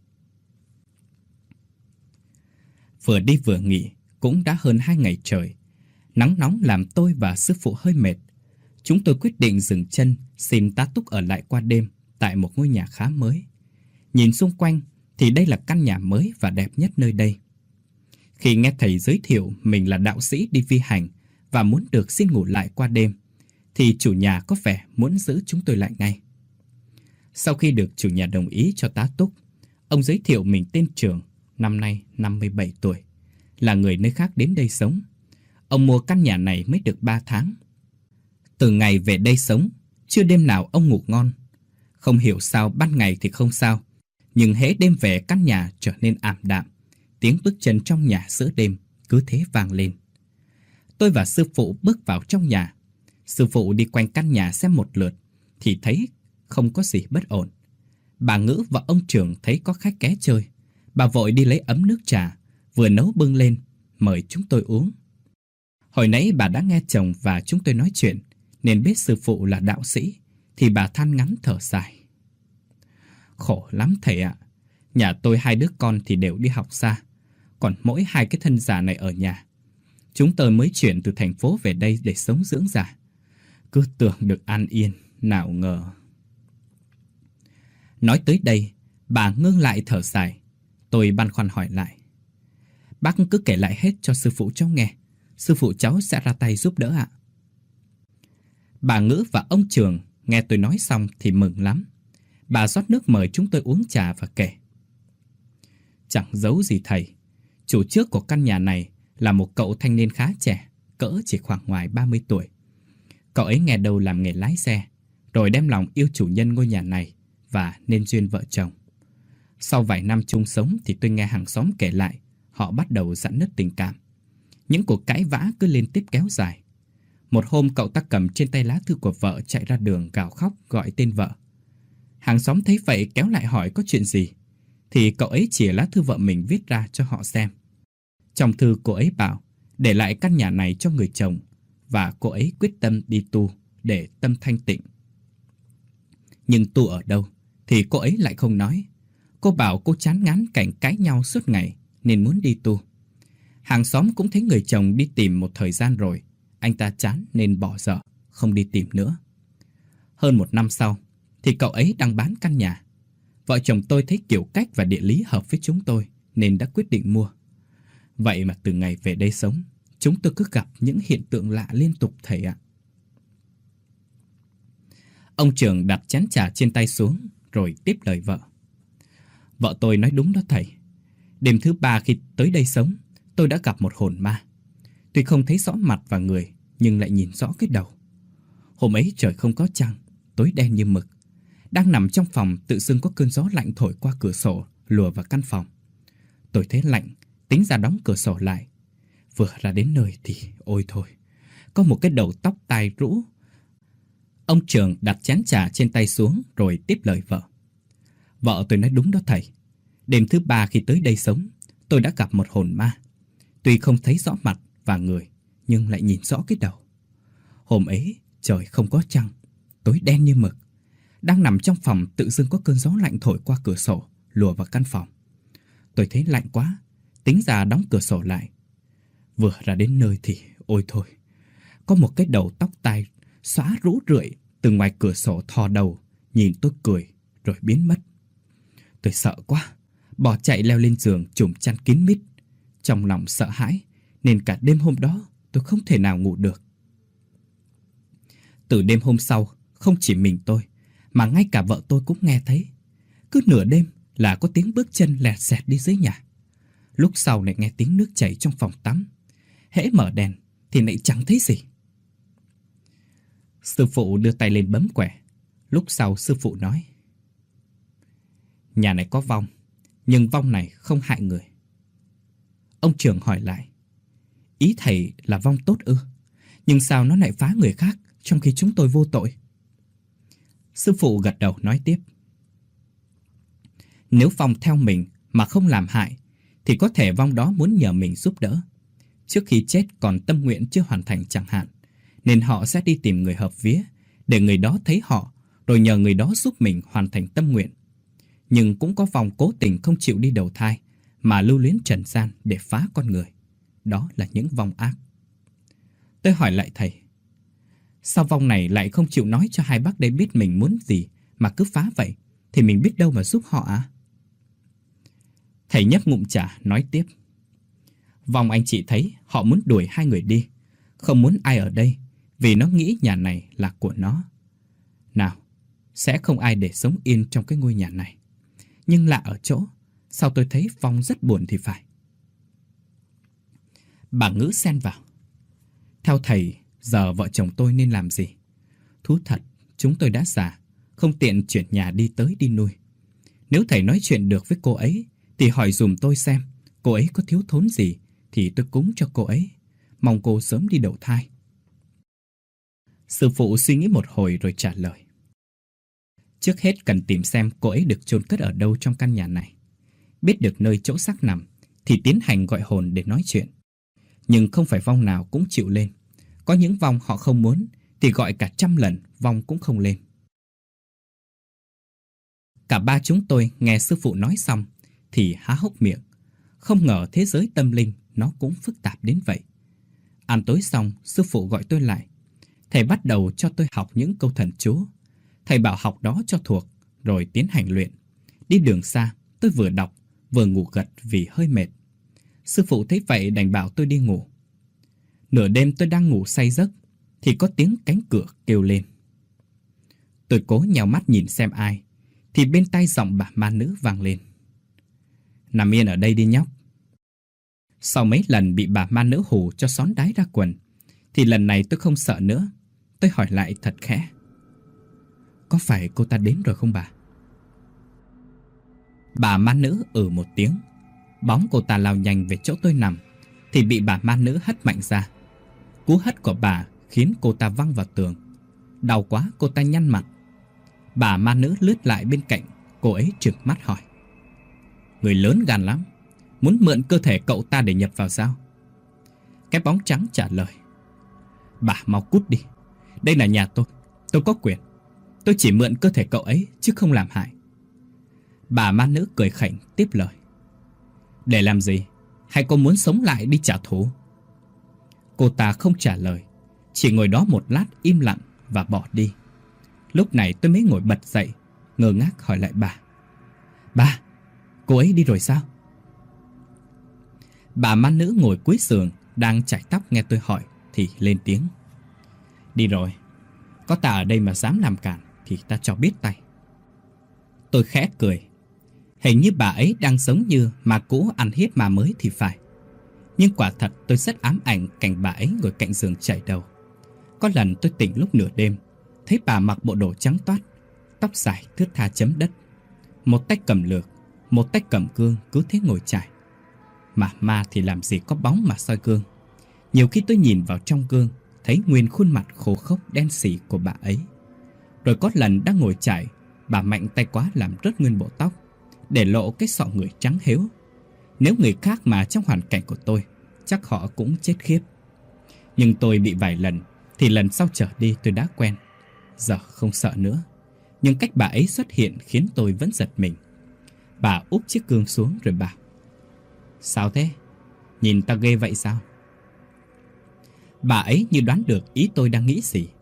Vừa đi vừa nghỉ, cũng đã hơn hai ngày trời. Nắng nóng làm tôi và sư phụ hơi mệt. Chúng tôi quyết định dừng chân, xin tá túc ở lại qua đêm tại một ngôi nhà khá mới. Nhìn xung quanh thì đây là căn nhà mới và đẹp nhất nơi đây. Khi nghe thầy giới thiệu mình là đạo sĩ đi vi hành và muốn được xin ngủ lại qua đêm, thì chủ nhà có vẻ muốn giữ chúng tôi lại ngay. Sau khi được chủ nhà đồng ý cho tá túc, ông giới thiệu mình tên Trường, năm nay năm mươi bảy tuổi, là người nơi khác đến đây sống. Ông mua căn nhà này mới được ba tháng. Từ ngày về đây sống, chưa đêm nào ông ngủ ngon. Không hiểu sao ban ngày thì không sao, nhưng hễ đêm về căn nhà trở nên ảm đạm. Tiếng bước chân trong nhà giữa đêm cứ thế vang lên. Tôi và sư phụ bước vào trong nhà. Sư phụ đi quanh căn nhà xem một lượt thì thấy không có gì bất ổn. Bà Ngữ và ông Trường thấy có khách ghé chơi. Bà vội đi lấy ấm nước trà, vừa nấu bưng lên, mời chúng tôi uống. Hồi nãy bà đã nghe chồng và chúng tôi nói chuyện, nên biết sư phụ là đạo sĩ, thì bà than ngắn thở dài. Khổ lắm thầy ạ, nhà tôi hai đứa con thì đều đi học xa, còn mỗi hai cái thân già này ở nhà. Chúng tôi mới chuyển từ thành phố về đây để sống dưỡng già. Cứ tưởng được an yên, nào ngờ. Nói tới đây, bà ngưng lại thở dài. Tôi băn khoăn hỏi lại. Bác cứ kể lại hết cho sư phụ cháu nghe. Sư phụ cháu sẽ ra tay giúp đỡ ạ. Bà Ngữ và ông Trường nghe tôi nói xong thì mừng lắm. Bà rót nước mời chúng tôi uống trà và kể. Chẳng giấu gì thầy, chủ trước của căn nhà này là một cậu thanh niên khá trẻ, cỡ chỉ khoảng ngoài ba mươi tuổi. Cậu ấy nghe đầu làm nghề lái xe, rồi đem lòng yêu chủ nhân ngôi nhà này và nên duyên vợ chồng. Sau vài năm chung sống thì tôi nghe hàng xóm kể lại, họ bắt đầu rạn nứt tình cảm. Những cuộc cãi vã cứ liên tiếp kéo dài. Một hôm cậu ta cầm trên tay lá thư của vợ chạy ra đường gào khóc gọi tên vợ. Hàng xóm thấy vậy kéo lại hỏi có chuyện gì, thì cậu ấy chỉ lá thư vợ mình viết ra cho họ xem. Trong thư cô ấy bảo để lại căn nhà này cho người chồng và cô ấy quyết tâm đi tu để tâm thanh tịnh. Nhưng tu ở đâu thì cô ấy lại không nói. Cô bảo cô chán ngán cảnh cãi nhau suốt ngày nên muốn đi tu. Hàng xóm cũng thấy người chồng đi tìm một thời gian rồi, anh ta chán nên bỏ dở, không đi tìm nữa. Hơn một năm sau thì cậu ấy đang bán căn nhà. Vợ chồng tôi thấy kiểu cách và địa lý hợp với chúng tôi nên đã quyết định mua. Vậy mà từ ngày về đây sống, chúng tôi cứ gặp những hiện tượng lạ liên tục thầy ạ. Ông Trường đặt chén trà trên tay xuống rồi tiếp lời vợ. Vợ tôi nói đúng đó thầy. Đêm thứ ba khi tới đây sống, tôi đã gặp một hồn ma. Tuy không thấy rõ mặt và người, nhưng lại nhìn rõ cái đầu. Hôm ấy trời không có trăng, tối đen như mực. Đang nằm trong phòng, tự dưng có cơn gió lạnh thổi qua cửa sổ, lùa vào căn phòng. Tôi thấy lạnh, tính ra đóng cửa sổ lại. Vừa ra đến nơi thì ôi thôi, có một cái đầu tóc tai rũ. Ông Trường đặt chén trà trên tay xuống rồi tiếp lời vợ. Vợ tôi nói đúng đó thầy. Đêm thứ ba khi tới đây sống, tôi đã gặp một hồn ma. Tuy không thấy rõ mặt và người, nhưng lại nhìn rõ cái đầu. Hôm ấy trời không có trăng, tối đen như mực. Đang nằm trong phòng, tự dưng có cơn gió lạnh thổi qua cửa sổ, lùa vào căn phòng. Tôi thấy lạnh quá, tính ra đóng cửa sổ lại. Vừa ra đến nơi thì ôi thôi, có một cái đầu tóc tai xóa rũ rượi từ ngoài cửa sổ thò đầu, nhìn tôi cười rồi biến mất. Tôi sợ quá, bỏ chạy leo lên giường trùm chăn kín mít. Trong lòng sợ hãi nên cả đêm hôm đó tôi không thể nào ngủ được. Từ đêm hôm sau, không chỉ mình tôi mà ngay cả vợ tôi cũng nghe thấy. Cứ nửa đêm là có tiếng bước chân lẹt xẹt đi dưới nhà. Lúc sau lại nghe tiếng nước chảy trong phòng tắm. Hễ mở đèn thì lại chẳng thấy gì. Sư phụ đưa tay lên bấm quẻ. Lúc sau sư phụ nói: nhà này có vong, nhưng vong này không hại người. Ông trưởng hỏi lại: ý thầy là vong tốt ư? Nhưng sao nó lại phá người khác trong khi chúng tôi vô tội? Sư phụ gật đầu nói tiếp: nếu vong theo mình mà không làm hại thì có thể vong đó muốn nhờ mình giúp đỡ. Trước khi chết còn tâm nguyện chưa hoàn thành chẳng hạn, nên họ sẽ đi tìm người hợp vía để người đó thấy họ, rồi nhờ người đó giúp mình hoàn thành tâm nguyện. Nhưng cũng có vong cố tình không chịu đi đầu thai mà lưu luyến trần gian để phá con người. Đó là những vong ác. Tôi hỏi lại thầy: sao vong này lại không chịu nói cho hai bác đây biết mình muốn gì mà cứ phá vậy? Thì mình biết đâu mà giúp họ à? Thầy nhấp ngụm trà nói tiếp: vong anh chị thấy họ muốn đuổi hai người đi, không muốn ai ở đây, vì nó nghĩ nhà này là của nó. Nào, sẽ không ai để sống yên trong cái ngôi nhà này. Nhưng lạ ở chỗ, sao tôi thấy vong rất buồn thì phải. Bà Ngữ xen vào: theo thầy, giờ vợ chồng tôi nên làm gì? Thú thật, chúng tôi đã già, không tiện chuyển nhà đi tới đi nuôi. Nếu thầy nói chuyện được với cô ấy thì hỏi dùm tôi xem cô ấy có thiếu thốn gì thì tôi cúng cho cô ấy. Mong cô sớm đi đầu thai. Sư phụ suy nghĩ một hồi rồi trả lời: trước hết cần tìm xem cô ấy được chôn cất ở đâu trong căn nhà này. Biết được nơi chỗ xác nằm thì tiến hành gọi hồn để nói chuyện. Nhưng không phải vong nào cũng chịu lên. Có những vong họ không muốn thì gọi cả trăm lần vong cũng không lên. Cả ba chúng tôi nghe sư phụ nói xong thì há hốc miệng. Không ngờ thế giới tâm linh nó cũng phức tạp đến vậy. Ăn tối xong, sư phụ gọi tôi lại. Thầy bắt đầu cho tôi học những câu thần chú. Thầy bảo học đó cho thuộc, rồi tiến hành luyện. Đi đường xa, tôi vừa đọc, vừa ngủ gật vì hơi mệt. Sư phụ thấy vậy đành bảo tôi đi ngủ. Nửa đêm tôi đang ngủ say giấc, thì có tiếng cánh cửa kêu lên. Tôi cố nhào mắt nhìn xem ai, thì bên tai giọng bà ma nữ vang lên: nằm yên ở đây đi nhóc. Sau mấy lần bị bà ma nữ hù cho xón đái ra quần, thì lần này tôi không sợ nữa. Tôi hỏi lại thật khẽ: có phải cô ta đến rồi không bà? Bà ma nữ ừ một tiếng. Bóng cô ta lao nhanh về chỗ tôi nằm, thì bị bà ma nữ hất mạnh ra. Cú hất của bà khiến cô ta văng vào tường. Đau quá, cô ta nhăn mặt. Bà ma nữ lướt lại bên cạnh, cô ấy trừng mắt hỏi: người lớn gan lắm, muốn mượn cơ thể cậu ta để nhập vào sao? Cái bóng trắng trả lời: bà mau cút đi, đây là nhà tôi, tôi có quyền. Tôi chỉ mượn cơ thể cậu ấy chứ không làm hại. Bà ma nữ cười khẩy tiếp lời: để làm gì? Hay cô muốn sống lại đi trả thù? Cô ta không trả lời, chỉ ngồi đó một lát im lặng và bỏ đi. Lúc này tôi mới ngồi bật dậy, ngơ ngác hỏi lại bà: bà, cô ấy đi rồi sao? Bà ma nữ ngồi cuối giường đang chải tóc nghe tôi hỏi thì lên tiếng: đi rồi. Có ta ở đây mà dám làm cản thì ta cho biết tay. Tôi khẽ cười. Hình như bà ấy đang giống như ma cũ ăn hiếp ma mới thì phải. Nhưng quả thật tôi rất ám ảnh cảnh bà ấy ngồi cạnh giường chảy đầu. Có lần tôi tỉnh lúc nửa đêm, thấy bà mặc bộ đồ trắng toát, tóc dài thướt tha chấm đất, một tay cầm lược, một tay cầm gương, cứ thế ngồi chải. Mà ma thì làm gì có bóng mà soi gương. Nhiều khi tôi nhìn vào trong gương, thấy nguyên khuôn mặt khô khốc đen sì của bà ấy. Rồi có lần đang ngồi chải, bà mạnh tay quá làm rớt nguyên bộ tóc, để lộ cái sọ người trắng héo. Nếu người khác mà trong hoàn cảnh của tôi, chắc họ cũng chết khiếp. Nhưng tôi bị vài lần, thì lần sau trở đi tôi đã quen. Giờ không sợ nữa. Nhưng cách bà ấy xuất hiện khiến tôi vẫn giật mình. Bà úp chiếc gương xuống rồi bảo: sao thế? Nhìn ta ghê vậy sao? Bà ấy như đoán được ý tôi đang nghĩ gì.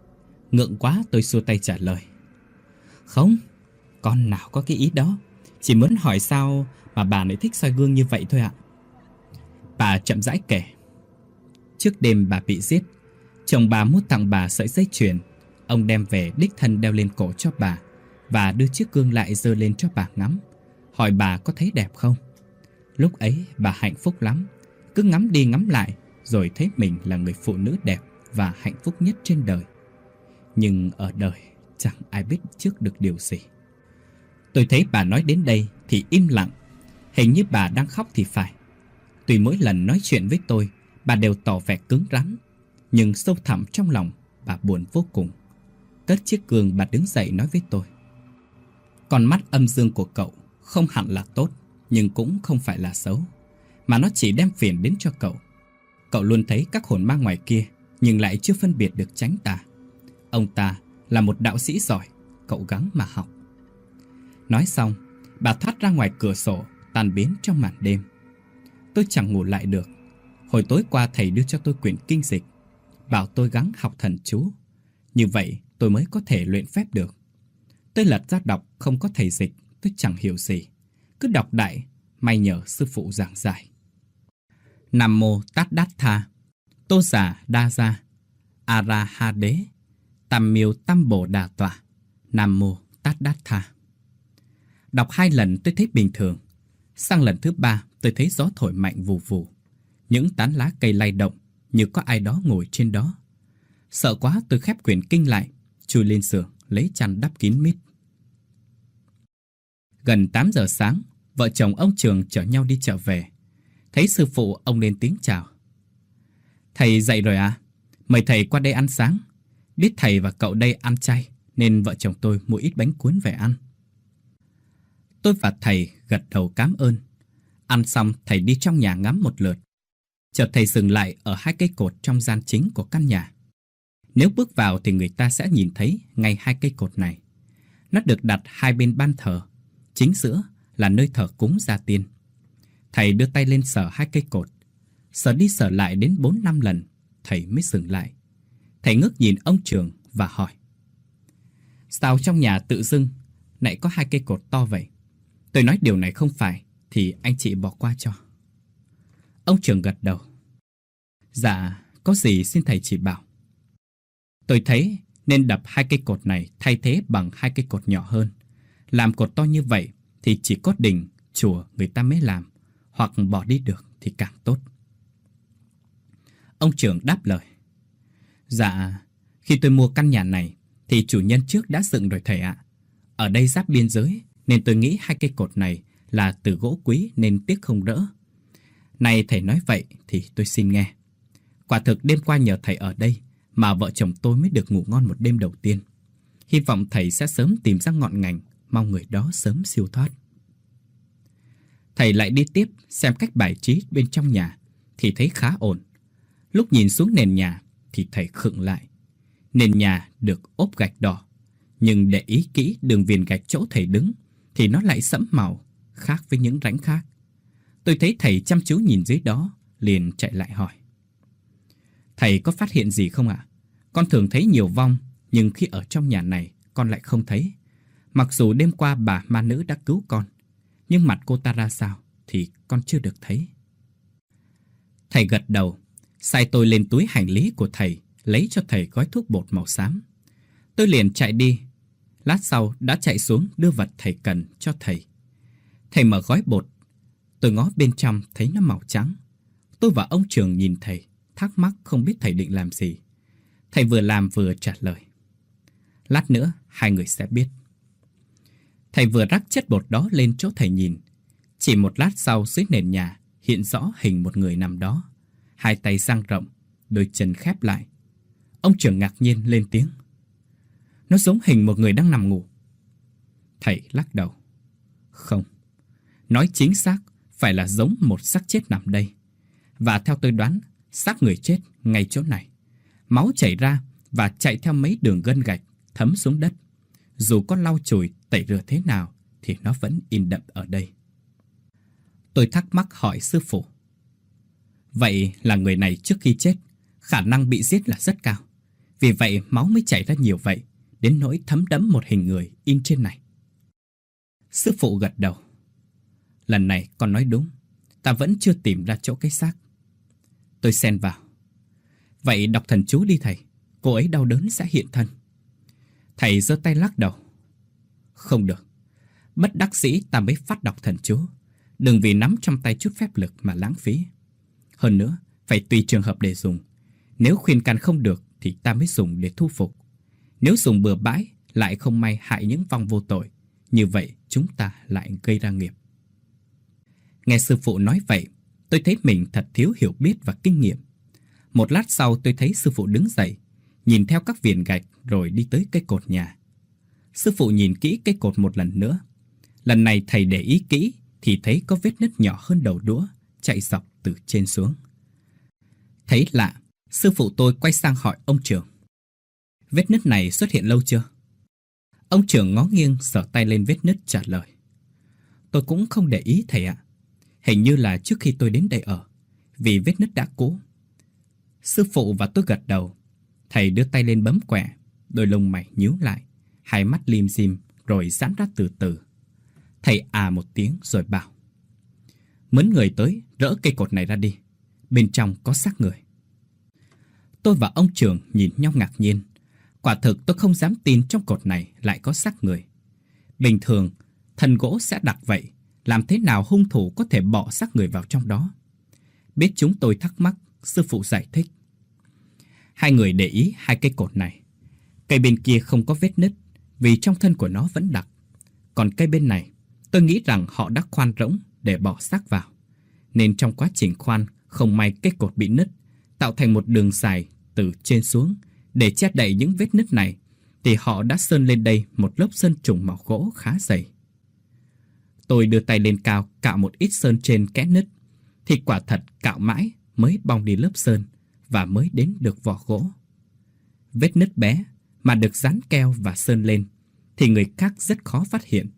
Ngượng quá tôi xua tay trả lời. Không, con nào có cái ý đó. Chỉ muốn hỏi sao mà bà lại thích soi gương như vậy thôi ạ. Bà chậm rãi kể. Trước đêm bà bị giết, chồng bà mua tặng bà sợi dây chuyền. Ông đem về đích thân đeo lên cổ cho bà và đưa chiếc gương lại giơ lên cho bà ngắm, hỏi bà có thấy đẹp không. Lúc ấy bà hạnh phúc lắm, cứ ngắm đi ngắm lại rồi thấy mình là người phụ nữ đẹp và hạnh phúc nhất trên đời. Nhưng ở đời chẳng ai biết trước được điều gì. Tôi thấy bà nói đến đây thì im lặng, hình như bà đang khóc thì phải. Tuy mỗi lần nói chuyện với tôi, bà đều tỏ vẻ cứng rắn, nhưng sâu thẳm trong lòng bà buồn vô cùng. Cất chiếc gương, bà đứng dậy nói với tôi. Con mắt âm dương của cậu không hẳn là tốt, nhưng cũng không phải là xấu, mà nó chỉ đem phiền đến cho cậu. Cậu luôn thấy các hồn ma ngoài kia, nhưng lại chưa phân biệt được tránh tà. Ông ta là một đạo sĩ giỏi, cậu gắng mà học. Nói xong, bà thoát ra ngoài cửa sổ, tan biến trong màn đêm. Tôi chẳng ngủ lại được. Hồi tối qua thầy đưa cho tôi quyển kinh dịch, bảo tôi gắng học thần chú. Như vậy tôi mới có thể luyện phép được. Tôi lật ra đọc, không có thầy dịch, tôi chẳng hiểu gì. Cứ đọc đại, may nhờ sư phụ giảng giải. Nam mô Tát Đát Tha, Tô Giả Đa Gia, A Ra Ha Đế, Tam Miêu Tam Bồ Đà Tọa, Nam mô Tát Đát Tha. Đọc hai lần tôi thấy bình thường. Sang lần thứ ba tôi thấy gió thổi mạnh vù vù. Những tán lá cây lay động như có ai đó ngồi trên đó. Sợ quá tôi khép quyển kinh lại, chui lên giường lấy chăn đắp kín mít. Gần tám giờ sáng, vợ chồng ông Trường chở nhau đi chợ về. Thấy sư phụ, ông lên tiếng chào. Thầy dậy rồi à? Mời thầy qua đây ăn sáng. Biết thầy và cậu đây ăn chay nên vợ chồng tôi mua ít bánh cuốn về ăn. Tôi và thầy gật đầu cảm ơn. Ăn xong thầy đi trong nhà ngắm một lượt. Chợt thầy dừng lại ở hai cây cột trong gian chính của căn nhà. Nếu bước vào thì người ta sẽ nhìn thấy ngay hai cây cột này. Nó được đặt hai bên ban thờ. Chính giữa là nơi thờ cúng gia tiên. Thầy đưa tay lên sờ hai cây cột. Sờ đi sờ lại đến bốn năm lần, thầy mới dừng lại. Thầy ngước nhìn ông Trường và hỏi. Sao trong nhà tự dưng lại có hai cây cột to vậy? Tôi nói điều này không phải thì anh chị bỏ qua cho. Ông Trường gật đầu. Dạ, có gì xin thầy chỉ bảo. Tôi thấy nên đập hai cây cột này thay thế bằng hai cây cột nhỏ hơn. Làm cột to như vậy thì chỉ có đình, chùa người ta mới làm, hoặc bỏ đi được thì càng tốt. Ông Trường đáp lời. Dạ, khi tôi mua căn nhà này thì chủ nhân trước đã dựng rồi thầy ạ. Ở đây giáp biên giới nên tôi nghĩ hai cây cột này là từ gỗ quý nên tiếc không rỡ. Này thầy nói vậy thì tôi xin nghe. Quả thực đêm qua nhờ thầy ở đây mà vợ chồng tôi mới được ngủ ngon một đêm đầu tiên. Hy vọng thầy sẽ sớm tìm ra ngọn ngành, mong người đó sớm siêu thoát. Thầy lại đi tiếp xem cách bài trí bên trong nhà thì thấy khá ổn. Lúc nhìn xuống nền nhà thì thầy khựng lại. Nền nhà được ốp gạch đỏ, nhưng để ý kỹ đường viền gạch chỗ thầy đứng thì nó lại sẫm màu, khác với những rãnh khác. Tôi thấy thầy chăm chú nhìn dưới đó, liền chạy lại hỏi. Thầy có phát hiện gì không ạ? Con thường thấy nhiều vong, nhưng khi ở trong nhà này con lại không thấy. Mặc dù đêm qua bà ma nữ đã cứu con, nhưng mặt cô ta ra sao thì con chưa được thấy. Thầy gật đầu, sai tôi lên túi hành lý của thầy, lấy cho thầy gói thuốc bột màu xám. Tôi liền chạy đi. Lát sau đã chạy xuống đưa vật thầy cần cho thầy. Thầy mở gói bột. Tôi ngó bên trong thấy nó màu trắng. Tôi và ông Trường nhìn thầy, thắc mắc không biết thầy định làm gì. Thầy vừa làm vừa trả lời. Lát nữa hai người sẽ biết. Thầy vừa rắc chất bột đó lên chỗ thầy nhìn. Chỉ một lát sau dưới nền nhà hiện rõ hình một người nằm đó. Hai tay dang rộng, đôi chân khép lại. Ông Trường ngạc nhiên lên tiếng. Nó giống hình một người đang nằm ngủ. Thầy lắc đầu. Không, nói chính xác phải là giống một xác chết nằm đây. Và theo tôi đoán, xác người chết ngay chỗ này. Máu chảy ra và chạy theo mấy đường gân gạch thấm xuống đất. Dù có lau chùi, tẩy rửa thế nào thì nó vẫn in đậm ở đây. Tôi thắc mắc hỏi sư phụ. Vậy là người này trước khi chết, khả năng bị giết là rất cao. Vì vậy máu mới chảy ra nhiều vậy, đến nỗi thấm đẫm một hình người in trên này. Sư phụ gật đầu. Lần này con nói đúng, ta vẫn chưa tìm ra chỗ cái xác. Tôi xen vào. Vậy đọc thần chú đi thầy, cô ấy đau đớn sẽ hiện thân. Thầy giơ tay lắc đầu. Không được, bất đắc dĩ ta mới phát đọc thần chú. Đừng vì nắm trong tay chút phép lực mà lãng phí. Hơn nữa, phải tùy trường hợp để dùng. Nếu khuyên can không được thì ta mới dùng để thu phục. Nếu dùng bừa bãi lại không may hại những vong vô tội, như vậy chúng ta lại gây ra nghiệp. Nghe sư phụ nói vậy, tôi thấy mình thật thiếu hiểu biết và kinh nghiệm. Một lát sau tôi thấy sư phụ đứng dậy, nhìn theo các viền gạch rồi đi tới cây cột nhà. Sư phụ nhìn kỹ cây cột một lần nữa. Lần này thầy để ý kỹ thì thấy có vết nứt nhỏ hơn đầu đũa chạy dọc từ trên xuống. Thấy lạ, sư phụ tôi quay sang hỏi ông trưởng. Vết nứt này xuất hiện lâu chưa? Ông trưởng ngó nghiêng sờ tay lên vết nứt trả lời. Tôi cũng không để ý thầy ạ. Hình như là trước khi tôi đến đây ở, vì vết nứt đã cũ. Sư phụ và tôi gật đầu. Thầy đưa tay lên bấm quẻ, đôi lông mày nhíu lại, hai mắt lim dim rồi giãn ra từ từ. Thầy à một tiếng rồi bảo. Mướn người tới rỡ cây cột này ra đi, bên trong có xác người. Tôi và ông trưởng nhìn nhau ngạc nhiên. Quả thực tôi không dám tin trong cột này lại có xác người. Bình thường, thân gỗ sẽ đặc vậy, làm thế nào hung thủ có thể bỏ xác người vào trong đó? Biết chúng tôi thắc mắc, sư phụ giải thích. Hai người để ý hai cây cột này. Cây bên kia không có vết nứt, vì trong thân của nó vẫn đặc. Còn cây bên này, tôi nghĩ rằng họ đã khoan rỗng để bỏ xác vào. Nên trong quá trình khoan, không may cây cột bị nứt, tạo thành một đường dài từ trên xuống. Để che đậy những vết nứt này, thì họ đã sơn lên đây một lớp sơn trùng màu gỗ khá dày. Tôi đưa tay lên cao cạo một ít sơn trên kẽ nứt, thì quả thật cạo mãi mới bong đi lớp sơn và mới đến được vỏ gỗ. Vết nứt bé mà được dán keo và sơn lên thì người khác rất khó phát hiện.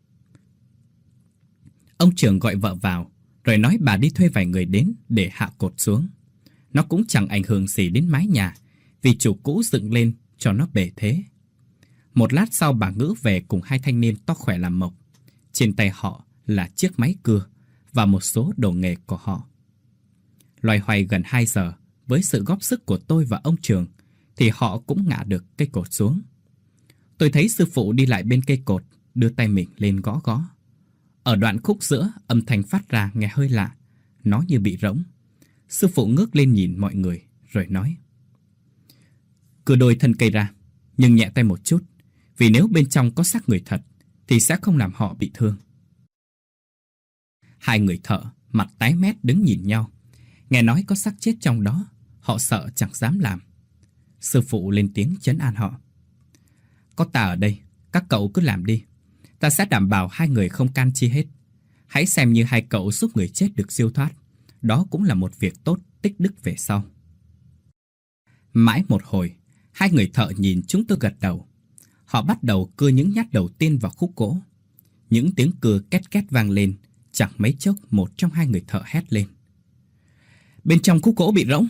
Ông trưởng gọi vợ vào, rồi nói bà đi thuê vài người đến để hạ cột xuống. Nó cũng chẳng ảnh hưởng gì đến mái nhà, vì chủ cũ dựng lên cho nó bề thế. Một lát sau bà Ngữ về cùng hai thanh niên to khỏe làm mộc. Trên tay họ là chiếc máy cưa và một số đồ nghề của họ. Loay hoay gần hai giờ, với sự góp sức của tôi và ông Trường, thì họ cũng ngã được cây cột xuống. Tôi thấy sư phụ đi lại bên cây cột, đưa tay mình lên gõ gõ. Ở đoạn khúc giữa, âm thanh phát ra nghe hơi lạ, nó như bị rỗng. Sư phụ ngước lên nhìn mọi người, rồi nói. Cưa đôi thân cây ra, nhưng nhẹ tay một chút, vì nếu bên trong có xác người thật, thì sẽ không làm họ bị thương. Hai người thợ, mặt tái mét đứng nhìn nhau. Nghe nói có xác chết trong đó, họ sợ chẳng dám làm. Sư phụ lên tiếng trấn an họ. Có ta ở đây, các cậu cứ làm đi. Ta sẽ đảm bảo hai người không can chi hết. Hãy xem như hai cậu giúp người chết được siêu thoát. Đó cũng là một việc tốt tích đức về sau. Mãi một hồi, hai người thợ nhìn chúng tôi gật đầu. Họ bắt đầu cưa những nhát đầu tiên vào khúc gỗ. Những tiếng cưa két két vang lên. Chẳng mấy chốc một trong hai người thợ hét lên. Bên trong khúc gỗ bị rỗng.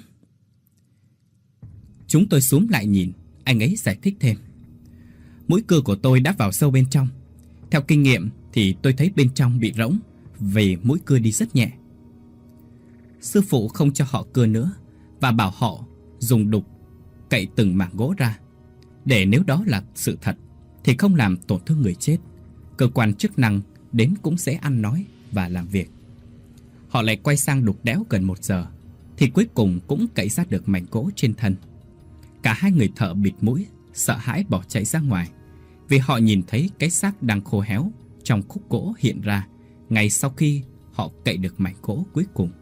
Chúng tôi xúm lại nhìn. Anh ấy giải thích thêm. Mũi cưa của tôi đã vào sâu bên trong. Theo kinh nghiệm thì tôi thấy bên trong bị rỗng, vì mũi cưa đi rất nhẹ. Sư phụ không cho họ cưa nữa, và bảo họ dùng đục cậy từng mảng gỗ ra, để nếu đó là sự thật thì không làm tổn thương người chết. Cơ quan chức năng đến cũng sẽ ăn nói và làm việc. Họ lại quay sang đục đẽo gần một giờ, thì cuối cùng cũng cậy ra được mảnh gỗ trên thân. Cả hai người thợ bịt mũi, sợ hãi bỏ chạy ra ngoài, vì họ nhìn thấy cái xác đang khô héo trong khúc gỗ hiện ra ngay sau khi họ cậy được mảnh gỗ cuối cùng.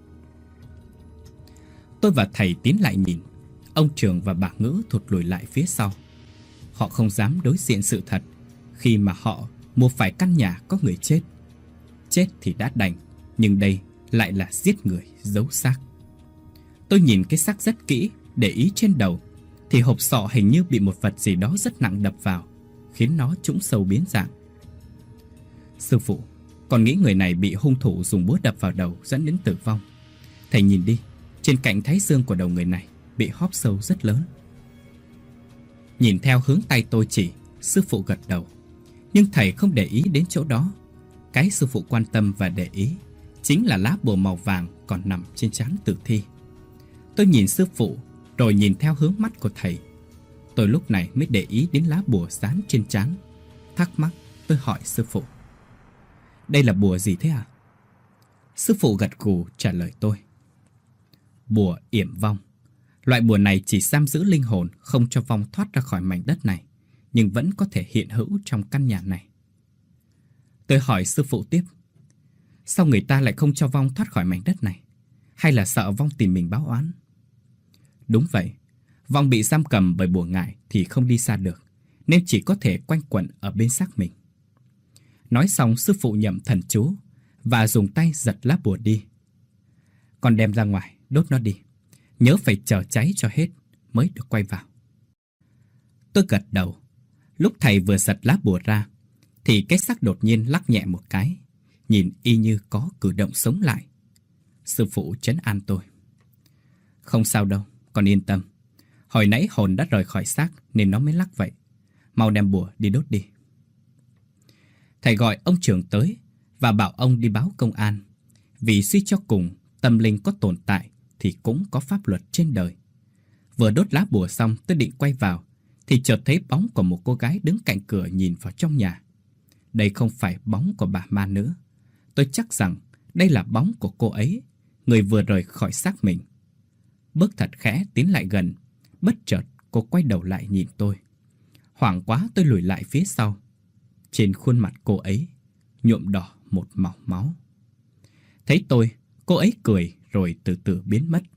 Tôi và thầy tiến lại nhìn. Ông Trường và bà Ngữ thụt lùi lại phía sau. Họ không dám đối diện sự thật khi mà họ mua phải căn nhà có người chết. Chết thì đã đành, nhưng đây lại là giết người giấu xác. Tôi nhìn cái xác rất kỹ, để ý trên đầu thì hộp sọ hình như bị một vật gì đó rất nặng đập vào, khiến nó trũng sâu biến dạng. Sư phụ, còn nghĩ người này bị hung thủ dùng búa đập vào đầu dẫn đến tử vong. Thầy nhìn đi, trên cạnh thái dương của đầu người này bị hóp sâu rất lớn. Nhìn theo hướng tay tôi chỉ, sư phụ gật đầu. Nhưng thầy không để ý đến chỗ đó. Cái sư phụ quan tâm và để ý chính là lá bùa màu vàng còn nằm trên trán tử thi. Tôi nhìn sư phụ, rồi nhìn theo hướng mắt của thầy. Tôi lúc này mới để ý đến lá bùa dán trên trán. Thắc mắc, tôi hỏi sư phụ: đây là bùa gì thế à? Sư phụ gật gù trả lời tôi: bùa yểm vong. Loại bùa này chỉ giam giữ linh hồn, không cho vong thoát ra khỏi mảnh đất này, nhưng vẫn có thể hiện hữu trong căn nhà này. Tôi hỏi sư phụ tiếp: sao người ta lại không cho vong thoát khỏi mảnh đất này? Hay là sợ vong tìm mình báo oán? Đúng vậy, vong bị giam cầm bởi bùa ngải thì không đi xa được, nên chỉ có thể quanh quẩn ở bên xác mình. Nói xong, sư phụ nhậm thần chú và dùng tay giật lá bùa đi. Con đem ra ngoài, đốt nó đi. Nhớ phải chờ cháy cho hết mới được quay vào. Tôi gật đầu. Lúc thầy vừa giật lá bùa ra thì cái xác đột nhiên lắc nhẹ một cái, nhìn y như có cử động sống lại. Sư phụ trấn an tôi: không sao đâu, con yên tâm. Hồi nãy hồn đã rời khỏi xác nên nó mới lắc vậy. Mau đem bùa đi đốt đi. Thầy gọi ông trưởng tới và bảo ông đi báo công an. Vì suy cho cùng, tâm linh có tồn tại thì cũng có pháp luật trên đời. Vừa đốt lá bùa xong, tôi định quay vào thì chợt thấy bóng của một cô gái đứng cạnh cửa nhìn vào trong nhà. Đây không phải bóng của bà ma nữ. Tôi chắc rằng đây là bóng của cô ấy, người vừa rời khỏi xác mình. Bước thật khẽ tiến lại gần, bất chợt cô quay đầu lại nhìn tôi. Hoảng quá tôi lùi lại phía sau. Trên khuôn mặt cô ấy nhuộm đỏ một màu máu. Thấy tôi, cô ấy cười rồi từ từ biến mất.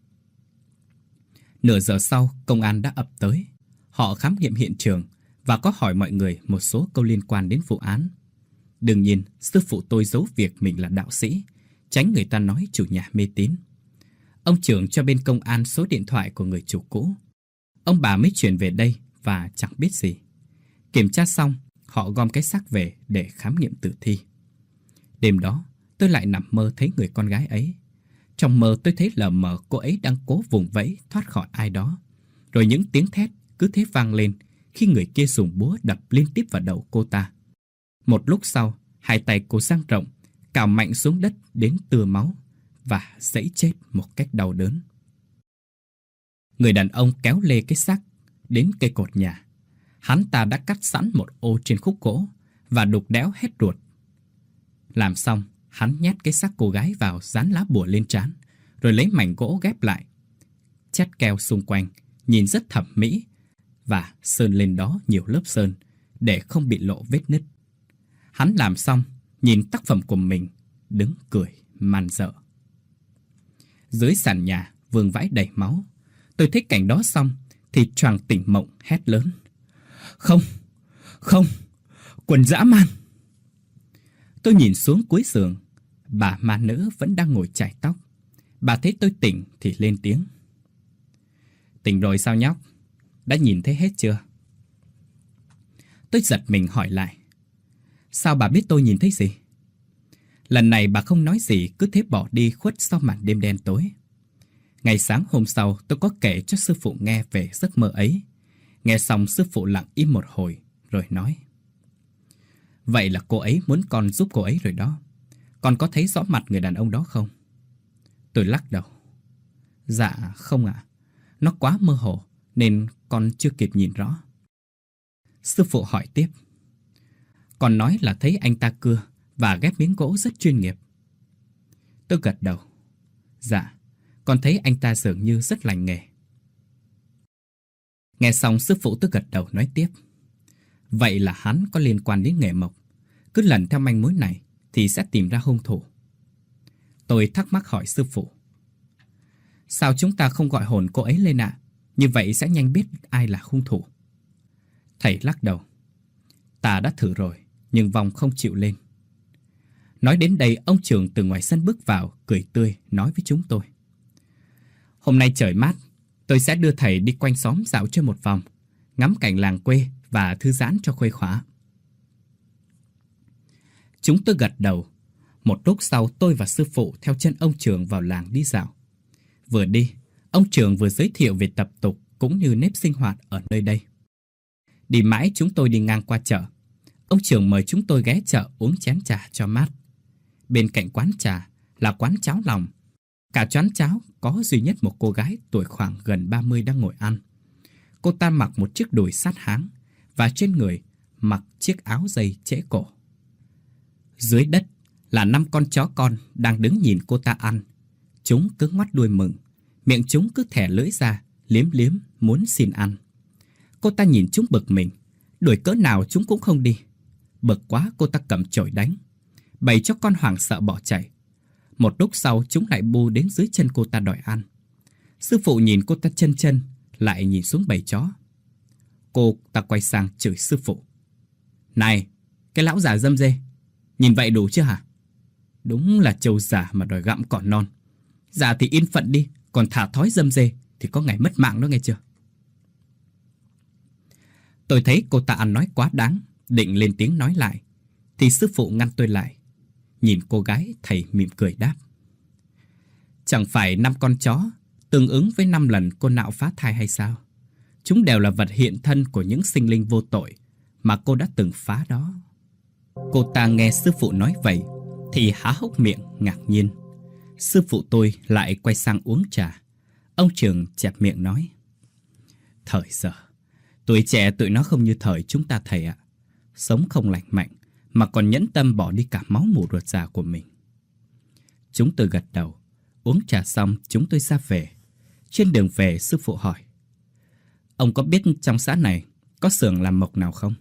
Nửa giờ sau, công an đã ập tới. Họ khám nghiệm hiện trường và có hỏi mọi người một số câu liên quan đến vụ án. Đương nhiên, sư phụ tôi giấu việc mình là đạo sĩ, tránh người ta nói chủ nhà mê tín. Ông trưởng cho bên công an số điện thoại của người chủ cũ. Ông bà mới chuyển về đây và chẳng biết gì. Kiểm tra xong, họ gom cái xác về để khám nghiệm tử thi. Đêm đó, tôi lại nằm mơ thấy người con gái ấy. Trong mơ tôi thấy lờ mờ cô ấy đang cố vùng vẫy thoát khỏi ai đó. Rồi những tiếng thét cứ thế vang lên khi người kia dùng búa đập liên tiếp vào đầu cô ta. Một lúc sau, hai tay cô dang rộng, cào mạnh xuống đất đến tưa máu và giãy chết một cách đau đớn. Người đàn ông kéo lê cái xác đến cây cột nhà. Hắn ta đã cắt sẵn một ô trên khúc gỗ và đục đẽo hết ruột. Làm xong, hắn nhét cái xác cô gái vào, dán lá bùa lên trán, rồi lấy mảnh gỗ ghép lại. Chét keo xung quanh, nhìn rất thẩm mỹ, và sơn lên đó nhiều lớp sơn để không bị lộ vết nứt. Hắn làm xong, nhìn tác phẩm của mình, đứng cười man dợ. Dưới sàn nhà vương vãi đầy máu. Tôi thấy cảnh đó xong thì choàng tỉnh mộng hét lớn: Không, không, quần dã man. Tôi nhìn xuống cuối giường, bà ma nữ vẫn đang ngồi chải tóc. Bà thấy tôi tỉnh thì lên tiếng: Tỉnh rồi sao nhóc? Đã nhìn thấy hết chưa? Tôi giật mình hỏi lại: Sao bà biết tôi nhìn thấy gì? Lần này bà không nói gì, cứ thế bỏ đi khuất sau màn đêm đen tối. Ngày sáng hôm sau, tôi có kể cho sư phụ nghe về giấc mơ ấy. Nghe xong, sư phụ lặng im một hồi rồi nói: Vậy là cô ấy muốn con giúp cô ấy rồi đó. Con có thấy rõ mặt người đàn ông đó không? Tôi lắc đầu: Dạ không ạ. Nó quá mơ hồ nên con chưa kịp nhìn rõ. Sư phụ hỏi tiếp: Con nói là thấy anh ta cưa và ghép miếng gỗ rất chuyên nghiệp. Tôi gật đầu: Dạ, con thấy anh ta dường như rất lành nghề. Nghe xong, sư phụ tôi gật đầu nói tiếp: Vậy là hắn có liên quan đến nghề mộc. Cứ lần theo manh mối này thì sẽ tìm ra hung thủ. Tôi thắc mắc hỏi sư phụ: Sao chúng ta không gọi hồn cô ấy lên ạ? Như vậy sẽ nhanh biết ai là hung thủ. Thầy lắc đầu: Ta đã thử rồi, nhưng vong không chịu lên. Nói đến đây, ông trưởng từ ngoài sân bước vào, cười tươi, nói với chúng tôi: Hôm nay trời mát, tôi sẽ đưa thầy đi quanh xóm dạo chơi một vòng, ngắm cảnh làng quê và thư giãn cho khuây khỏa. Chúng tôi gật đầu. Một lúc sau, tôi và sư phụ theo chân ông trưởng vào làng đi dạo. Vừa đi, ông trưởng vừa giới thiệu về tập tục cũng như nếp sinh hoạt ở nơi đây. Đi mãi chúng tôi đi ngang qua chợ. Ông Trường mời chúng tôi ghé chợ uống chén trà cho mát. Bên cạnh quán trà là quán cháo lòng. Cả quán cháo có duy nhất một cô gái tuổi khoảng gần ba mươi đang ngồi ăn. Cô ta mặc một chiếc đùi sát háng và trên người mặc chiếc áo dây trễ cổ. Dưới đất là năm con chó con đang đứng nhìn cô ta ăn. Chúng cứ ngoắt đuôi mừng, miệng chúng cứ thẻ lưỡi ra, liếm liếm muốn xin ăn. Cô ta nhìn chúng bực mình, đuổi cỡ nào chúng cũng không đi. Bực quá cô ta cầm chổi đánh. Bầy chó con hoảng sợ bỏ chạy. Một lúc sau chúng lại bu đến dưới chân cô ta đòi ăn. Sư phụ nhìn cô ta chân chân, lại nhìn xuống bầy chó. Cô ta quay sang chửi sư phụ. Này, cái lão già râm rê, nhìn vậy đủ chưa hả? Đúng là trâu già mà đòi gặm cỏ non. Già thì yên phận đi, còn thả thói râm rê thì có ngày mất mạng đó nghe chưa? Tôi thấy cô ta ăn nói quá đáng, định lên tiếng nói lại, thì sư phụ ngăn tôi lại. Nhìn cô gái, thầy mỉm cười đáp. Chẳng phải năm con chó tương ứng với năm lần cô nạo phá thai hay sao? Chúng đều là vật hiện thân của những sinh linh vô tội mà cô đã từng phá đó. Cô ta nghe sư phụ nói vậy thì há hốc miệng ngạc nhiên. Sư phụ tôi lại quay sang uống trà. Ông Trường chẹp miệng nói. Thời giờ, tuổi trẻ tụi nó không như thời chúng ta thầy ạ. Sống không lành mạnh mà còn nhẫn tâm bỏ đi cả máu mủ ruột già của mình. Chúng tôi gật đầu. Uống trà xong chúng tôi ra về. Trên đường về sư phụ hỏi. Ông có biết trong xã này có xưởng làm mộc nào không?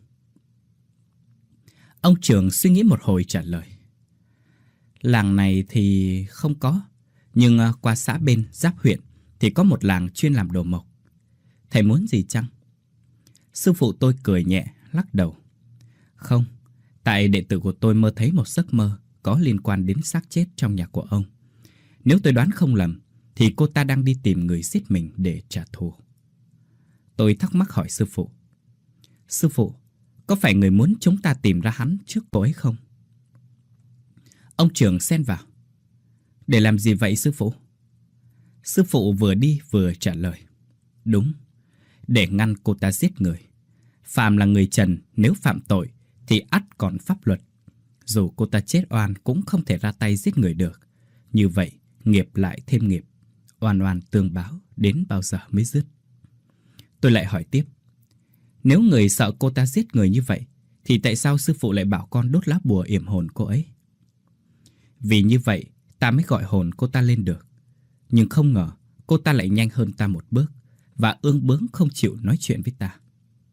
Ông Trường suy nghĩ một hồi trả lời. Làng này thì không có. Nhưng qua xã bên giáp huyện thì có một làng chuyên làm đồ mộc. Thầy muốn gì chăng? Sư phụ tôi cười nhẹ, lắc đầu. Không, tại đệ tử của tôi mơ thấy một giấc mơ có liên quan đến xác chết trong nhà của ông. Nếu tôi đoán không lầm thì cô ta đang đi tìm người giết mình để trả thù. Tôi thắc mắc hỏi sư phụ. Sư phụ, có phải người muốn chúng ta tìm ra hắn trước cô ấy không? Ông Trường xen vào. Để làm gì vậy sư phụ? Sư phụ vừa đi vừa trả lời. Đúng, để ngăn cô ta giết người. Phàm là người trần, nếu phạm tội thì ắt còn pháp luật. Dù cô ta chết oan cũng không thể ra tay giết người được. Như vậy, nghiệp lại thêm nghiệp. Oan oan tương báo, đến bao giờ mới dứt? Tôi lại hỏi tiếp. Nếu người sợ cô ta giết người như vậy, thì tại sao sư phụ lại bảo con đốt lá bùa yểm hồn cô ấy? Vì như vậy, ta mới gọi hồn cô ta lên được. Nhưng không ngờ, cô ta lại nhanh hơn ta một bước và ương bướng không chịu nói chuyện với ta.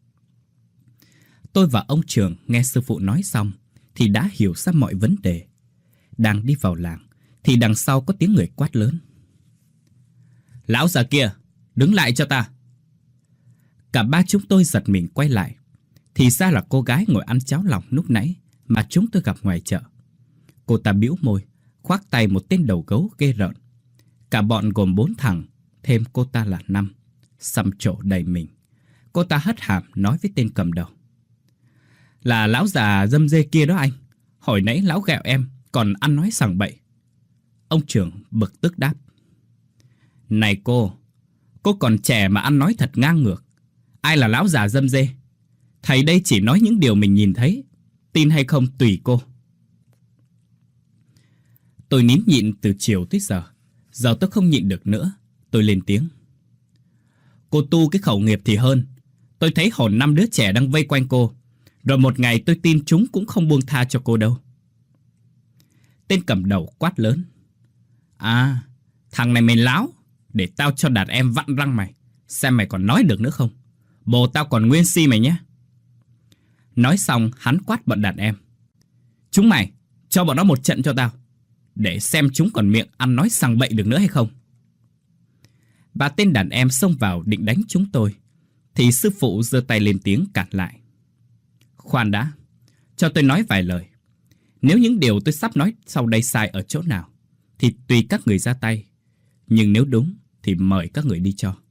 Tôi và ông Trường nghe sư phụ nói xong thì đã hiểu ra mọi vấn đề. Đang đi vào làng thì đằng sau có tiếng người quát lớn. Lão già kia, đứng lại cho ta. Cả ba chúng tôi giật mình quay lại. Thì ra là cô gái ngồi ăn cháo lòng lúc nãy mà chúng tôi gặp ngoài chợ. Cô ta bĩu môi, khoác tay một tên đầu gấu ghê rợn. Cả bọn gồm bốn thằng, thêm cô ta là năm, xăm trổ đầy mình. Cô ta hất hàm nói với tên cầm đầu. Là lão già dâm dê kia đó anh. Hồi nãy lão ghẹo em, còn ăn nói sằng bậy. Ông Trường bực tức đáp. Này cô, cô còn trẻ mà ăn nói thật ngang ngược. Ai là lão già dâm dê? Thầy đây chỉ nói những điều mình nhìn thấy. Tin hay không tùy cô. Tôi nín nhịn từ chiều tới giờ. Giờ tôi không nhịn được nữa. Tôi lên tiếng. Cô tu cái khẩu nghiệp thì hơn. Tôi thấy hồn năm đứa trẻ đang vây quanh cô. Rồi một ngày tôi tin chúng cũng không buông tha cho cô đâu. Tên cầm đầu quát lớn. À, thằng này mày láo. Để tao cho đàn em vặn răng mày. Xem mày còn nói được nữa không. Bồ tao còn nguyên si mày nhé. Nói xong hắn quát bọn đàn em. Chúng mày, cho bọn nó một trận cho tao. Để xem chúng còn miệng ăn nói sằng bậy được nữa hay không. Ba tên đàn em xông vào định đánh chúng tôi. Thì sư phụ giơ tay lên tiếng cản lại. Khoan đã, cho tôi nói vài lời. Nếu những điều tôi sắp nói sau đây sai ở chỗ nào thì tùy các người ra tay. Nhưng nếu đúng thì mời các người đi cho.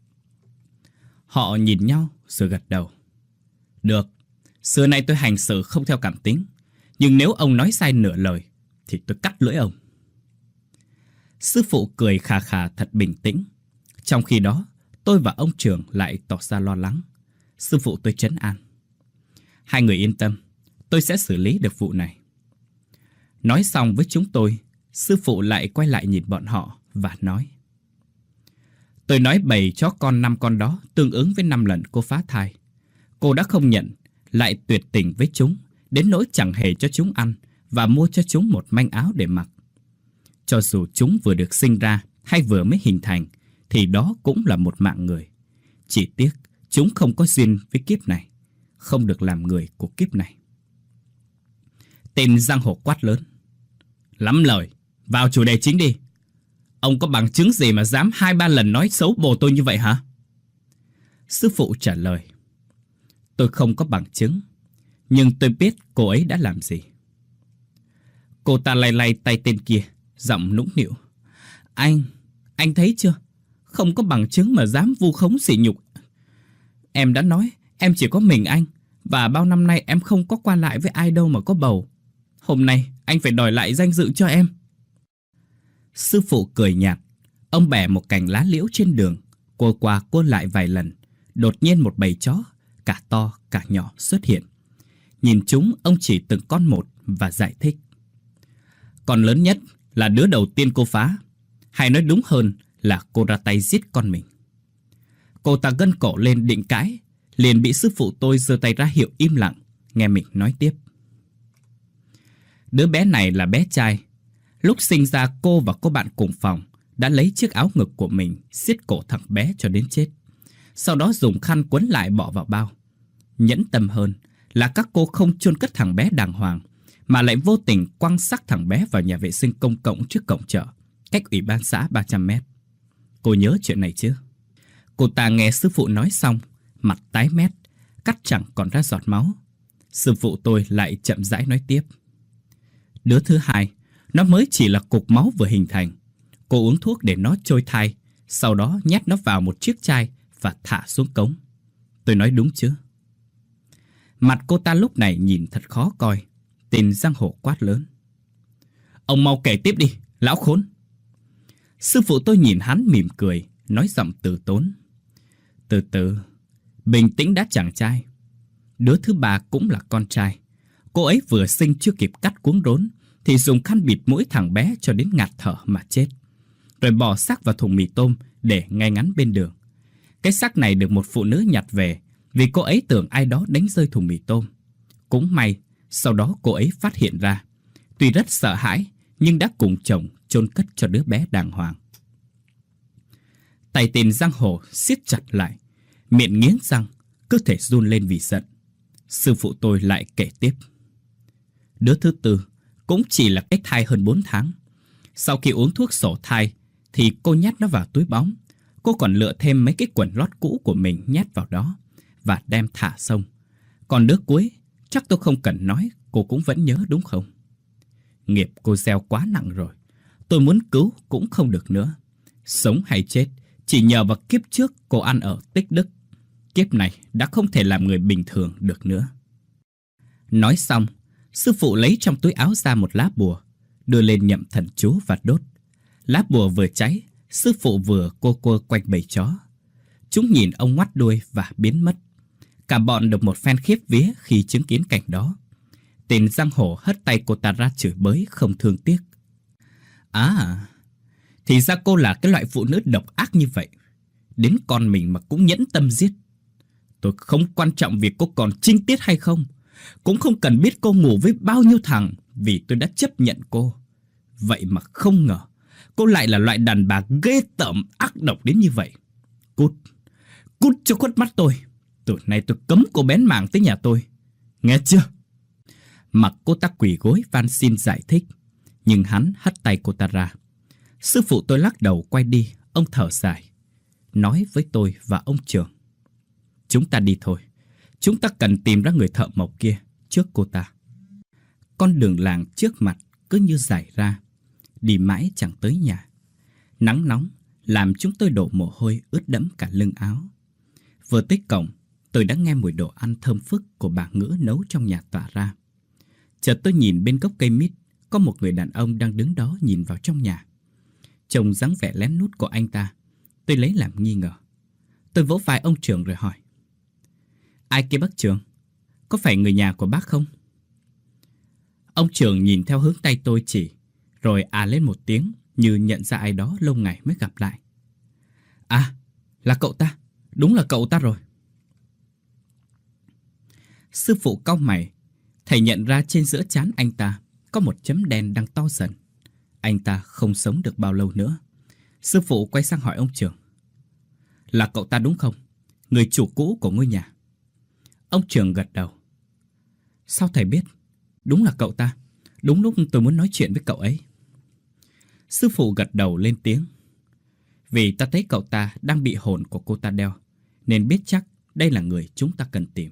Họ nhìn nhau rồi gật đầu. Được, xưa nay tôi hành xử không theo cảm tính. Nhưng nếu ông nói sai nửa lời thì tôi cắt lưỡi ông. Sư phụ cười khà khà thật bình tĩnh. Trong khi đó tôi và ông Trường lại tỏ ra lo lắng. Sư phụ tôi trấn an. Hai người yên tâm, tôi sẽ xử lý được vụ này. Nói xong với chúng tôi, sư phụ lại quay lại nhìn bọn họ và nói. Tôi nói bầy chó con năm con đó tương ứng với năm lần cô phá thai. Cô đã không nhận, lại tuyệt tình với chúng, đến nỗi chẳng hề cho chúng ăn và mua cho chúng một manh áo để mặc. Cho dù chúng vừa được sinh ra hay vừa mới hình thành, thì đó cũng là một mạng người. Chỉ tiếc chúng không có duyên với kiếp này, không được làm người của kiếp này. Tên giang hồ quát lớn. Lắm lời, vào chủ đề chính đi. Ông có bằng chứng gì mà dám hai ba lần nói xấu bồ tôi như vậy hả? Sư phụ trả lời. Tôi không có bằng chứng, nhưng tôi biết cô ấy đã làm gì. Cô ta lay lay tay tên kia, giọng nũng nịu. Anh, anh thấy chưa? Không có bằng chứng mà dám vu khống sỉ nhục. Em đã nói, em chỉ có mình anh, và bao năm nay em không có qua lại với ai đâu mà có bầu. Hôm nay anh phải đòi lại danh dự cho em. Sư phụ cười nhạt. Ông bẻ một cành lá liễu trên đường, cua qua cua lại vài lần. Đột nhiên một bầy chó, cả to cả nhỏ xuất hiện. Nhìn chúng, ông chỉ từng con một và giải thích. Con lớn nhất là đứa đầu tiên cô phá, hay nói đúng hơn là cô ra tay giết con mình. Cô ta gân cổ lên định cãi, liền bị sư phụ tôi giơ tay ra hiệu im lặng, nghe mình nói tiếp. Đứa bé này là bé trai. Lúc sinh ra cô và cô bạn cùng phòng đã lấy chiếc áo ngực của mình siết cổ thằng bé cho đến chết. Sau đó dùng khăn quấn lại bỏ vào bao. Nhẫn tâm hơn là các cô không chôn cất thằng bé đàng hoàng, mà lại vô tình quăng xác thằng bé vào nhà vệ sinh công cộng trước cổng chợ, cách ủy ban xã ba trăm mét. Cô nhớ chuyện này chứ? Cô ta nghe sư phụ nói xong, mặt tái mét, cắt chẳng còn ra giọt máu. Sư phụ tôi lại chậm rãi nói tiếp. Đứa thứ hai, nó mới chỉ là cục máu vừa hình thành. Cô uống thuốc để nó trôi thai, sau đó nhét nó vào một chiếc chai và thả xuống cống. Tôi nói đúng chứ? Mặt cô ta lúc này nhìn thật khó coi. Tên giang hồ quát lớn. Ông mau kể tiếp đi, lão khốn. Sư phụ tôi nhìn hắn mỉm cười, nói giọng từ tốn. Từ từ, bình tĩnh đã chàng trai. Đứa thứ ba cũng là con trai. Cô ấy vừa sinh chưa kịp cắt cuống rốn thì dùng khăn bịt mũi thằng bé cho đến ngạt thở mà chết, rồi bỏ xác vào thùng mì tôm để ngay ngắn bên đường. Cái xác này được một phụ nữ nhặt về vì cô ấy tưởng ai đó đánh rơi thùng mì tôm. Cũng may sau đó cô ấy phát hiện ra. Tuy rất sợ hãi nhưng đã cùng chồng chôn cất cho đứa bé đàng hoàng. Tay tên giang hồ siết chặt lại, miệng nghiến răng, cơ thể run lên vì giận. Sư phụ tôi lại kể tiếp. Đứa thứ tư cũng chỉ là cái thai hơn bốn tháng. Sau khi uống thuốc sổ thai thì cô nhét nó vào túi bóng. Cô còn lựa thêm mấy cái quần lót cũ của mình nhét vào đó và đem thả sông. Còn đứa cuối, chắc tôi không cần nói, cô cũng vẫn nhớ đúng không? Nghiệp cô gieo quá nặng rồi. Tôi muốn cứu cũng không được nữa. Sống hay chết chỉ nhờ vào kiếp trước cô ăn ở tích đức. Kiếp này đã không thể làm người bình thường được nữa. Nói xong, sư phụ lấy trong túi áo ra một lá bùa, đưa lên nhậm thần chú và đốt. Lá bùa vừa cháy, sư phụ vừa cua cua quanh bầy chó. Chúng nhìn ông ngoắt đuôi và biến mất. Cả bọn được một phen khiếp vía khi chứng kiến cảnh đó. Tên giang hồ hất tay cô ta ra chửi bới không thương tiếc. À, thì ra cô là cái loại phụ nữ độc ác như vậy. Đến con mình mà cũng nhẫn tâm giết. Tôi không quan trọng việc cô còn trinh tiết hay không. Cũng không cần biết cô ngủ với bao nhiêu thằng, vì tôi đã chấp nhận cô. Vậy mà không ngờ cô lại là loại đàn bà ghê tởm ác độc đến như vậy. Cút, cút cho khuất mắt tôi. Từ nay tôi cấm cô bén mảng tới nhà tôi. Nghe chưa? Mặc cô ta quỳ gối van xin giải thích, nhưng hắn hất tay cô ta ra. Sư phụ tôi lắc đầu quay đi. Ông thở dài, nói với tôi và ông trưởng. Chúng ta đi thôi. Chúng ta cần tìm ra người thợ mộc kia trước cô ta. Con đường làng trước mặt cứ như dài ra, đi mãi chẳng tới nhà. Nắng nóng làm chúng tôi đổ mồ hôi ướt đẫm cả lưng áo. Vừa tới cổng, tôi đã nghe mùi đồ ăn thơm phức của bà Ngữ nấu trong nhà tỏa ra. Chợt tôi nhìn bên gốc cây mít, có một người đàn ông đang đứng đó nhìn vào trong nhà. Trông dáng vẻ lén lút của anh ta, tôi lấy làm nghi ngờ. Tôi vỗ vai ông trưởng rồi hỏi. Ai kia bác Trường? Có phải người nhà của bác không? Ông Trường nhìn theo hướng tay tôi chỉ, rồi à lên một tiếng như nhận ra ai đó lâu ngày mới gặp lại. À, là cậu ta, đúng là cậu ta rồi. Sư phụ cau mày, thầy nhận ra trên giữa trán anh ta có một chấm đen đang to dần. Anh ta không sống được bao lâu nữa. Sư phụ quay sang hỏi ông Trường. Là cậu ta đúng không? Người chủ cũ của ngôi nhà. Ông Trường gật đầu. Sao thầy biết? Đúng là cậu ta. Đúng lúc tôi muốn nói chuyện với cậu ấy. Sư phụ gật đầu lên tiếng. Vì ta thấy cậu ta đang bị hồn của cô ta đeo, nên biết chắc đây là người chúng ta cần tìm.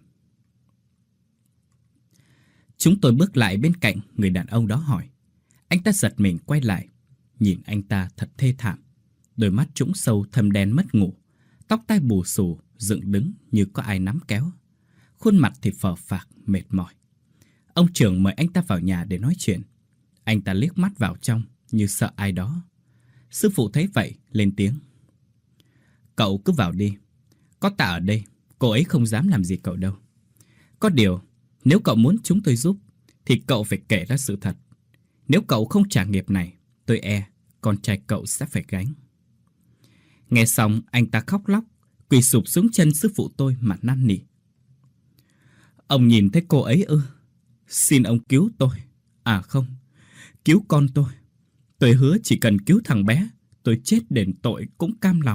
Chúng tôi bước lại bên cạnh người đàn ông đó hỏi. Anh ta giật mình quay lại. Nhìn anh ta thật thê thảm. Đôi mắt trũng sâu thâm đen mất ngủ. Tóc tai bù xù, dựng đứng như có ai nắm kéo. Khuôn mặt thì phờ phạc, mệt mỏi. Ông Trường mời anh ta vào nhà để nói chuyện. Anh ta liếc mắt vào trong như sợ ai đó. Sư phụ thấy vậy lên tiếng. Cậu cứ vào đi. Có ta ở đây, cô ấy không dám làm gì cậu đâu. Có điều, nếu cậu muốn chúng tôi giúp thì cậu phải kể ra sự thật. Nếu cậu không trả nghiệp này, tôi e con trai cậu sẽ phải gánh. Nghe xong anh ta khóc lóc, quỳ sụp xuống chân sư phụ tôi mà năn nỉ. Ông nhìn thấy cô ấy ư? Xin ông cứu tôi. À không, cứu con tôi. Tôi hứa chỉ cần cứu thằng bé, tôi chết đền tội cũng cam lòng.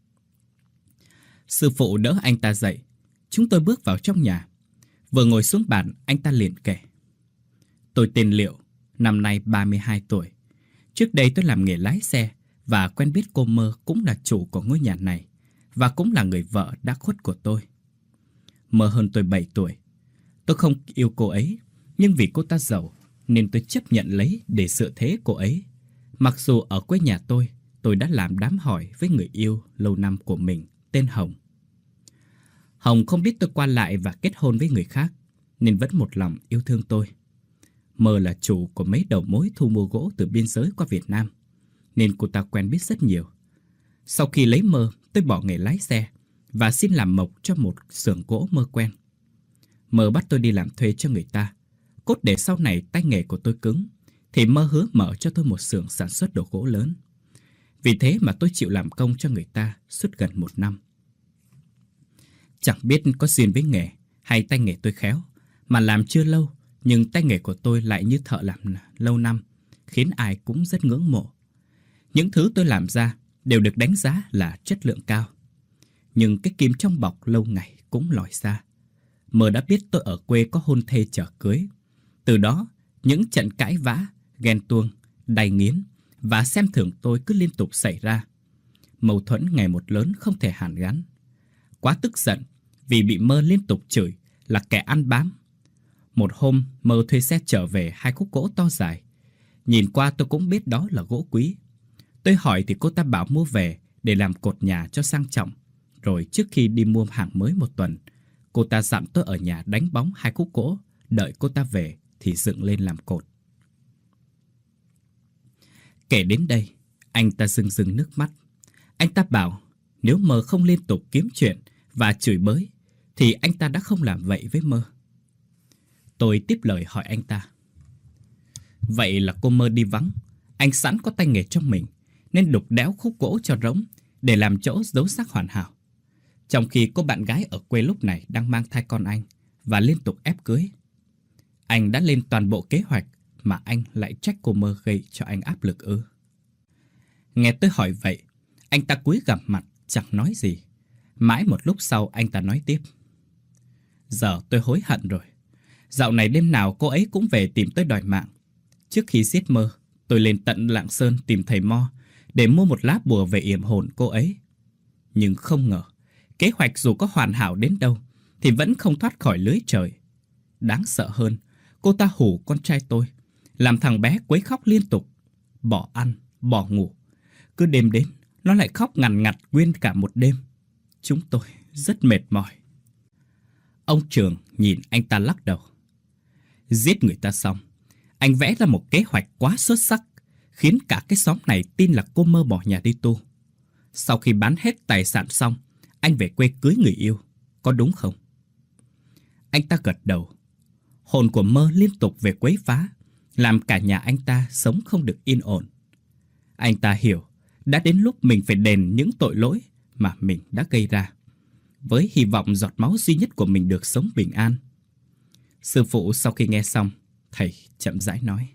Sư phụ đỡ anh ta dậy. Chúng tôi bước vào trong nhà. Vừa ngồi xuống bàn, anh ta liền kể. Tôi tên Liệu, năm nay ba mươi hai tuổi. Trước đây tôi làm nghề lái xe và quen biết cô Mơ cũng là chủ của ngôi nhà này và cũng là người vợ đã khuất của tôi. Mơ hơn tôi bảy tuổi. Tôi không yêu cô ấy, nhưng vì cô ta giàu nên tôi chấp nhận lấy để dựa thế cô ấy. Mặc dù ở quê nhà tôi, tôi đã làm đám hỏi với người yêu lâu năm của mình tên Hồng. Hồng không biết tôi qua lại và kết hôn với người khác nên vẫn một lòng yêu thương tôi. Mơ là chủ của mấy đầu mối thu mua gỗ từ biên giới qua Việt Nam nên cô ta quen biết rất nhiều. Sau khi lấy Mơ, tôi bỏ nghề lái xe và xin làm mộc cho một xưởng gỗ Mơ quen. Mơ bắt tôi đi làm thuê cho người ta. Cốt để sau này tay nghề của tôi cứng thì Mơ hứa mở cho tôi một xưởng sản xuất đồ gỗ lớn. Vì thế mà tôi chịu làm công cho người ta suốt gần một năm. Chẳng biết có duyên với nghề hay tay nghề tôi khéo, mà làm chưa lâu nhưng tay nghề của tôi lại như thợ làm lâu năm, khiến ai cũng rất ngưỡng mộ. Những thứ tôi làm ra đều được đánh giá là chất lượng cao. Nhưng cái kim trong bọc lâu ngày cũng lòi ra. Mơ đã biết tôi ở quê có hôn thê chở cưới. Từ đó, những trận cãi vã, ghen tuông, đày nghiến và xem thường tôi cứ liên tục xảy ra. Mâu thuẫn ngày một lớn không thể hàn gắn. Quá tức giận vì bị Mơ liên tục chửi là kẻ ăn bám. Một hôm Mơ thuê xe trở về hai khúc gỗ to dài. Nhìn qua tôi cũng biết đó là gỗ quý. Tôi hỏi thì cô ta bảo mua về để làm cột nhà cho sang trọng. Rồi trước khi đi mua hàng mới một tuần, cô ta dặn tôi ở nhà đánh bóng hai khúc gỗ, đợi cô ta về thì dựng lên làm cột. Kể đến đây, anh ta rưng rưng nước mắt. Anh ta bảo nếu Mơ không liên tục kiếm chuyện và chửi bới thì anh ta đã không làm vậy với Mơ. Tôi tiếp lời hỏi anh ta. Vậy là cô Mơ đi vắng, anh sẵn có tay nghề trong mình nên đục đẽo khúc gỗ cho rỗng để làm chỗ giấu xác hoàn hảo. Trong khi cô bạn gái ở quê lúc này đang mang thai con anh và liên tục ép cưới. Anh đã lên toàn bộ kế hoạch mà anh lại trách cô Mơ gây cho anh áp lực ư? Nghe tôi hỏi vậy, anh ta cúi gằm mặt chẳng nói gì. Mãi một lúc sau anh ta nói tiếp. Giờ tôi hối hận rồi. Dạo này đêm nào cô ấy cũng về tìm tôi đòi mạng. Trước khi giết Mơ, tôi lên tận Lạng Sơn tìm thầy Mo để mua một lá bùa về yểm hồn cô ấy. Nhưng không ngờ, kế hoạch dù có hoàn hảo đến đâu thì vẫn không thoát khỏi lưới trời. Đáng sợ hơn, cô ta hù con trai tôi, làm thằng bé quấy khóc liên tục, bỏ ăn, bỏ ngủ. Cứ đêm đến, nó lại khóc ngằn ngặt nguyên cả một đêm. Chúng tôi rất mệt mỏi. Ông Trường nhìn anh ta lắc đầu. Giết người ta xong, anh vẽ ra một kế hoạch quá xuất sắc, khiến cả cái xóm này tin là cô Mơ bỏ nhà đi tu. Sau khi bán hết tài sản xong, anh về quê cưới người yêu, có đúng không? Anh ta gật đầu. Hồn của Mơ liên tục về quấy phá, làm cả nhà anh ta sống không được yên ổn. Anh ta hiểu đã đến lúc mình phải đền những tội lỗi mà mình đã gây ra, với hy vọng giọt máu duy nhất của mình được sống bình an. Sư phụ sau khi nghe xong, thầy chậm rãi nói: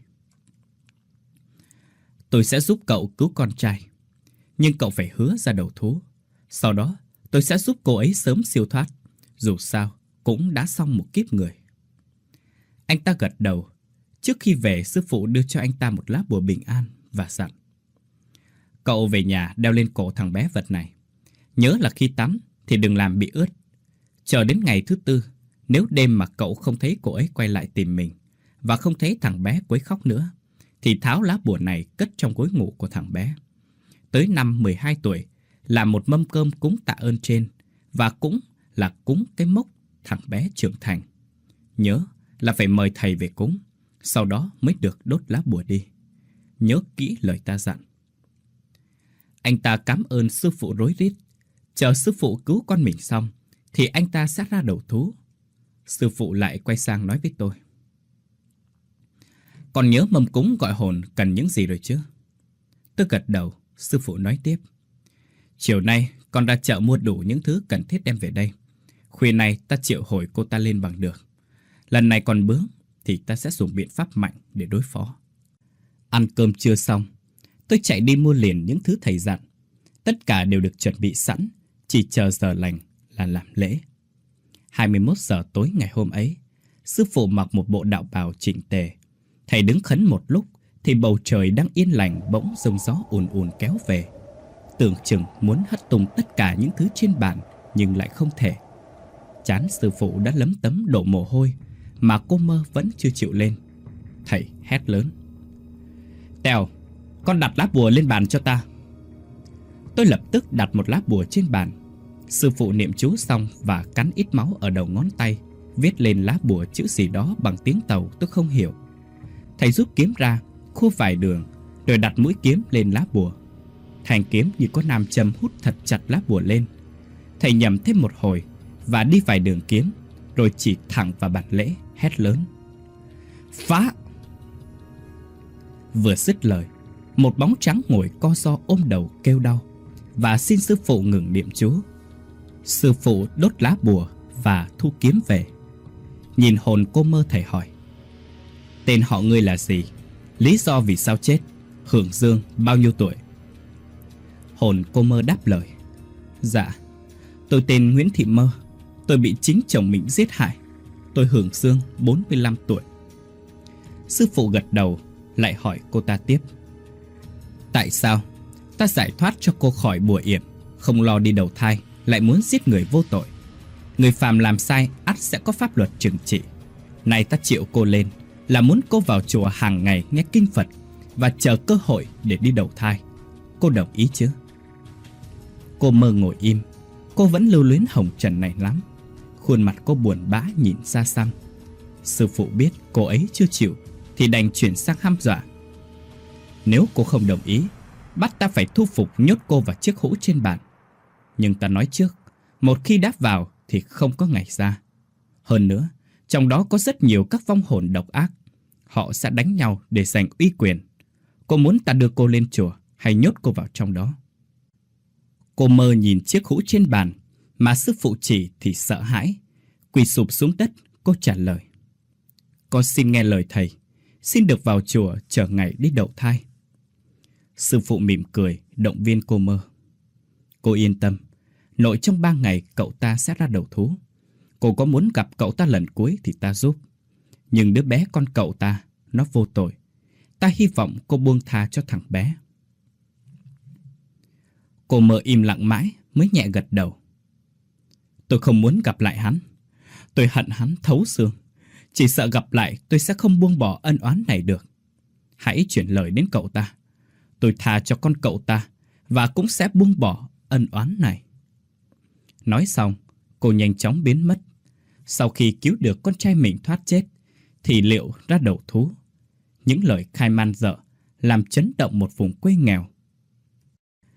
Tôi sẽ giúp cậu cứu con trai, nhưng cậu phải hứa ra đầu thú. Sau đó tôi sẽ giúp cô ấy sớm siêu thoát. Dù sao cũng đã xong một kiếp người. Anh ta gật đầu. Trước khi về, sư phụ đưa cho anh ta một lá bùa bình an và dặn: Cậu về nhà đeo lên cổ thằng bé vật này. Nhớ là khi tắm thì đừng làm bị ướt. Chờ đến ngày thứ tư, nếu đêm mà cậu không thấy cô ấy quay lại tìm mình và không thấy thằng bé quấy khóc nữa, thì tháo lá bùa này cất trong gối ngủ của thằng bé. Tới năm mười hai tuổi, làm một mâm cơm cúng tạ ơn trên, và cũng là cúng cái mốc thằng bé trưởng thành. Nhớ là phải mời thầy về cúng, sau đó mới được đốt lá bùa đi. Nhớ kỹ lời ta dặn. Anh ta cảm ơn sư phụ rối rít. Chờ sư phụ cứu con mình xong thì anh ta sẽ ra đầu thú. Sư phụ lại quay sang nói với tôi: Con nhớ mâm cúng gọi hồn cần những gì rồi chứ? Tôi gật đầu. Sư phụ nói tiếp: Chiều nay con ra chợ mua đủ những thứ cần thiết đem về đây. Khuya nay ta triệu hồi cô ta lên bằng được. Lần này còn bướng thì ta sẽ dùng biện pháp mạnh để đối phó. Ăn cơm trưa xong, tôi chạy đi mua liền những thứ thầy dặn. Tất cả đều được chuẩn bị sẵn, chỉ chờ giờ lành là làm lễ. hai mươi mốt giờ tối ngày hôm ấy, sư phụ mặc một bộ đạo bào chỉnh tề. Thầy đứng khấn một lúc thì bầu trời đang yên lành bỗng giông gió ùn ùn kéo về. Tưởng chừng muốn hất tung tất cả những thứ trên bàn, nhưng lại không thể. Trán sư phụ đã lấm tấm đổ mồ hôi, mà cô Mơ vẫn chưa chịu lên. Thầy hét lớn: Tèo, con đặt lá bùa lên bàn cho ta. Tôi lập tức đặt một lá bùa trên bàn. Sư phụ niệm chú xong và cắn ít máu ở đầu ngón tay, viết lên lá bùa chữ gì đó bằng tiếng Tàu tôi không hiểu. Thầy rút kiếm ra, khua vài đường, rồi đặt mũi kiếm lên lá bùa. Thanh kiếm như có nam châm hút thật chặt lá bùa lên. Thầy nhầm thêm một hồi và đi vài đường kiếm, rồi chỉ thẳng vào bàn lễ, hét lớn: Phá! Vừa dứt lời, một bóng trắng ngồi co ro ôm đầu kêu đau và xin sư phụ ngừng niệm chú. Sư phụ đốt lá bùa và thu kiếm về. Nhìn hồn cô Mơ, thầy hỏi: Tên họ ngươi là gì? Lý do vì sao chết? Hưởng dương bao nhiêu tuổi? Hồn cô Mơ đáp lời: Dạ, tôi tên Nguyễn Thị Mơ. Tôi bị chính chồng mình giết hại. Tôi hưởng dương bốn mươi lăm tuổi. Sư phụ gật đầu, lại hỏi cô ta tiếp: Tại sao ta giải thoát cho cô khỏi bùa yểm, không lo đi đầu thai, lại muốn giết người vô tội? Người phàm làm sai ắt sẽ có pháp luật trừng trị. Nay ta triệu cô lên là muốn cô vào chùa hàng ngày nghe kinh Phật và chờ cơ hội để đi đầu thai. Cô đồng ý chứ? Cô Mơ ngồi im. Cô vẫn lưu luyến hồng trần này lắm. Khuôn mặt cô buồn bã nhìn xa xăm. Sư phụ biết cô ấy chưa chịu thì đành chuyển sang hăm dọa: Nếu cô không đồng ý, bắt ta phải thu phục nhốt cô vào chiếc hũ trên bàn. Nhưng ta nói trước, một khi đáp vào thì không có ngày ra. Hơn nữa, trong đó có rất nhiều các vong hồn độc ác. Họ sẽ đánh nhau để giành uy quyền. Cô muốn ta đưa cô lên chùa hay nhốt cô vào trong đó? Cô Mơ nhìn chiếc hũ trên bàn mà sư phụ chỉ thì sợ hãi. Quỳ sụp xuống đất, cô trả lời: Con xin nghe lời thầy, xin được vào chùa chờ ngày đi đậu thai. Sư phụ mỉm cười, động viên cô Mơ: Cô yên tâm, nội trong ba ngày cậu ta sẽ ra đầu thú. Cô có muốn gặp cậu ta lần cuối thì ta giúp. Nhưng đứa bé con cậu ta, nó vô tội. Ta hy vọng cô buông tha cho thằng bé. Cô Mơ im lặng mãi mới nhẹ gật đầu: Tôi không muốn gặp lại hắn. Tôi hận hắn thấu xương. Chỉ sợ gặp lại tôi sẽ không buông bỏ ân oán này được. Hãy chuyển lời đến cậu ta. Tôi tha cho con cậu ta và cũng sẽ buông bỏ ân oán này. Nói xong, cô nhanh chóng biến mất. Sau khi cứu được con trai mình thoát chết thì liệu ra đầu thú. Những lời khai man dợ làm chấn động một vùng quê nghèo.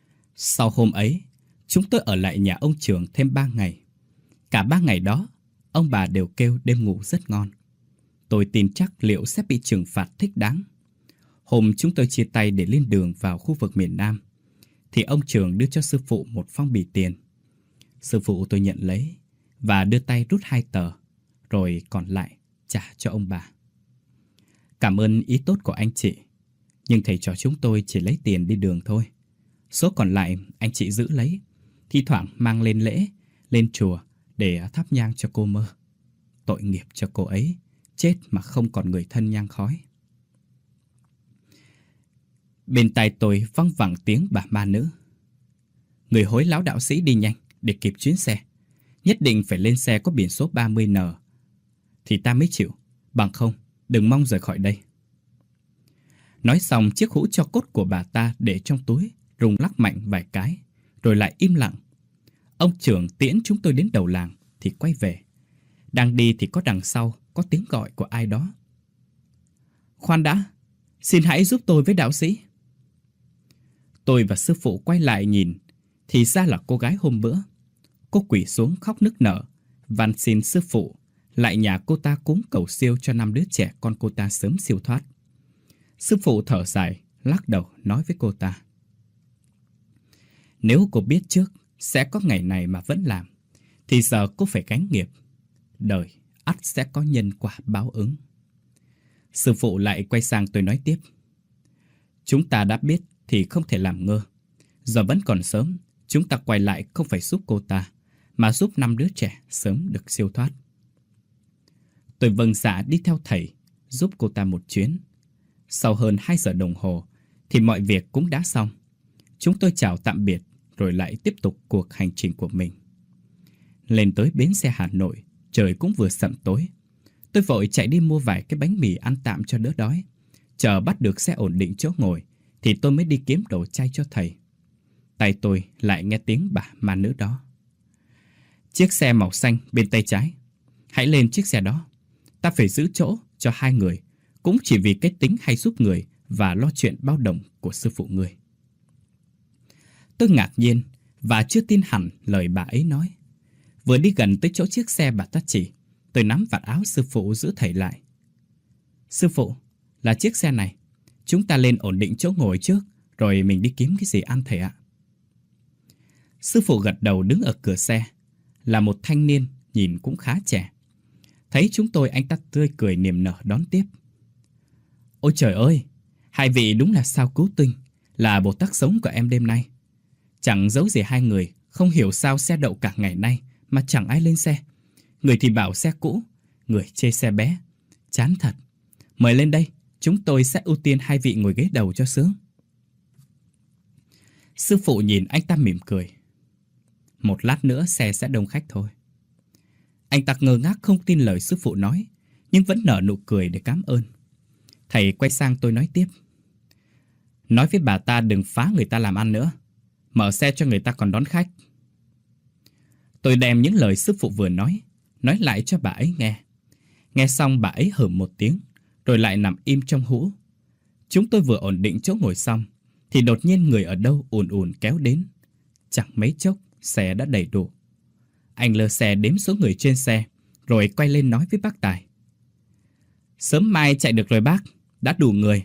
Sau hôm ấy, chúng tôi ở lại nhà ông Trường thêm ba ngày. Cả ba ngày đó, ông bà đều kêu đêm ngủ rất ngon. Tôi tin chắc liệu sẽ bị trừng phạt thích đáng. Hôm chúng tôi chia tay để lên đường vào khu vực miền Nam, thì ông Trường đưa cho sư phụ một phong bì tiền. Sư phụ tôi nhận lấy và đưa tay rút hai tờ, rồi còn lại trả cho ông bà. Cảm ơn ý tốt của anh chị, nhưng thầy trò chúng tôi chỉ lấy tiền đi đường thôi. Số còn lại anh chị giữ lấy, thi thoảng mang lên lễ, lên chùa để thắp nhang cho cô Mơ. Tội nghiệp cho cô ấy, chết mà không còn người thân nhang khói. Bên tai tôi văng vẳng tiếng bà ma nữ: người hối láo đạo sĩ đi nhanh để kịp chuyến xe. Nhất định phải lên xe có biển số ba mươi N thì ta mới chịu, bằng không đừng mong rời khỏi đây. Nói xong, chiếc hũ tro cốt của bà ta để trong túi, rung lắc mạnh vài cái, rồi lại im lặng. Ông Trưởng tiễn chúng tôi đến đầu làng thì quay về. Đang đi thì có đằng sau có tiếng gọi của ai đó: khoan đã, xin hãy giúp tôi với đạo sĩ. Tôi và sư phụ quay lại nhìn, thì ra là cô gái hôm bữa. Cô quỳ xuống khóc nức nở, van xin sư phụ lại nhà cô ta cúng cầu siêu cho năm đứa trẻ con cô ta sớm siêu thoát. Sư phụ thở dài, lắc đầu nói với cô ta: nếu cô biết trước sẽ có ngày này mà vẫn làm, thì giờ cô phải gánh nghiệp. Đời ắt sẽ có nhân quả báo ứng. Sư phụ lại quay sang tôi nói tiếp: chúng ta đã biết thì không thể làm ngơ. Giờ vẫn còn sớm, chúng ta quay lại không phải giúp cô ta, mà giúp năm đứa trẻ sớm được siêu thoát. Tôi vâng dạ đi theo thầy, giúp cô ta một chuyến. Sau hơn hai giờ đồng hồ thì mọi việc cũng đã xong. Chúng tôi chào tạm biệt rồi lại tiếp tục cuộc hành trình của mình. Lên tới bến xe Hà Nội, trời cũng vừa sậm tối. Tôi vội chạy đi mua vài cái bánh mì ăn tạm cho đỡ đói. Chờ bắt được xe ổn định chỗ ngồi thì tôi mới đi kiếm đồ chay cho thầy. Tay tôi lại nghe tiếng bà ma nữ đó: chiếc xe màu xanh bên tay trái, hãy lên chiếc xe đó. Ta phải giữ chỗ cho hai người, cũng chỉ vì cái tính hay giúp người và lo chuyện bao đồng của sư phụ người. Tôi ngạc nhiên và chưa tin hẳn lời bà ấy nói. Vừa đi gần tới chỗ chiếc xe bà ta chỉ, tôi nắm vạt áo sư phụ giữ thầy lại. Sư phụ, là chiếc xe này. Chúng ta lên ổn định chỗ ngồi trước, rồi mình đi kiếm cái gì ăn thầy ạ. Sư phụ gật đầu đứng ở cửa xe. Là một thanh niên nhìn cũng khá trẻ. Thấy chúng tôi, anh ta tươi cười niềm nở đón tiếp. Ôi trời ơi, hai vị đúng là sao cứu tinh, là Bồ Tát sống của em đêm nay. Chẳng giấu gì hai người, không hiểu sao xe đậu cả ngày nay mà chẳng ai lên xe. Người thì bảo xe cũ, người chê xe bé. Chán thật. Mời lên đây, chúng tôi sẽ ưu tiên hai vị ngồi ghế đầu cho sướng. Sư phụ nhìn anh ta mỉm cười. Một lát nữa xe sẽ đông khách thôi. Anh ta ngơ ngác không tin lời sư phụ nói, nhưng vẫn nở nụ cười để cảm ơn. Thầy quay sang tôi nói tiếp. Nói với bà ta đừng phá người ta làm ăn nữa. Mở xe cho người ta còn đón khách. Tôi đem những lời sư phụ vừa nói, nói lại cho bà ấy nghe. Nghe xong bà ấy hửm một tiếng, rồi lại nằm im trong hũ. Chúng tôi vừa ổn định chỗ ngồi xong, thì đột nhiên người ở đâu ùn ùn kéo đến. Chẳng mấy chốc, xe đã đầy đủ. Anh lơ xe đếm số người trên xe, rồi quay lên nói với bác Tài. Sớm mai chạy được rồi bác, đã đủ người.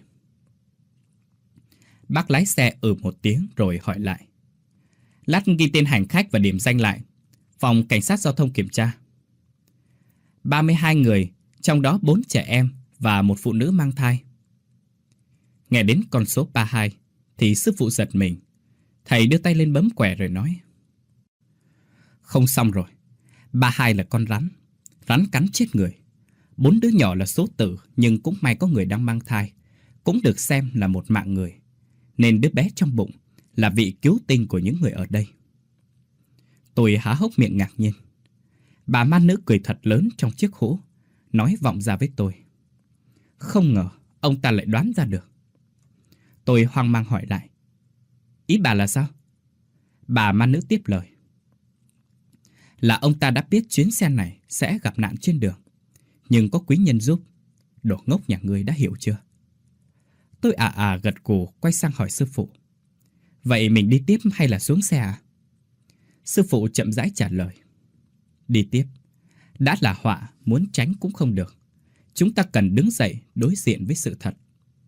Bác lái xe ừ một tiếng rồi hỏi lại. Lát ghi tên hành khách và điểm danh lại. Phòng cảnh sát giao thông kiểm tra. ba mươi hai người, trong đó bốn trẻ em và một phụ nữ mang thai. Nghe đến con số ba mươi hai thì sư phụ giật mình. Thầy đưa tay lên bấm quẻ rồi nói. Không xong rồi. ba mươi hai là con rắn. Rắn cắn chết người. Bốn đứa nhỏ là số tử, nhưng cũng may có người đang mang thai, cũng được xem là một mạng người. Nên đứa bé trong bụng là vị cứu tinh của những người ở đây. Tôi há hốc miệng ngạc nhiên. Bà ma nữ cười thật lớn trong chiếc hũ, nói vọng ra với tôi. Không ngờ ông ta lại đoán ra được. Tôi hoang mang hỏi lại. Ý bà là sao? Bà ma nữ tiếp lời. Là ông ta đã biết chuyến xe này sẽ gặp nạn trên đường, nhưng có quý nhân giúp. Đồ ngốc nhà ngươi đã hiểu chưa? Tôi à à gật gù quay sang hỏi sư phụ. Vậy mình đi tiếp hay là xuống xe à? Sư phụ chậm rãi trả lời. Đi tiếp. Đã là họa, muốn tránh cũng không được. Chúng ta cần đứng dậy đối diện với sự thật.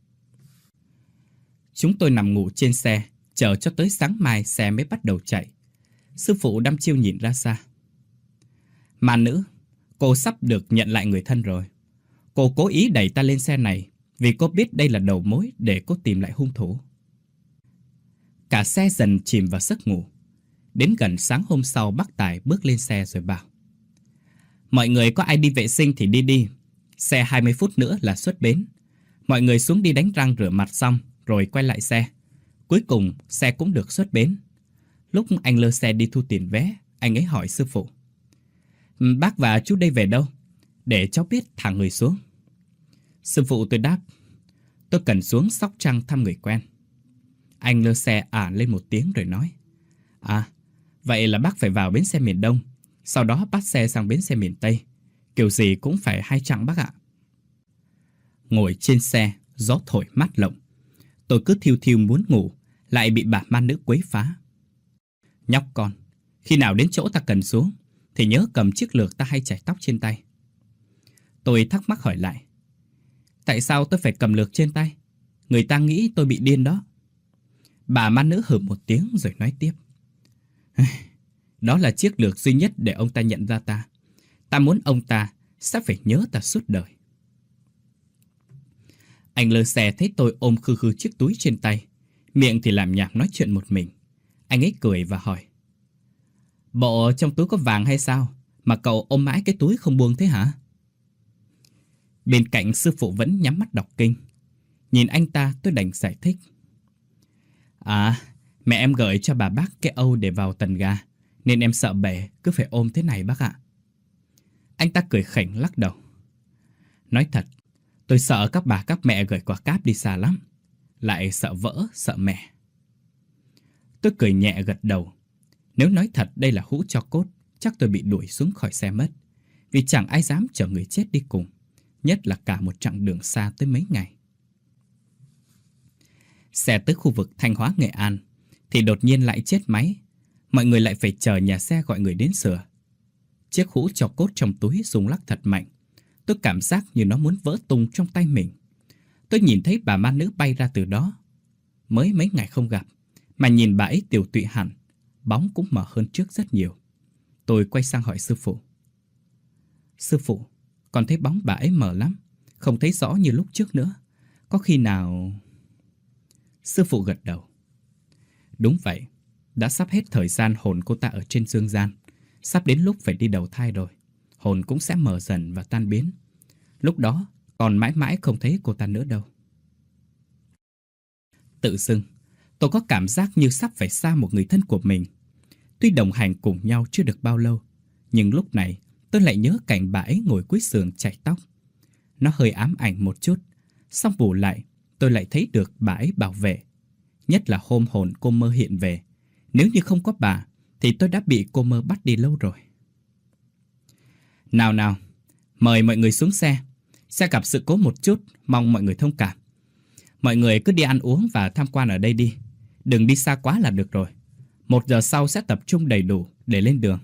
Chúng tôi nằm ngủ trên xe, chờ cho tới sáng mai xe mới bắt đầu chạy. Sư phụ đăm chiêu nhìn ra xa. Mà nữ, cô sắp được nhận lại người thân rồi. Cô cố ý đẩy ta lên xe này vì cô biết đây là đầu mối để cô tìm lại hung thủ. Cả xe dần chìm vào giấc ngủ. Đến gần sáng hôm sau, bác Tài bước lên xe rồi bảo: mọi người có ai đi vệ sinh thì đi đi. Xe hai mươi phút nữa là xuất bến. Mọi người xuống đi đánh răng rửa mặt xong rồi quay lại xe. Cuối cùng xe cũng được xuất bến. Lúc anh lơ xe đi thu tiền vé, anh ấy hỏi sư phụ: bác và chú đây về đâu? Để cháu biết thả người xuống. Sư phụ tôi đáp: tôi cần xuống Sóc Trăng thăm người quen. Anh lơ xe ả lên một tiếng rồi nói: à, vậy là bác phải vào bến xe miền Đông, sau đó bắt xe sang bến xe miền Tây. Kiểu gì cũng phải hai chặng bác ạ. Ngồi trên xe, gió thổi mát lộng. Tôi cứ thiêu thiêu muốn ngủ, lại bị bà ma nữ quấy phá. Nhóc con, khi nào đến chỗ ta cần xuống thì nhớ cầm chiếc lược ta hay chải tóc trên tay. Tôi thắc mắc hỏi lại: tại sao tôi phải cầm lược trên tay? Người ta nghĩ tôi bị điên đó. Bà ma nữ hừ một tiếng rồi nói tiếp: đó là chiếc lược duy nhất để ông ta nhận ra ta. Ta muốn ông ta sẽ phải nhớ ta suốt đời. Anh lơ xe thấy tôi ôm khư khư chiếc túi trên tay, miệng thì làm nhảm nói chuyện một mình. Anh ấy cười và hỏi: bộ trong túi có vàng hay sao mà cậu ôm mãi cái túi không buông thế hả? Bên cạnh sư phụ vẫn nhắm mắt đọc kinh. Nhìn anh ta tôi đành giải thích: à, mẹ em gửi cho bà bác cái âu để vào tần ga, nên em sợ bể, cứ phải ôm thế này bác ạ. Anh ta cười khỉnh lắc đầu: nói thật, tôi sợ các bà các mẹ gửi quà cáp đi xa lắm. Lại sợ vỡ, sợ mẹ. Tôi cười nhẹ gật đầu. Nếu nói thật đây là hũ tro cốt, chắc tôi bị đuổi xuống khỏi xe mất. Vì chẳng ai dám chở người chết đi cùng, nhất là cả một chặng đường xa tới mấy ngày. Xe tới khu vực Thanh Hóa, Nghệ An thì đột nhiên lại chết máy. Mọi người lại phải chờ nhà xe gọi người đến sửa. Chiếc hũ tro cốt trong túi rung lắc thật mạnh. Tôi cảm giác như nó muốn vỡ tung trong tay mình. Tôi nhìn thấy bà ma nữ bay ra từ đó. Mới mấy ngày không gặp mà nhìn bà ấy tiều tụy hẳn, bóng cũng mờ hơn trước rất nhiều. Tôi quay sang hỏi sư phụ: sư phụ, con thấy bóng bà ấy mờ lắm, không thấy rõ như lúc trước nữa. Có khi nào... Sư phụ gật đầu: đúng vậy, đã sắp hết thời gian hồn cô ta ở trên dương gian. Sắp đến lúc phải đi đầu thai rồi. Hồn cũng sẽ mờ dần và tan biến. Lúc đó còn mãi mãi không thấy cô ta nữa đâu. Tự dưng tôi có cảm giác như sắp phải xa một người thân của mình. Tuy đồng hành cùng nhau chưa được bao lâu, nhưng lúc này tôi lại nhớ cảnh bà ấy ngồi cuối giường chải tóc. Nó hơi ám ảnh một chút, xong bù lại tôi lại thấy được bà ấy bảo vệ. Nhất là hôm hồn cô mơ hiện về. Nếu như không có bà thì tôi đã bị cô mơ bắt đi lâu rồi. Nào nào, mời mọi người xuống xe. Xe gặp sự cố một chút, mong mọi người thông cảm. Mọi người cứ đi ăn uống và tham quan ở đây đi. Đừng đi xa quá là được rồi. Một giờ sau sẽ tập trung đầy đủ để lên đường.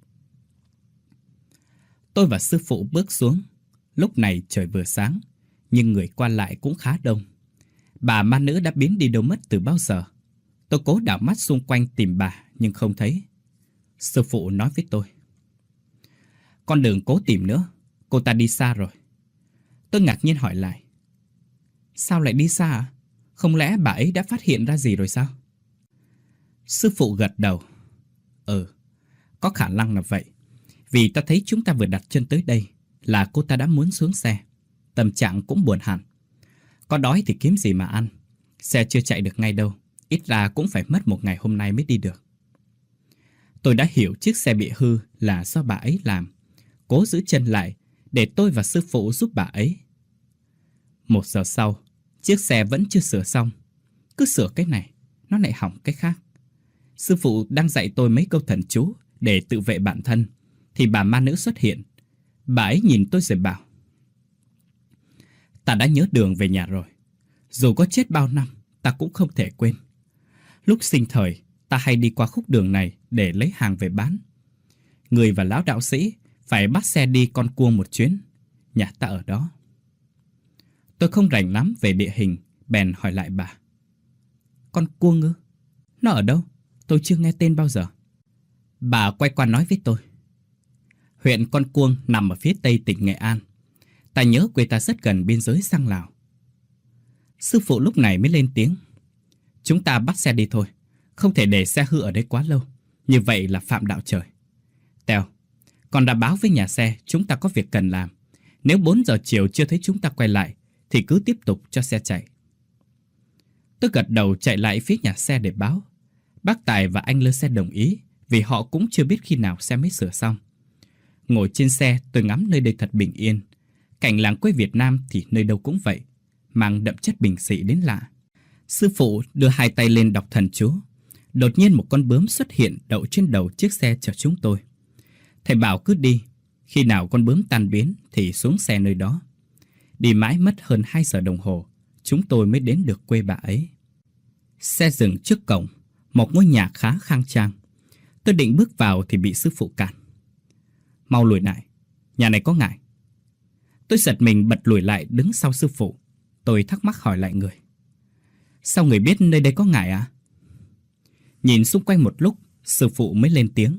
Tôi và sư phụ bước xuống. Lúc này trời vừa sáng, nhưng người qua lại cũng khá đông. Bà ma nữ đã biến đi đâu mất từ bao giờ. Tôi cố đảo mắt xung quanh tìm bà nhưng không thấy. Sư phụ nói với tôi: con đừng cố tìm nữa, cô ta đi xa rồi. Tôi ngạc nhiên hỏi lại: sao lại đi xa à? Không lẽ bà ấy đã phát hiện ra gì rồi sao? Sư phụ gật đầu: Ừ, có khả năng là vậy. Vì ta thấy chúng ta vừa đặt chân tới đây là cô ta đã muốn xuống xe. Tâm trạng cũng buồn hẳn. Có đói thì kiếm gì mà ăn. Xe chưa chạy được ngay đâu, ít ra cũng phải mất một ngày hôm nay mới đi được. Tôi đã hiểu chiếc xe bị hư là do bà ấy làm, cố giữ chân lại để tôi và sư phụ giúp bà ấy. Một giờ sau, chiếc xe vẫn chưa sửa xong. Cứ sửa cái này, nó lại hỏng cái khác. Sư phụ đang dạy tôi mấy câu thần chú để tự vệ bản thân, thì bà ma nữ xuất hiện. Bà ấy nhìn tôi rồi bảo: ta đã nhớ đường về nhà rồi. Dù có chết bao năm, ta cũng không thể quên. Lúc sinh thời, ta hay đi qua khúc đường này để lấy hàng về bán. Người và lão đạo sĩ phải bắt xe đi Con Cuông một chuyến. Nhà ta ở đó. Tôi không rành lắm về địa hình, bèn hỏi lại bà. Con Cuông ư? Nó ở đâu? Tôi chưa nghe tên bao giờ. Bà quay qua nói với tôi. Huyện Con Cuông nằm ở phía tây tỉnh Nghệ An. Ta nhớ quê ta rất gần biên giới sang Lào. Sư phụ lúc này mới lên tiếng. Chúng ta bắt xe đi thôi. Không thể để xe hư ở đây quá lâu. Như vậy là phạm đạo trời. Tèo, còn đã báo với nhà xe chúng ta có việc cần làm. Nếu bốn giờ chiều chưa thấy chúng ta quay lại thì cứ tiếp tục cho xe chạy. Tôi gật đầu chạy lại phía nhà xe để báo. Bác Tài và anh lơ xe đồng ý, vì họ cũng chưa biết khi nào xe mới sửa xong. Ngồi trên xe tôi ngắm nơi đây thật bình yên. Cảnh làng quê Việt Nam thì nơi đâu cũng vậy, mang đậm chất bình dị đến lạ. Sư phụ đưa hai tay lên đọc thần chú. Đột nhiên một con bướm xuất hiện đậu trên đầu chiếc xe chở chúng tôi. Thầy bảo cứ đi, khi nào con bướm tan biến thì xuống xe nơi đó. Đi mãi mất hơn hai giờ đồng hồ, chúng tôi mới đến được quê bà ấy. Xe dừng trước cổng, một ngôi nhà khá khang trang. Tôi định bước vào thì bị sư phụ cản. Mau lùi lại, nhà này có ngải. Tôi giật mình bật lùi lại đứng sau sư phụ. Tôi thắc mắc hỏi lại người. Sao người biết nơi đây có ngải à? Nhìn xung quanh một lúc, sư phụ mới lên tiếng.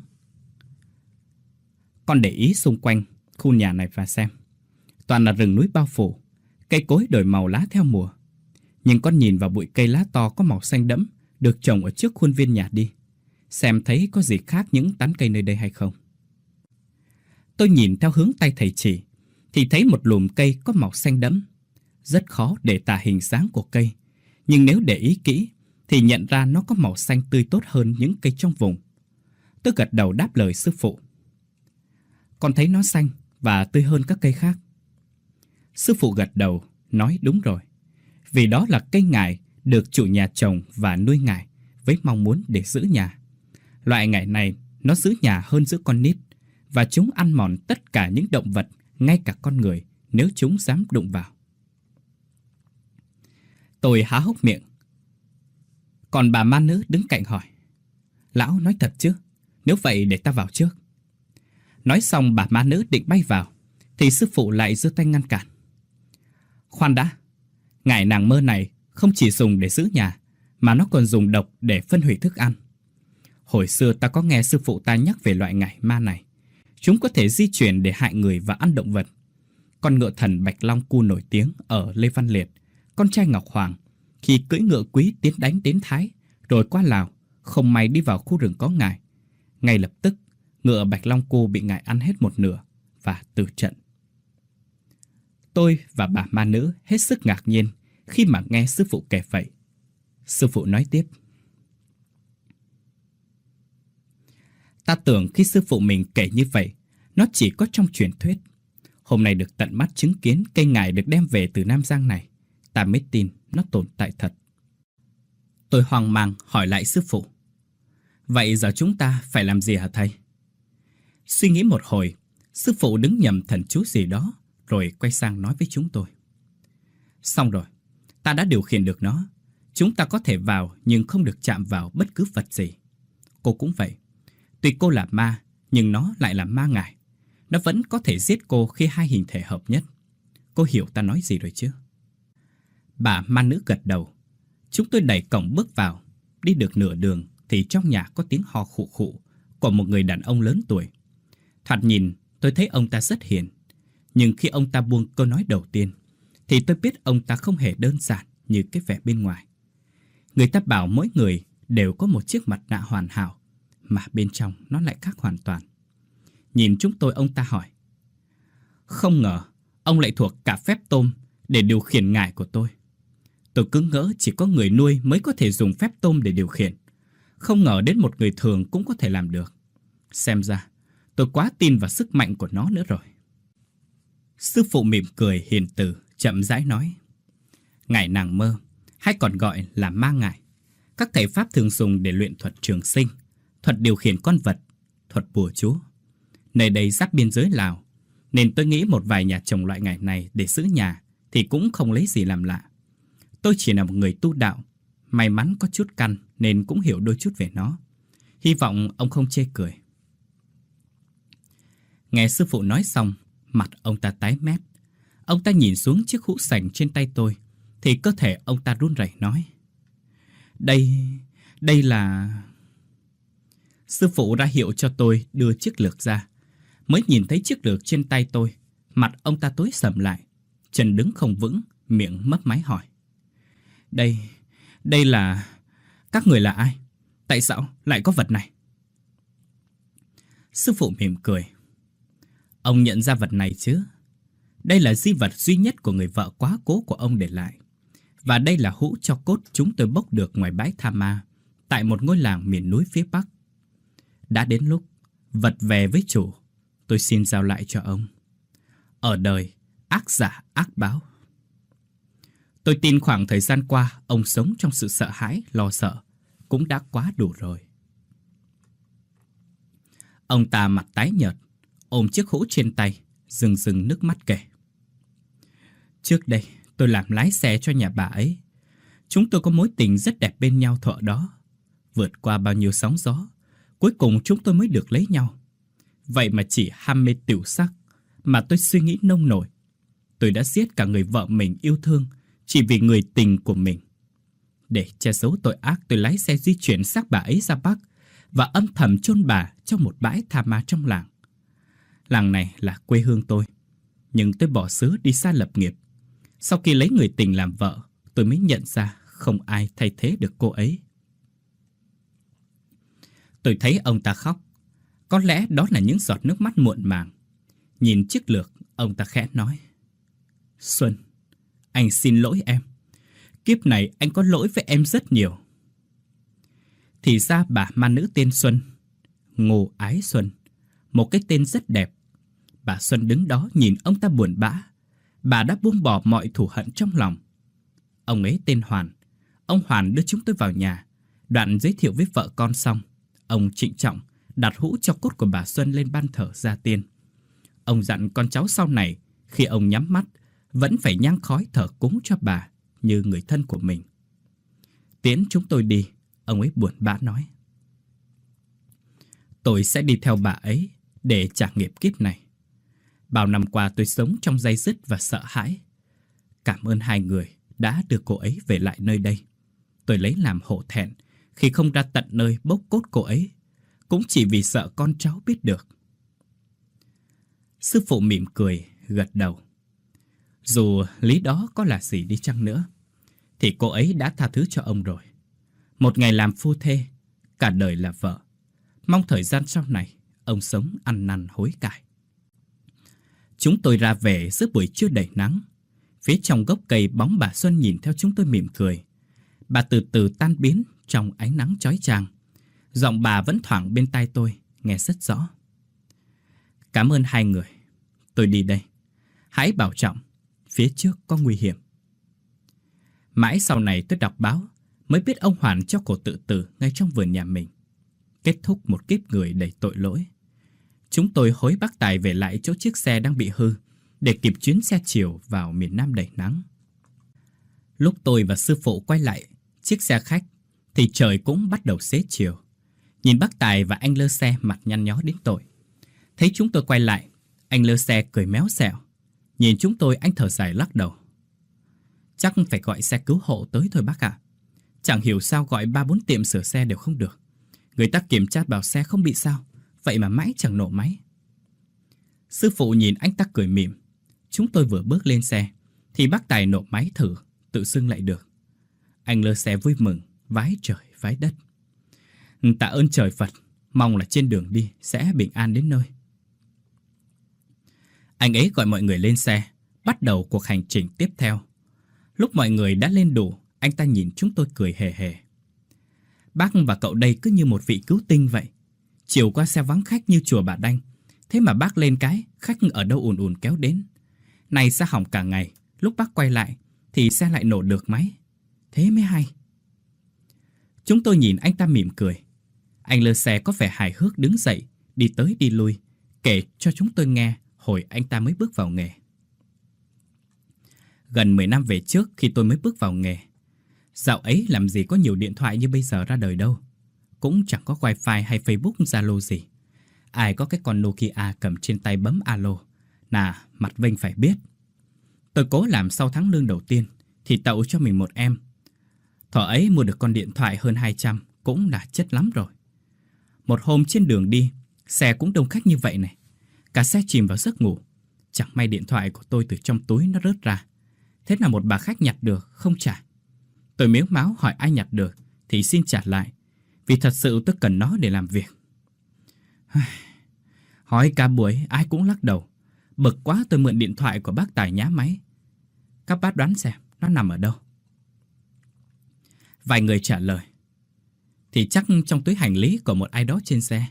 Con để ý xung quanh khu nhà này và xem. Toàn là rừng núi bao phủ, cây cối đổi màu lá theo mùa. Nhưng con nhìn vào bụi cây lá to có màu xanh đẫm được trồng ở trước khuôn viên nhà đi. Xem thấy có gì khác những tán cây nơi đây hay không. Tôi nhìn theo hướng tay thầy chỉ thì thấy một lùm cây có màu xanh đẫm. Rất khó để tả hình dáng của cây, nhưng nếu để ý kỹ thì nhận ra nó có màu xanh tươi tốt hơn những cây trong vùng. Tôi gật đầu đáp lời sư phụ. Con thấy nó xanh và tươi hơn các cây khác. Sư phụ gật đầu, nói đúng rồi. Vì đó là cây ngải được chủ nhà trồng và nuôi ngải với mong muốn để giữ nhà. Loại ngải này nó giữ nhà hơn giữ con nít, và chúng ăn mòn tất cả những động vật, ngay cả con người, nếu chúng dám đụng vào. Tôi há hốc miệng. Còn bà ma nữ đứng cạnh hỏi. Lão nói thật chứ? Nếu vậy để ta vào trước. Nói xong bà ma nữ định bay vào thì sư phụ lại giơ tay ngăn cản. Khoan đã, ngải nàng mơ này không chỉ dùng để giữ nhà, mà nó còn dùng độc để phân hủy thức ăn. Hồi xưa ta có nghe sư phụ ta nhắc về loại ngải ma này. Chúng có thể di chuyển để hại người và ăn động vật. Con ngựa thần Bạch Long Cu nổi tiếng ở Lê Văn Liệt, con trai Ngọc Hoàng, khi cưỡi ngựa quý tiến đánh đến Thái, rồi qua Lào, không may đi vào khu rừng có ngải. Ngay lập tức, ngựa Bạch Long Cu bị ngải ăn hết một nửa và tử trận. Tôi và bà ma nữ hết sức ngạc nhiên khi mà nghe sư phụ kể vậy. Sư phụ nói tiếp. Ta tưởng khi sư phụ mình kể như vậy, nó chỉ có trong truyền thuyết. Hôm nay được tận mắt chứng kiến cây ngải được đem về từ Nam Giang này, ta mới tin nó tồn tại thật. Tôi hoang mang hỏi lại sư phụ. Vậy giờ chúng ta phải làm gì hả thầy? Suy nghĩ một hồi, sư phụ đứng nhầm thần chú gì đó, rồi quay sang nói với chúng tôi. Xong rồi, ta đã điều khiển được nó. Chúng ta có thể vào nhưng không được chạm vào bất cứ vật gì. Cô cũng vậy. Tuy cô là ma, nhưng nó lại là ma ngải. Nó vẫn có thể giết cô khi hai hình thể hợp nhất. Cô hiểu ta nói gì rồi chứ? Bà ma nữ gật đầu. Chúng tôi đẩy cổng bước vào. Đi được nửa đường thì trong nhà có tiếng ho khụ khụ của một người đàn ông lớn tuổi. Thoạt nhìn tôi thấy ông ta rất hiền. Nhưng khi ông ta buông câu nói đầu tiên thì tôi biết ông ta không hề đơn giản như cái vẻ bên ngoài. Người ta bảo mỗi người đều có một chiếc mặt nạ hoàn hảo, mà bên trong nó lại khác hoàn toàn. Nhìn chúng tôi, ông ta hỏi. Không ngờ ông lại thuộc cả phép tôm để điều khiển ngải của tôi. Tôi cứ ngỡ chỉ có người nuôi mới có thể dùng phép tôm để điều khiển. Không ngờ đến một người thường cũng có thể làm được. Xem ra tôi quá tin vào sức mạnh của nó nữa rồi. Sư phụ mỉm cười hiền từ, chậm rãi nói. Ngải nàng mơ, hay còn gọi là ma ngải, các thầy pháp thường dùng để luyện thuật trường sinh, thuật điều khiển con vật, thuật bùa chú. Nơi đây giáp biên giới Lào, nên tôi nghĩ một vài nhà trồng loại ngải này để giữ nhà thì cũng không lấy gì làm lạ. Tôi chỉ là một người tu đạo, may mắn có chút căn nên cũng hiểu đôi chút về nó. Hy vọng ông không chê cười. Nghe sư phụ nói xong, mặt ông ta tái mét. Ông ta nhìn xuống chiếc hũ sành trên tay tôi, thì cơ thể ông ta run rẩy nói: Đây, đây là... Sư phụ ra hiệu cho tôi đưa chiếc lược ra. Mới nhìn thấy chiếc lược trên tay tôi, mặt ông ta tối sầm lại, chân đứng không vững, miệng mấp máy hỏi: Đây, đây là... Các người là ai? Tại sao lại có vật này? Sư phụ mỉm cười: Ông nhận ra vật này chứ? Đây là di vật duy nhất của người vợ quá cố của ông để lại. Và đây là hũ tro cốt chúng tôi bốc được ngoài bãi Tha Ma, tại một ngôi làng miền núi phía Bắc. Đã đến lúc vật về với chủ, tôi xin giao lại cho ông. Ở đời, ác giả ác báo. Tôi tin khoảng thời gian qua ông sống trong sự sợ hãi, lo sợ cũng đã quá đủ rồi. Ông ta mặt tái nhợt, ôm chiếc hũ trên tay, rưng rưng nước mắt kể: Trước đây tôi làm lái xe cho nhà bà ấy. Chúng tôi có mối tình rất đẹp bên nhau thuở đó. Vượt qua bao nhiêu sóng gió, cuối cùng chúng tôi mới được lấy nhau. Vậy mà chỉ ham mê tiểu sắc mà tôi suy nghĩ nông nổi. Tôi đã giết cả người vợ mình yêu thương chỉ vì người tình của mình. Để che giấu tội ác, tôi lái xe di chuyển xác bà ấy ra Bắc và âm thầm chôn bà trong một bãi Tha Ma trong làng. Làng này là quê hương tôi, nhưng tôi bỏ xứ đi xa lập nghiệp. Sau khi lấy người tình làm vợ, tôi mới nhận ra không ai thay thế được cô ấy. Tôi thấy ông ta khóc. Có lẽ đó là những giọt nước mắt muộn màng. Nhìn chiếc lược, ông ta khẽ nói: Xuân, anh xin lỗi em. Kiếp này anh có lỗi với em rất nhiều. Thì ra bà ma nữ tên Xuân, Ngô Ái Xuân, một cái tên rất đẹp. Bà Xuân đứng đó nhìn ông ta buồn bã. Bà đã buông bỏ mọi thù hận trong lòng. Ông ấy tên Hoàn. Ông Hoàn đưa chúng tôi vào nhà. Đoạn giới thiệu với vợ con xong, ông trịnh trọng đặt hũ tro cốt của bà Xuân lên ban thờ gia tiên. Ông dặn con cháu sau này, khi ông nhắm mắt, vẫn phải nhang khói thờ cúng cho bà như người thân của mình. Tiễn chúng tôi đi, ông ấy buồn bã nói: Tôi sẽ đi theo bà ấy để trả nghiệp kiếp này. Bao năm qua tôi sống trong day dứt và sợ hãi. Cảm ơn hai người đã đưa cô ấy về lại nơi đây. Tôi lấy làm hổ thẹn khi không ra tận nơi bốc cốt cô ấy, cũng chỉ vì sợ con cháu biết được. Sư phụ mỉm cười, gật đầu. Dù lý đó có là gì đi chăng nữa, thì cô ấy đã tha thứ cho ông rồi. Một ngày làm phu thê, cả đời là vợ. Mong thời gian sau này ông sống ăn năn hối cải. Chúng tôi ra về giữa buổi trưa đầy nắng. Phía trong gốc cây, bóng bà Xuân nhìn theo chúng tôi mỉm cười. Bà từ từ tan biến trong ánh nắng chói chang. Giọng bà vẫn thoảng bên tai tôi, nghe rất rõ. Cảm ơn hai người. Tôi đi đây. Hãy bảo trọng, phía trước có nguy hiểm. Mãi sau này tôi đọc báo mới biết ông Hoàn cho cổ tự tử ngay trong vườn nhà mình. Kết thúc một kiếp người đầy tội lỗi. Chúng tôi hối bác Tài về lại chỗ chiếc xe đang bị hư, để kịp chuyến xe chiều vào miền Nam đầy nắng. Lúc tôi và sư phụ quay lại chiếc xe khách, thì trời cũng bắt đầu xế chiều. Nhìn bác Tài và anh lơ xe mặt nhăn nhó đến tội. Thấy chúng tôi quay lại, anh lơ xe cười méo xẹo. Nhìn chúng tôi, anh thở dài lắc đầu. Chắc phải gọi xe cứu hộ tới thôi bác ạ. Chẳng hiểu sao gọi ba bốn tiệm sửa xe đều không được. Người ta kiểm tra bảo xe không bị sao, vậy mà mãi chẳng nổ máy. Sư phụ nhìn anh ta cười mỉm. Chúng tôi vừa bước lên xe thì bác Tài nổ máy thử, tự xưng lại được. Anh lơ xe vui mừng, vái trời vái đất. Tạ ơn trời Phật, mong là trên đường đi sẽ bình an đến nơi. Anh ấy gọi mọi người lên xe, bắt đầu cuộc hành trình tiếp theo. Lúc mọi người đã lên đủ, anh ta nhìn chúng tôi cười hề hề. Bác và cậu đây cứ như một vị cứu tinh vậy. Chiều qua xe vắng khách như chùa Bà Đanh, thế mà bác lên cái, khách ở đâu ùn ùn kéo đến. Này xe hỏng cả ngày, lúc bác quay lại thì xe lại nổ được máy. Thế mới hay. Chúng tôi nhìn anh ta mỉm cười. Anh lơ xe có vẻ hài hước đứng dậy, đi tới đi lui, kể cho chúng tôi nghe hồi anh ta mới bước vào nghề. Gần mười năm về trước khi tôi mới bước vào nghề. Dạo ấy làm gì có nhiều điện thoại như bây giờ ra đời đâu. Cũng chẳng có wifi hay Facebook, Zalo gì. Ai có cái con Nokia cầm trên tay bấm alo là mặt vênh phải biết. Tôi cố làm sau tháng lương đầu tiên thì tậu cho mình một em. Thuở ấy mua được con điện thoại hơn hai trăm cũng là chất lắm rồi. Một hôm trên đường đi, xe cũng đông khách như vậy này. Cả xe chìm vào giấc ngủ. Chẳng may điện thoại của tôi từ trong túi nó rớt ra. Thế là một bà khách nhặt được không trả. Tôi mếu máo hỏi ai nhặt được thì xin trả lại, vì thật sự tôi cần nó để làm việc. Hỏi cả buổi ai cũng lắc đầu. Bực quá tôi mượn điện thoại của bác Tài nhá máy. Các bác đoán xem nó nằm ở đâu? Vài người trả lời thì chắc trong túi hành lý của một ai đó trên xe.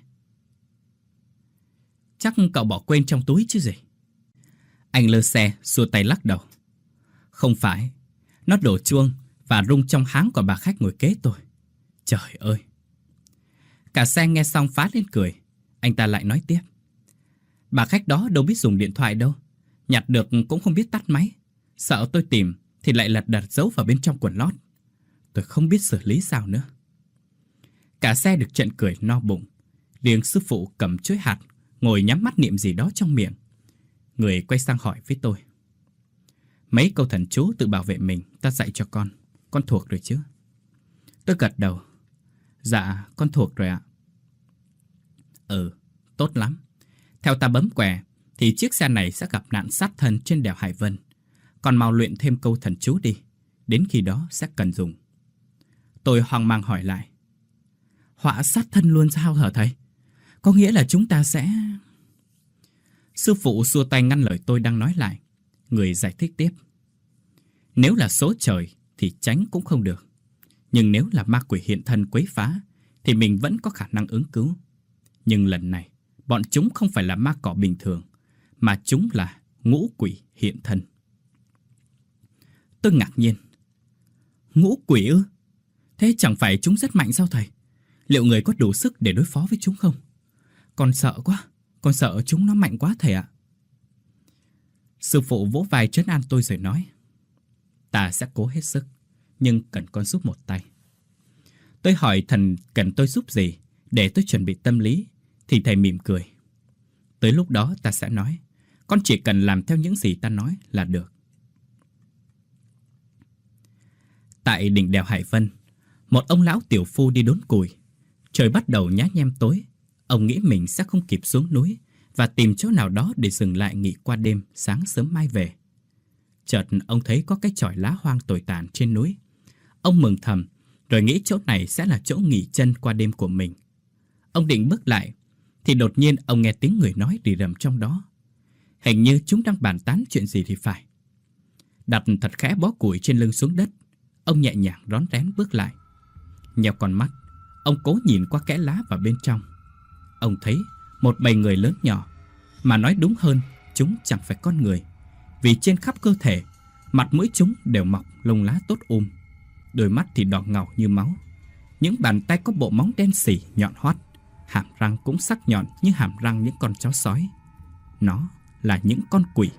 Chắc cậu bỏ quên trong túi chứ gì. Anh lơ xe xua tay lắc đầu. Không phải, nó đổ chuông và rung trong háng của bà khách ngồi kế tôi. Trời ơi! Cả xe nghe xong phá lên cười. Anh ta lại nói tiếp. Bà khách đó đâu biết dùng điện thoại đâu. Nhặt được cũng không biết tắt máy. Sợ tôi tìm thì lại lật đật giấu vào bên trong quần lót. Tôi không biết xử lý sao nữa. Cả xe được trận cười no bụng. Riêng sư phụ cầm chuối hạt ngồi nhắm mắt niệm gì đó trong miệng. Người quay sang hỏi với tôi. Mấy câu thần chú tự bảo vệ mình ta dạy cho con. Con thuộc rồi chứ? Tôi gật đầu. Dạ con thuộc rồi ạ. Ừ, tốt lắm. Theo ta bấm quẻ thì chiếc xe này sẽ gặp nạn sát thân trên đèo Hải Vân. Còn mau luyện thêm câu thần chú đi. Đến khi đó sẽ cần dùng. Tôi hoang mang hỏi lại. Họa sát thân luôn sao hả thầy? Có nghĩa là chúng ta sẽ... Sư phụ xua tay ngăn lời tôi đang nói lại. Người giải thích tiếp. Nếu là số trời thì tránh cũng không được. Nhưng nếu là ma quỷ hiện thân quấy phá thì mình vẫn có khả năng ứng cứu. Nhưng lần này bọn chúng không phải là ma cỏ bình thường, mà chúng là ngũ quỷ hiện thân. Tôi ngạc nhiên. Ngũ quỷ ư? Thế chẳng phải chúng rất mạnh sao thầy? Liệu người có đủ sức để đối phó với chúng không? Con sợ quá. Con sợ chúng nó mạnh quá thầy ạ. Sư phụ vỗ vai trấn an tôi rồi nói. Ta sẽ cố hết sức, nhưng cần con giúp một tay. Tôi hỏi thần cần tôi giúp gì để tôi chuẩn bị tâm lý, thì thầy mỉm cười. Tới lúc đó ta sẽ nói. Con chỉ cần làm theo những gì ta nói là được. Tại đỉnh đèo Hải Vân, một ông lão tiểu phu đi đốn củi. Trời bắt đầu nhá nhem tối. Ông nghĩ mình sẽ không kịp xuống núi và tìm chỗ nào đó để dừng lại nghỉ qua đêm, sáng sớm mai về. Chợt ông thấy có cái chòi lá hoang tồi tàn trên núi. Ông mừng thầm, rồi nghĩ chỗ này sẽ là chỗ nghỉ chân qua đêm của mình. Ông định bước lại, thì đột nhiên ông nghe tiếng người nói rì rầm trong đó. Hình như chúng đang bàn tán chuyện gì thì phải. Đặt thật khẽ bó củi trên lưng xuống đất, ông nhẹ nhàng rón rén bước lại. Nheo con mắt, ông cố nhìn qua kẽ lá vào bên trong. Ông thấy một bầy người lớn nhỏ, mà nói đúng hơn, chúng chẳng phải con người, vì trên khắp cơ thể, mặt mũi chúng đều mọc lông lá tốt um, đôi mắt thì đỏ ngầu như máu. Những bàn tay có bộ móng đen sì nhọn hoắt, hàm răng cũng sắc nhọn như hàm răng những con chó sói. Nó là những con quỷ.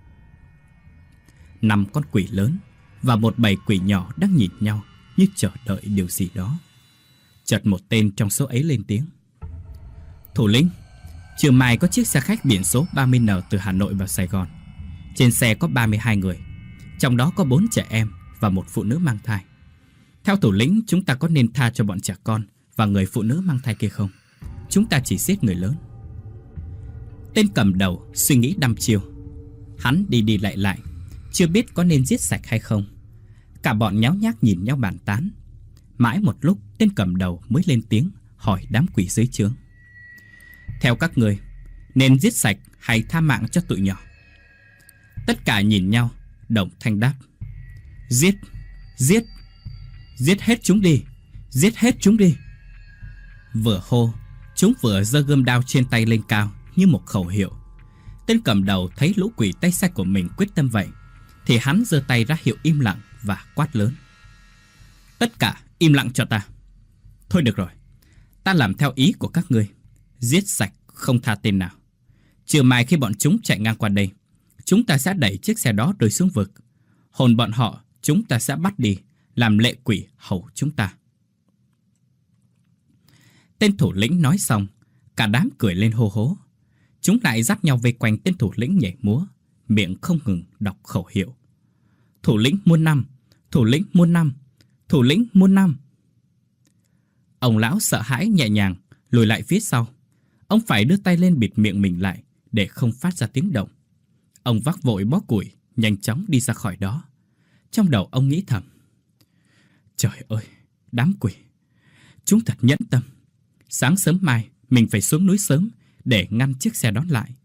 Năm con quỷ lớn và một bầy quỷ nhỏ đang nhìn nhau như chờ đợi điều gì đó. Chợt một tên trong số ấy lên tiếng. Thủ lĩnh, chiều mai có chiếc xe khách biển số ba mươi N từ Hà Nội vào Sài Gòn. Trên xe có ba mươi hai người, trong đó có bốn trẻ em và một phụ nữ mang thai. Theo thủ lĩnh, chúng ta có nên tha cho bọn trẻ con và người phụ nữ mang thai kia không? Chúng ta chỉ giết người lớn. Tên cầm đầu suy nghĩ đăm chiêu. Hắn đi đi lại lại, chưa biết có nên giết sạch hay không. Cả bọn nháo nhác nhìn nhau bàn tán. Mãi một lúc, tên cầm đầu mới lên tiếng hỏi đám quỷ dưới trướng. Theo các người, nên giết sạch hay tha mạng cho tụi nhỏ? Tất cả nhìn nhau, đồng thanh đáp. Giết, giết, giết hết chúng đi, giết hết chúng đi. Vừa hô, chúng vừa giơ gươm đao trên tay lên cao như một khẩu hiệu. Tên cầm đầu thấy lũ quỷ tay sai của mình quyết tâm vậy, thì hắn giơ tay ra hiệu im lặng và quát lớn. Tất cả im lặng cho ta. Thôi được rồi, ta làm theo ý của các ngươi. Giết sạch không tha tên nào. Chiều mai khi bọn chúng chạy ngang qua đây, chúng ta sẽ đẩy chiếc xe đó rơi xuống vực. Hồn bọn họ chúng ta sẽ bắt đi, làm lệ quỷ hầu chúng ta. Tên thủ lĩnh nói xong, Cả đám cười lên hô hố. Chúng lại dắt nhau vây quanh tên thủ lĩnh nhảy múa, miệng không ngừng đọc khẩu hiệu. Thủ lĩnh muôn năm, thủ lĩnh muôn năm, thủ lĩnh muôn năm. Ông lão sợ hãi nhẹ nhàng lùi lại phía sau. Ông phải đưa tay lên bịt miệng mình lại để không phát ra tiếng động. Ông vác vội bó củi, nhanh chóng đi ra khỏi đó. Trong đầu ông nghĩ thầm: trời ơi, đám quỷ, chúng thật nhẫn tâm. Sáng sớm mai mình phải xuống núi sớm để ngăn chiếc xe đón lại.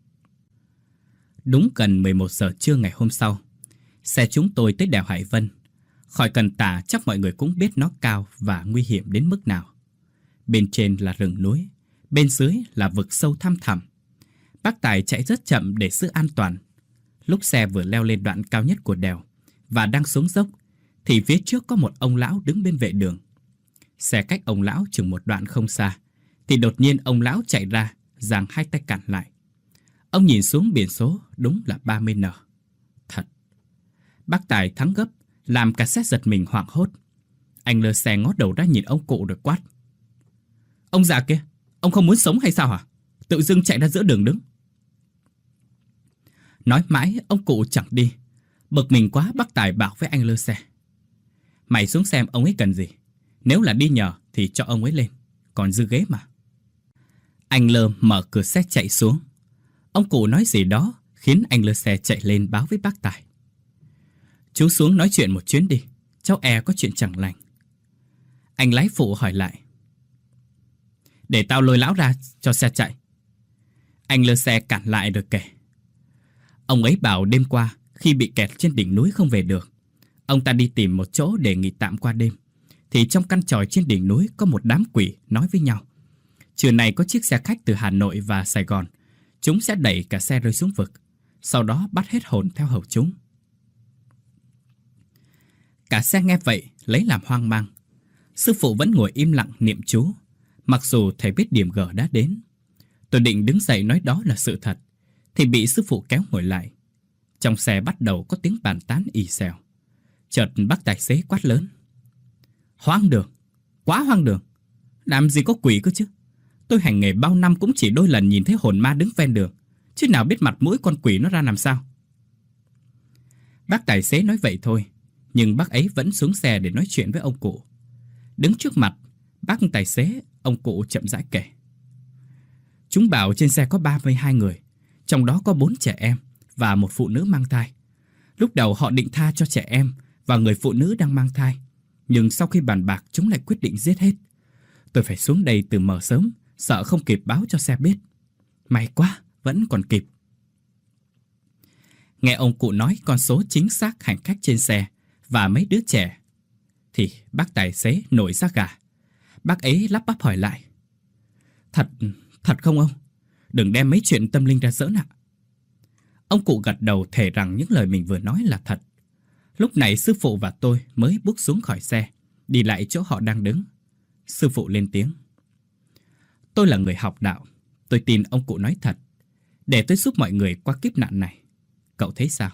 Đúng gần mười một giờ trưa ngày hôm sau, xe chúng tôi tới đèo Hải Vân. Khỏi cần tả, chắc mọi người cũng biết nó cao và nguy hiểm đến mức nào. Bên trên là rừng núi, bên dưới là vực sâu thăm thẳm. Bác Tài chạy rất chậm để giữ an toàn. Lúc xe vừa leo lên đoạn cao nhất của đèo và đang xuống dốc, thì phía trước có một ông lão đứng bên vệ đường. Xe cách ông lão chừng một đoạn không xa, thì đột nhiên ông lão chạy ra, giang hai tay cản lại. Ông nhìn xuống biển số, đúng là ba mươi N. Thật. Bác Tài thắng gấp, làm cả xe giật mình hoảng hốt. Anh lơ xe ngó đầu ra nhìn ông cụ rồi quát: ông già kia, ông không muốn sống hay sao hả? Tự dưng chạy ra giữa đường đứng. Nói mãi ông cụ chẳng đi. Bực mình quá, bác Tài bảo với anh lơ xe: mày xuống xem ông ấy cần gì. Nếu là đi nhờ thì cho ông ấy lên, còn dư ghế mà. Anh lơ mở cửa xe chạy xuống. Ông cụ nói gì đó khiến anh lơ xe chạy lên báo với bác Tài: chú xuống nói chuyện một chuyến đi, cháu e có chuyện chẳng lành. Anh lái phụ hỏi lại: để tao lôi lão ra cho xe chạy. Anh lơ xe cản lại rồi kể: ông ấy bảo đêm qua khi bị kẹt trên đỉnh núi không về được, ông ta đi tìm một chỗ để nghỉ tạm qua đêm, thì trong căn chòi trên đỉnh núi có một đám quỷ nói với nhau: trưa nay có chiếc xe khách từ Hà Nội và Sài Gòn, chúng sẽ đẩy cả xe rơi xuống vực, sau đó bắt hết hồn theo hầu chúng. Cả xe nghe vậy lấy làm hoang mang. Sư phụ vẫn ngồi im lặng niệm chú, mặc dù thầy biết điểm G đã đến. Tôi định đứng dậy nói đó là sự thật, thì bị sư phụ kéo ngồi lại. Trong xe bắt đầu có tiếng bàn tán ì xèo. Chợt bác tài xế quát lớn: hoang đường, quá hoang đường. Làm gì có quỷ cơ chứ. Tôi hành nghề bao năm cũng chỉ đôi lần nhìn thấy hồn ma đứng ven đường, chứ nào biết mặt mũi con quỷ nó ra làm sao. Bác tài xế nói vậy thôi, nhưng bác ấy vẫn xuống xe để nói chuyện với ông cụ. Đứng trước mặt bác tài xế, ông cụ chậm rãi kể: chúng bảo trên xe có ba mươi hai người, trong đó có bốn trẻ em và một phụ nữ mang thai. Lúc đầu họ định tha cho trẻ em và người phụ nữ đang mang thai, nhưng sau khi bàn bạc chúng lại quyết định giết hết. Tôi phải xuống đây từ mờ sớm, sợ không kịp báo cho xe biết. May quá, vẫn còn kịp. Nghe ông cụ nói con số chính xác hành khách trên xe và mấy đứa trẻ, thì bác tài xế nổi da gà. Bác ấy lắp bắp hỏi lại: Thật, thật không ông? Đừng đem mấy chuyện tâm linh ra giỡn ạ. Ông cụ gật đầu thề rằng những lời mình vừa nói là thật. Lúc này sư phụ và tôi mới bước xuống khỏi xe, đi lại chỗ họ đang đứng. Sư phụ lên tiếng: Tôi là người học đạo, tôi tin ông cụ nói thật, để tôi giúp mọi người qua kiếp nạn này. Cậu thấy sao?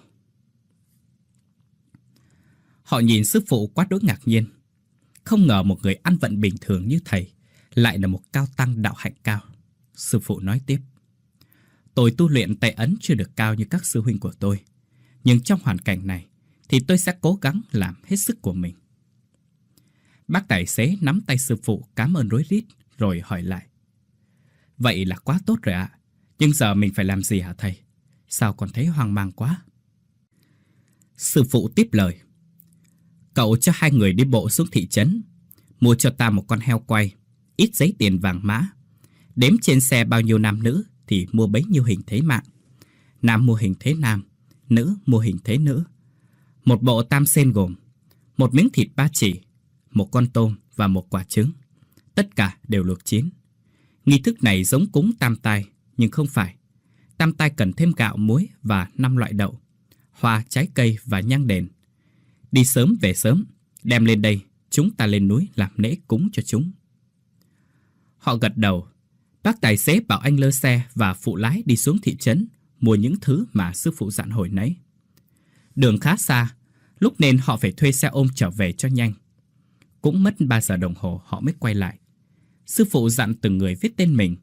Họ nhìn sư phụ quá đỗi ngạc nhiên. Không ngờ một người ăn vận bình thường như thầy lại là một cao tăng đạo hạnh cao. Sư phụ nói tiếp: Tôi tu luyện tay ấn chưa được cao như các sư huynh của tôi, nhưng trong hoàn cảnh này thì tôi sẽ cố gắng làm hết sức của mình. Bác tài xế nắm tay sư phụ cảm ơn rối rít, rồi hỏi lại: Vậy là quá tốt rồi ạ. Nhưng giờ mình phải làm gì hả thầy? Sao còn thấy hoang mang quá? Sư phụ tiếp lời: Cậu cho hai người đi bộ xuống thị trấn, mua cho ta một con heo quay, ít giấy tiền vàng mã. Đếm trên xe bao nhiêu nam nữ thì mua bấy nhiêu hình thế mạng. Nam mua hình thế nam, nữ mua hình thế nữ. Một bộ tam sen gồm một miếng thịt ba chỉ, một con tôm và một quả trứng. Tất cả đều luộc chín. Nghi thức này giống cúng tam tai, nhưng không phải. Tam tai cần thêm gạo, muối và năm loại đậu, hoa, trái cây và nhang đèn. Đi sớm về sớm, đem lên đây, chúng ta lên núi làm lễ cúng cho chúng. Họ gật đầu. Bác tài xế bảo anh lơ xe và phụ lái đi xuống thị trấn mua những thứ mà sư phụ dặn hồi nãy. Đường khá xa, lúc nên họ phải thuê xe ôm trở về cho nhanh. Cũng mất ba giờ đồng hồ họ mới quay lại. Sư phụ dặn từng người viết tên mình,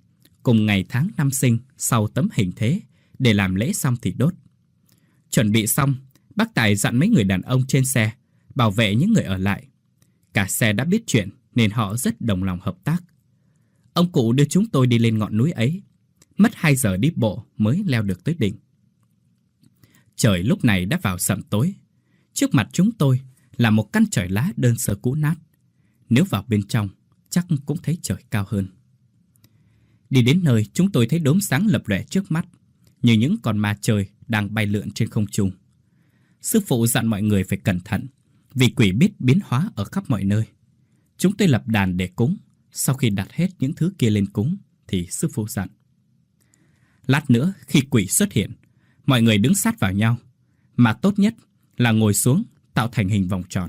cùng ngày tháng năm sinh sau tấm hình thế để làm lễ xong thì đốt. Chuẩn bị xong, bác Tài dặn mấy người đàn ông trên xe bảo vệ những người ở lại. Cả xe đã biết chuyện nên họ rất đồng lòng hợp tác. Ông cụ đưa chúng tôi đi lên ngọn núi ấy. Mất hai giờ đi bộ mới leo được tới đỉnh. Trời lúc này đã vào sẩm tối. Trước mặt chúng tôi là một căn tròi lá đơn sơ cũ nát. Nếu vào bên trong, chắc cũng thấy trời cao hơn. Đi đến nơi, chúng tôi thấy đốm sáng lập lòe trước mắt, như những con ma trời đang bay lượn trên không trung. Sư phụ dặn mọi người phải cẩn thận, vì quỷ biết biến hóa ở khắp mọi nơi. Chúng tôi lập đàn để cúng. Sau khi đặt hết những thứ kia lên cúng, thì sư phụ dặn: lát nữa khi quỷ xuất hiện, mọi người đứng sát vào nhau, mà tốt nhất là ngồi xuống tạo thành hình vòng tròn.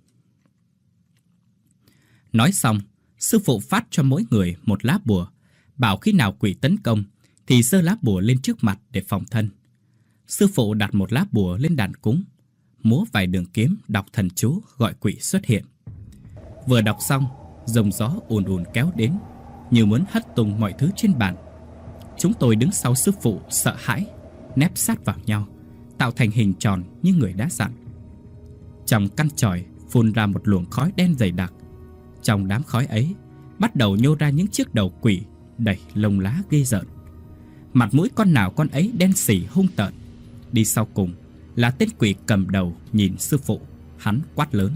Nói xong, sư phụ phát cho mỗi người một lá bùa, bảo khi nào quỷ tấn công thì giơ lá bùa lên trước mặt để phòng thân. Sư phụ đặt một lá bùa lên đàn cúng, múa vài đường kiếm đọc thần chú gọi quỷ xuất hiện. Vừa đọc xong, dòng gió ùn ùn kéo đến, như muốn hất tung mọi thứ trên bàn. Chúng tôi đứng sau sư phụ sợ hãi, nép sát vào nhau, tạo thành hình tròn như người đã dặn. Trong căn chòi phun ra một luồng khói đen dày đặc. Trong đám khói ấy bắt đầu nhô ra những chiếc đầu quỷ đầy lông lá ghê rợn. Mặt mũi con nào con ấy đen sì hung tợn. Đi sau cùng là tên quỷ cầm đầu nhìn sư phụ. Hắn quát lớn: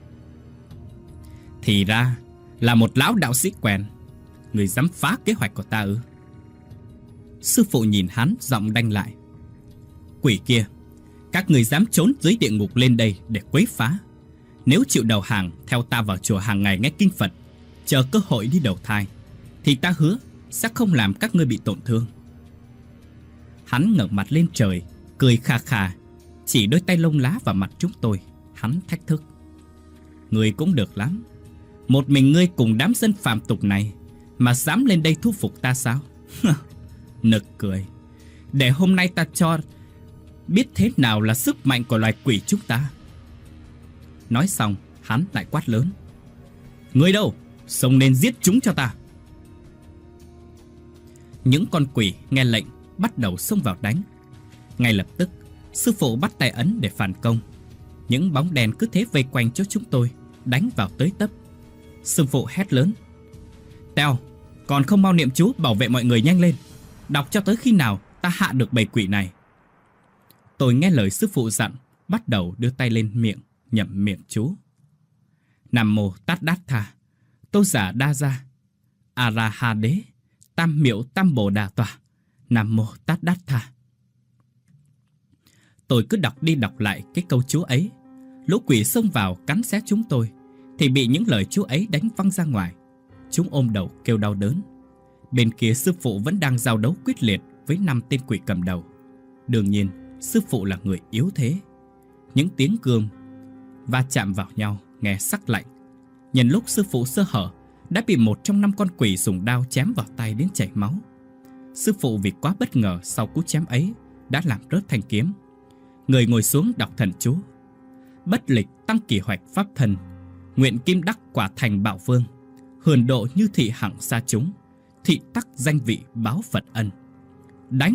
thì ra là một lão đạo sĩ quèn. Người dám phá kế hoạch của ta ư? Sư phụ nhìn hắn giọng đanh lại: quỷ kia, các người dám trốn dưới địa ngục lên đây để quấy phá. Nếu chịu đầu hàng theo ta vào chùa hàng ngày nghe kinh Phật, chờ cơ hội đi đầu thai, thì ta hứa sẽ không làm các ngươi bị tổn thương. Hắn ngẩng mặt lên trời, cười khà khà, chỉ đôi tay lông lá vào mặt chúng tôi. Hắn thách thức: ngươi cũng được lắm. Một mình ngươi cùng đám dân phàm tục này mà dám lên đây thu phục ta sao? Nực cười. Để hôm nay ta cho biết thế nào là sức mạnh của loài quỷ chúng ta. Nói xong, hắn lại quát lớn: ngươi đâu? Xông lên giết chúng cho ta. Những con quỷ nghe lệnh bắt đầu xông vào đánh. Ngay lập tức, sư phụ bắt tay ấn để phản công. Những bóng đèn cứ thế vây quanh chỗ chúng tôi, đánh vào tới tấp. Sư phụ hét lớn: Teo, còn không mau niệm chú bảo vệ mọi người nhanh lên. Đọc cho tới khi nào ta hạ được bầy quỷ này. Tôi nghe lời sư phụ dặn, bắt đầu đưa tay lên miệng, nhẩm miệng chú: Nam mô Tát Đát Tha, Tô Giả Đa Gia, A Ra Ha Đế, Tam Miệu Tam Bồ Đà Tòa, Nam mô Tát Đát Tha. Tôi cứ đọc đi đọc lại cái câu chú ấy. Lũ quỷ xông vào cắn xé chúng tôi thì bị những lời chú ấy đánh văng ra ngoài. Chúng ôm đầu kêu đau đớn. Bên kia sư phụ vẫn đang giao đấu quyết liệt với năm tên quỷ cầm đầu. Đương nhiên sư phụ là người yếu thế. Những tiếng cương va chạm vào nhau nghe sắc lạnh. Nhân lúc sư phụ sơ hở, đã bị một trong năm con quỷ dùng đao chém vào tay đến chảy máu. Sư phụ vì quá bất ngờ sau cú chém ấy đã làm rớt thanh kiếm. Người ngồi xuống đọc thần chú: Bất lịch tăng kỳ hoạch pháp thần, nguyện kim đắc quả thành bạo vương, hườn độ như thị hằng xa chúng, thị tắc danh vị báo Phật ân. Đánh!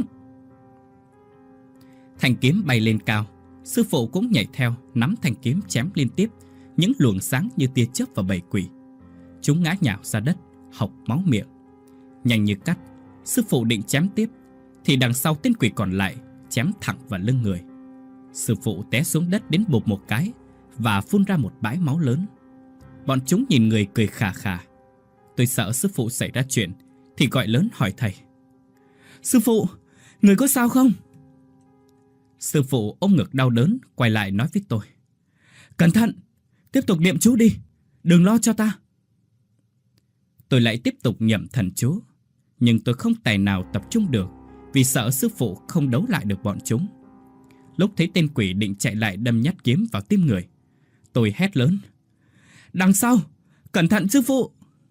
Thanh kiếm bay lên cao. Sư phụ cũng nhảy theo, nắm thanh kiếm chém liên tiếp những luồng sáng như tia chớp vào bầy quỷ. Chúng ngã nhào ra đất, hộc máu miệng. Nhanh như cắt, sư phụ định chém tiếp thì đằng sau tên quỷ còn lại chém thẳng vào lưng người. Sư phụ té xuống đất đến bụp một cái và phun ra một bãi máu lớn. Bọn chúng nhìn người cười khà khà. Tôi sợ sư phụ xảy ra chuyện thì gọi lớn hỏi thầy: Sư phụ, người có sao không? Sư phụ ôm ngực đau đớn quay lại nói với tôi: Cẩn thận, tiếp tục niệm chú đi, đừng lo cho ta. Tôi lại tiếp tục nhẩm thần chú, nhưng tôi không tài nào tập trung được vì sợ sư phụ không đấu lại được bọn chúng. Lúc thấy tên quỷ định chạy lại đâm nhát kiếm vào tim người, tôi hét lớn: Đằng sau, cẩn thận sư phụ.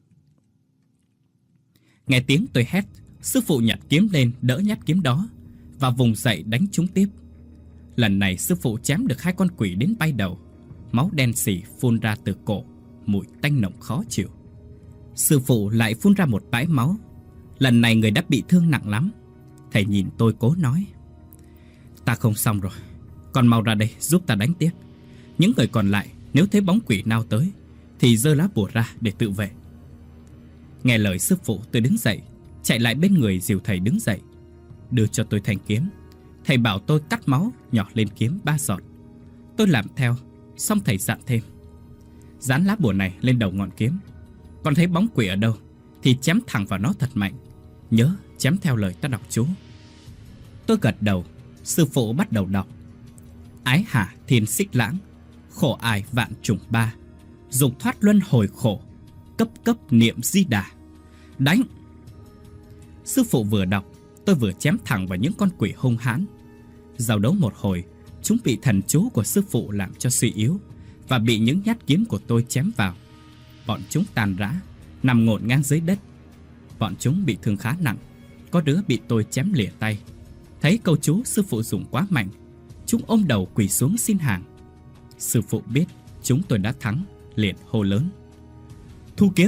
Nghe tiếng tôi hét, sư phụ nhặt kiếm lên đỡ nhát kiếm đó và vùng dậy đánh chúng tiếp. Lần này sư phụ chém được hai con quỷ đến bay đầu. Máu đen sì phun ra từ cổ, mùi tanh nồng khó chịu. Sư phụ lại phun ra một bãi máu. Lần này người đã bị thương nặng lắm. Thầy nhìn tôi cố nói: Ta không xong rồi, con mau ra đây giúp ta đánh tiếp. Những người còn lại nếu thấy bóng quỷ nào tới thì giơ lá bùa ra để tự vệ. Nghe lời sư phụ, tôi đứng dậy, chạy lại bên người dìu thầy đứng dậy, đưa cho tôi thanh kiếm. Thầy bảo tôi cắt máu nhỏ lên kiếm ba giọt. Tôi làm theo, xong thầy dặn thêm: Dán lá bùa này lên đầu ngọn kiếm. Còn thấy bóng quỷ ở đâu thì chém thẳng vào nó thật mạnh. Nhớ chém theo lời ta đọc chú. Tôi gật đầu. Sư phụ bắt đầu đọc: Ái hà thiên xích lãng, khổ ải vạn trùng ba, dục thoát luân hồi khổ, cấp cấp niệm di đà. Đánh! Sư phụ vừa đọc, tôi vừa chém thẳng vào những con quỷ hung hãn. Giao đấu một hồi, chúng bị thần chú của sư phụ làm cho suy yếu và bị những nhát kiếm của tôi chém vào. Bọn chúng tàn rã, nằm ngổn ngang dưới đất. Bọn chúng bị thương khá nặng, có đứa bị tôi chém lìa tay. Thấy câu chú sư phụ dùng quá mạnh, chúng ôm đầu quỳ xuống xin hàng. Sư phụ biết chúng tôi đã thắng, liền hô lớn: Thu kiếm!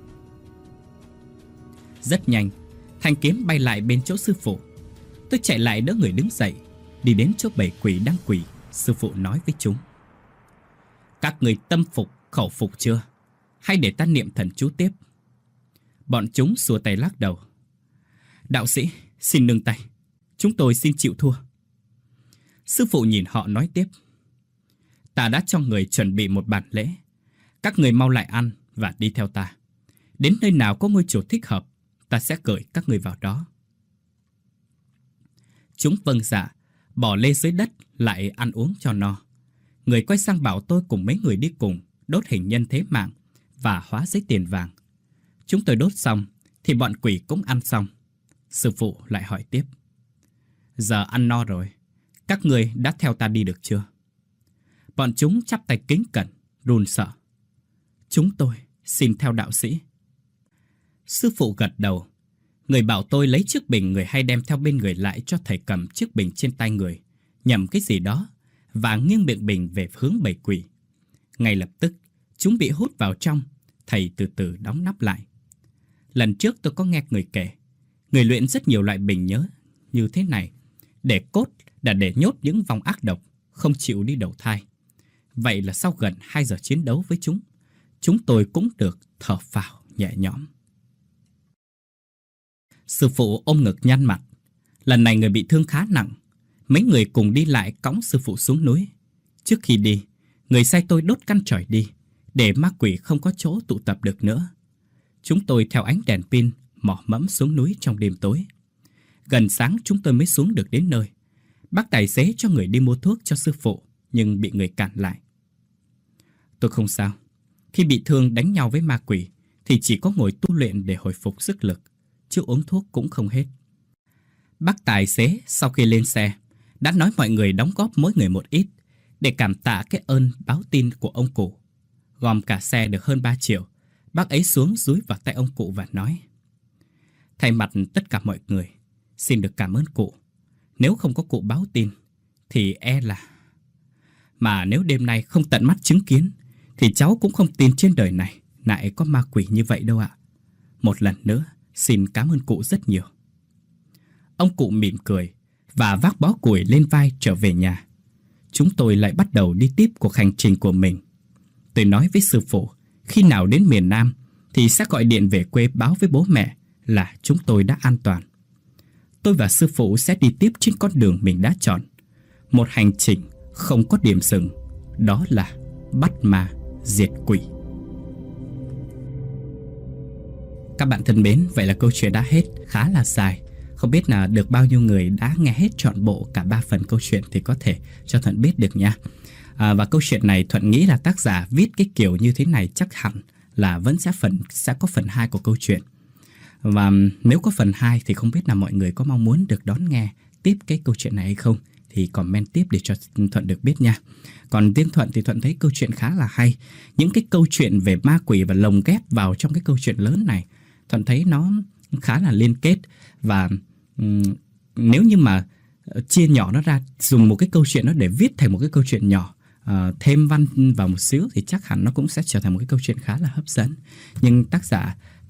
Rất nhanh, thanh kiếm bay lại bên chỗ sư phụ. Tôi chạy lại đỡ người đứng dậy, đi đến chỗ bảy quỷ đang quỳ. Sư phụ nói với chúng: Các người tâm phục, khẩu phục chưa? Hay để ta niệm thần chú tiếp? Bọn chúng xua tay lắc đầu: Đạo sĩ, xin nương tay, chúng tôi xin chịu thua. Sư phụ nhìn họ nói tiếp: Ta đã cho người chuẩn bị một bàn lễ. Các người mau lại ăn và đi theo ta. Đến nơi nào có ngôi chùa thích hợp, ta sẽ gửi các người vào đó. Chúng vâng dạ, bỏ lê dưới đất lại ăn uống cho no. Người quay sang bảo tôi cùng mấy người đi cùng đốt hình nhân thế mạng và hóa giấy tiền vàng. Chúng tôi đốt xong thì bọn quỷ cũng ăn xong. Sư phụ lại hỏi tiếp: Giờ ăn no rồi, các người đã theo ta đi được chưa? Bọn chúng chắp tay kính cẩn, run sợ: Chúng tôi xin theo đạo sĩ. Sư phụ gật đầu. Người bảo tôi lấy chiếc bình người hay đem theo bên người lại cho thầy cầm chiếc bình trên tay người, nhầm cái gì đó, và nghiêng miệng bình về hướng bảy quỷ. Ngay lập tức, chúng bị hút vào trong. Thầy từ từ đóng nắp lại. Lần trước tôi có nghe người kể, người luyện rất nhiều loại bình nhớ như thế này, để cốt là để nhốt những vong ác độc, không chịu đi đầu thai. Vậy là sau gần hai giờ chiến đấu với chúng, chúng tôi cũng được thở phào nhẹ nhõm. Sư phụ ôm ngực nhăn mặt. Lần này người bị thương khá nặng. Mấy người cùng đi lại cõng sư phụ xuống núi. Trước khi đi, người sai tôi đốt căn chổi đi, để ma quỷ không có chỗ tụ tập được nữa. Chúng tôi theo ánh đèn pin mò mẫm xuống núi trong đêm tối. Gần sáng chúng tôi mới xuống được đến nơi. Bác tài xế cho người đi mua thuốc cho sư phụ, nhưng bị người cản lại. Tôi không sao. Khi bị thương đánh nhau với ma quỷ thì chỉ có ngồi tu luyện để hồi phục sức lực, chứ uống thuốc cũng không hết. Bác tài xế sau khi lên xe đã nói mọi người đóng góp mỗi người một ít để cảm tạ cái ơn báo tin của ông cụ. Gom cả xe được hơn ba triệu, bác ấy xuống dúi vào tay ông cụ và nói: Thay mặt tất cả mọi người, xin được cảm ơn cụ. Nếu không có cụ báo tin thì e là... Mà nếu đêm nay không tận mắt chứng kiến thì cháu cũng không tin trên đời này lại có ma quỷ như vậy đâu ạ. Một lần nữa, xin cảm ơn cụ rất nhiều. Ông cụ mỉm cười và vác bó củi lên vai trở về nhà. Chúng tôi lại bắt đầu đi tiếp cuộc hành trình của mình. Tôi nói với sư phụ, khi nào đến miền Nam thì sẽ gọi điện về quê báo với bố mẹ là chúng tôi đã an toàn. Tôi và sư phụ sẽ đi tiếp trên con đường mình đã chọn. Một hành trình không có điểm dừng, đó là bắt ma diệt quỷ. Các bạn thân mến, vậy là câu chuyện đã hết, khá là dài. Không biết là được bao nhiêu người đã nghe hết trọn bộ cả ba phần câu chuyện thì có thể cho Thuận biết được nha. À, và câu chuyện này Thuận nghĩ là tác giả viết cái kiểu như thế này chắc hẳn là vẫn sẽ phần sẽ có phần hai của câu chuyện. Và nếu có phần hai thì không biết là mọi người có mong muốn được đón nghe tiếp cái câu chuyện này hay không, thì comment tiếp để cho Thuận được biết nha. Còn riêng Thuận thì Thuận thấy câu chuyện khá là hay. Những cái câu chuyện về ma quỷ và lồng ghép vào trong cái câu chuyện lớn này, Thuận thấy nó khá là liên kết. Và um, nếu như mà chia nhỏ nó ra, dùng một cái câu chuyện đó để viết thành một cái câu chuyện nhỏ, uh, thêm văn vào một xíu thì chắc hẳn nó cũng sẽ trở thành một cái câu chuyện khá là hấp dẫn. Nhưng tác giả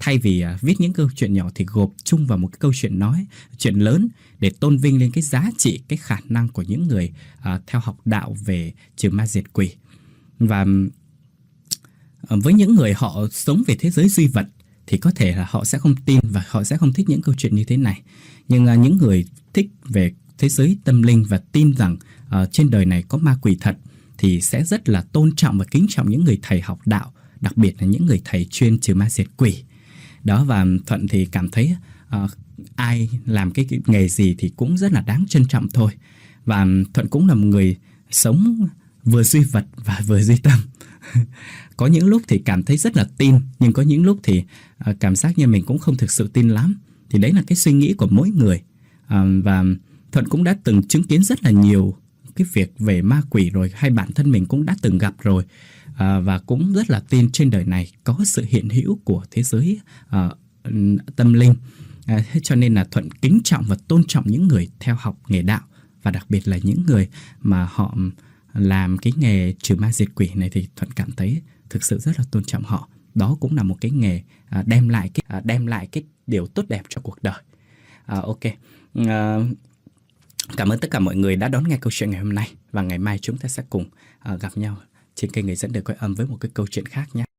thay vì uh, viết những câu chuyện nhỏ thì gộp chung vào một cái câu chuyện nói, chuyện lớn để tôn vinh lên cái giá trị, cái khả năng của những người uh, theo học đạo về trừ ma diệt quỷ. Và uh, với những người họ sống về thế giới duy vật thì có thể là họ sẽ không tin và họ sẽ không thích những câu chuyện như thế này. Nhưng uh, những người thích về thế giới tâm linh và tin rằng uh, trên đời này có ma quỷ thật thì sẽ rất là tôn trọng và kính trọng những người thầy học đạo, đặc biệt là những người thầy chuyên trừ ma diệt quỷ. Đó, và Thuận thì cảm thấy uh, ai làm cái, cái nghề gì thì cũng rất là đáng trân trọng thôi. Và Thuận cũng là một người sống vừa duy vật và vừa duy tâm. Có những lúc thì cảm thấy rất là tin, nhưng có những lúc thì uh, cảm giác như mình cũng không thực sự tin lắm. Thì đấy là cái suy nghĩ của mỗi người. Uh, và Thuận cũng đã từng chứng kiến rất là nhiều cái việc về ma quỷ rồi, hay bản thân mình cũng đã từng gặp rồi. À, và cũng rất là tin trên đời này có sự hiện hữu của thế giới à, tâm linh. À, cho nên là Thuận kính trọng và tôn trọng những người theo học nghề đạo, và đặc biệt là những người mà họ làm cái nghề trừ ma diệt quỷ này thì Thuận cảm thấy thực sự rất là tôn trọng họ. Đó cũng là một cái nghề à, đem lại cái à, đem lại cái điều tốt đẹp cho cuộc đời. À, ok. À, cảm ơn tất cả mọi người đã đón nghe câu chuyện ngày hôm nay, và ngày mai chúng ta sẽ cùng uh, gặp nhau trên kênh Người Dẫn Đời Cõi Âm với một cái câu chuyện khác nhé.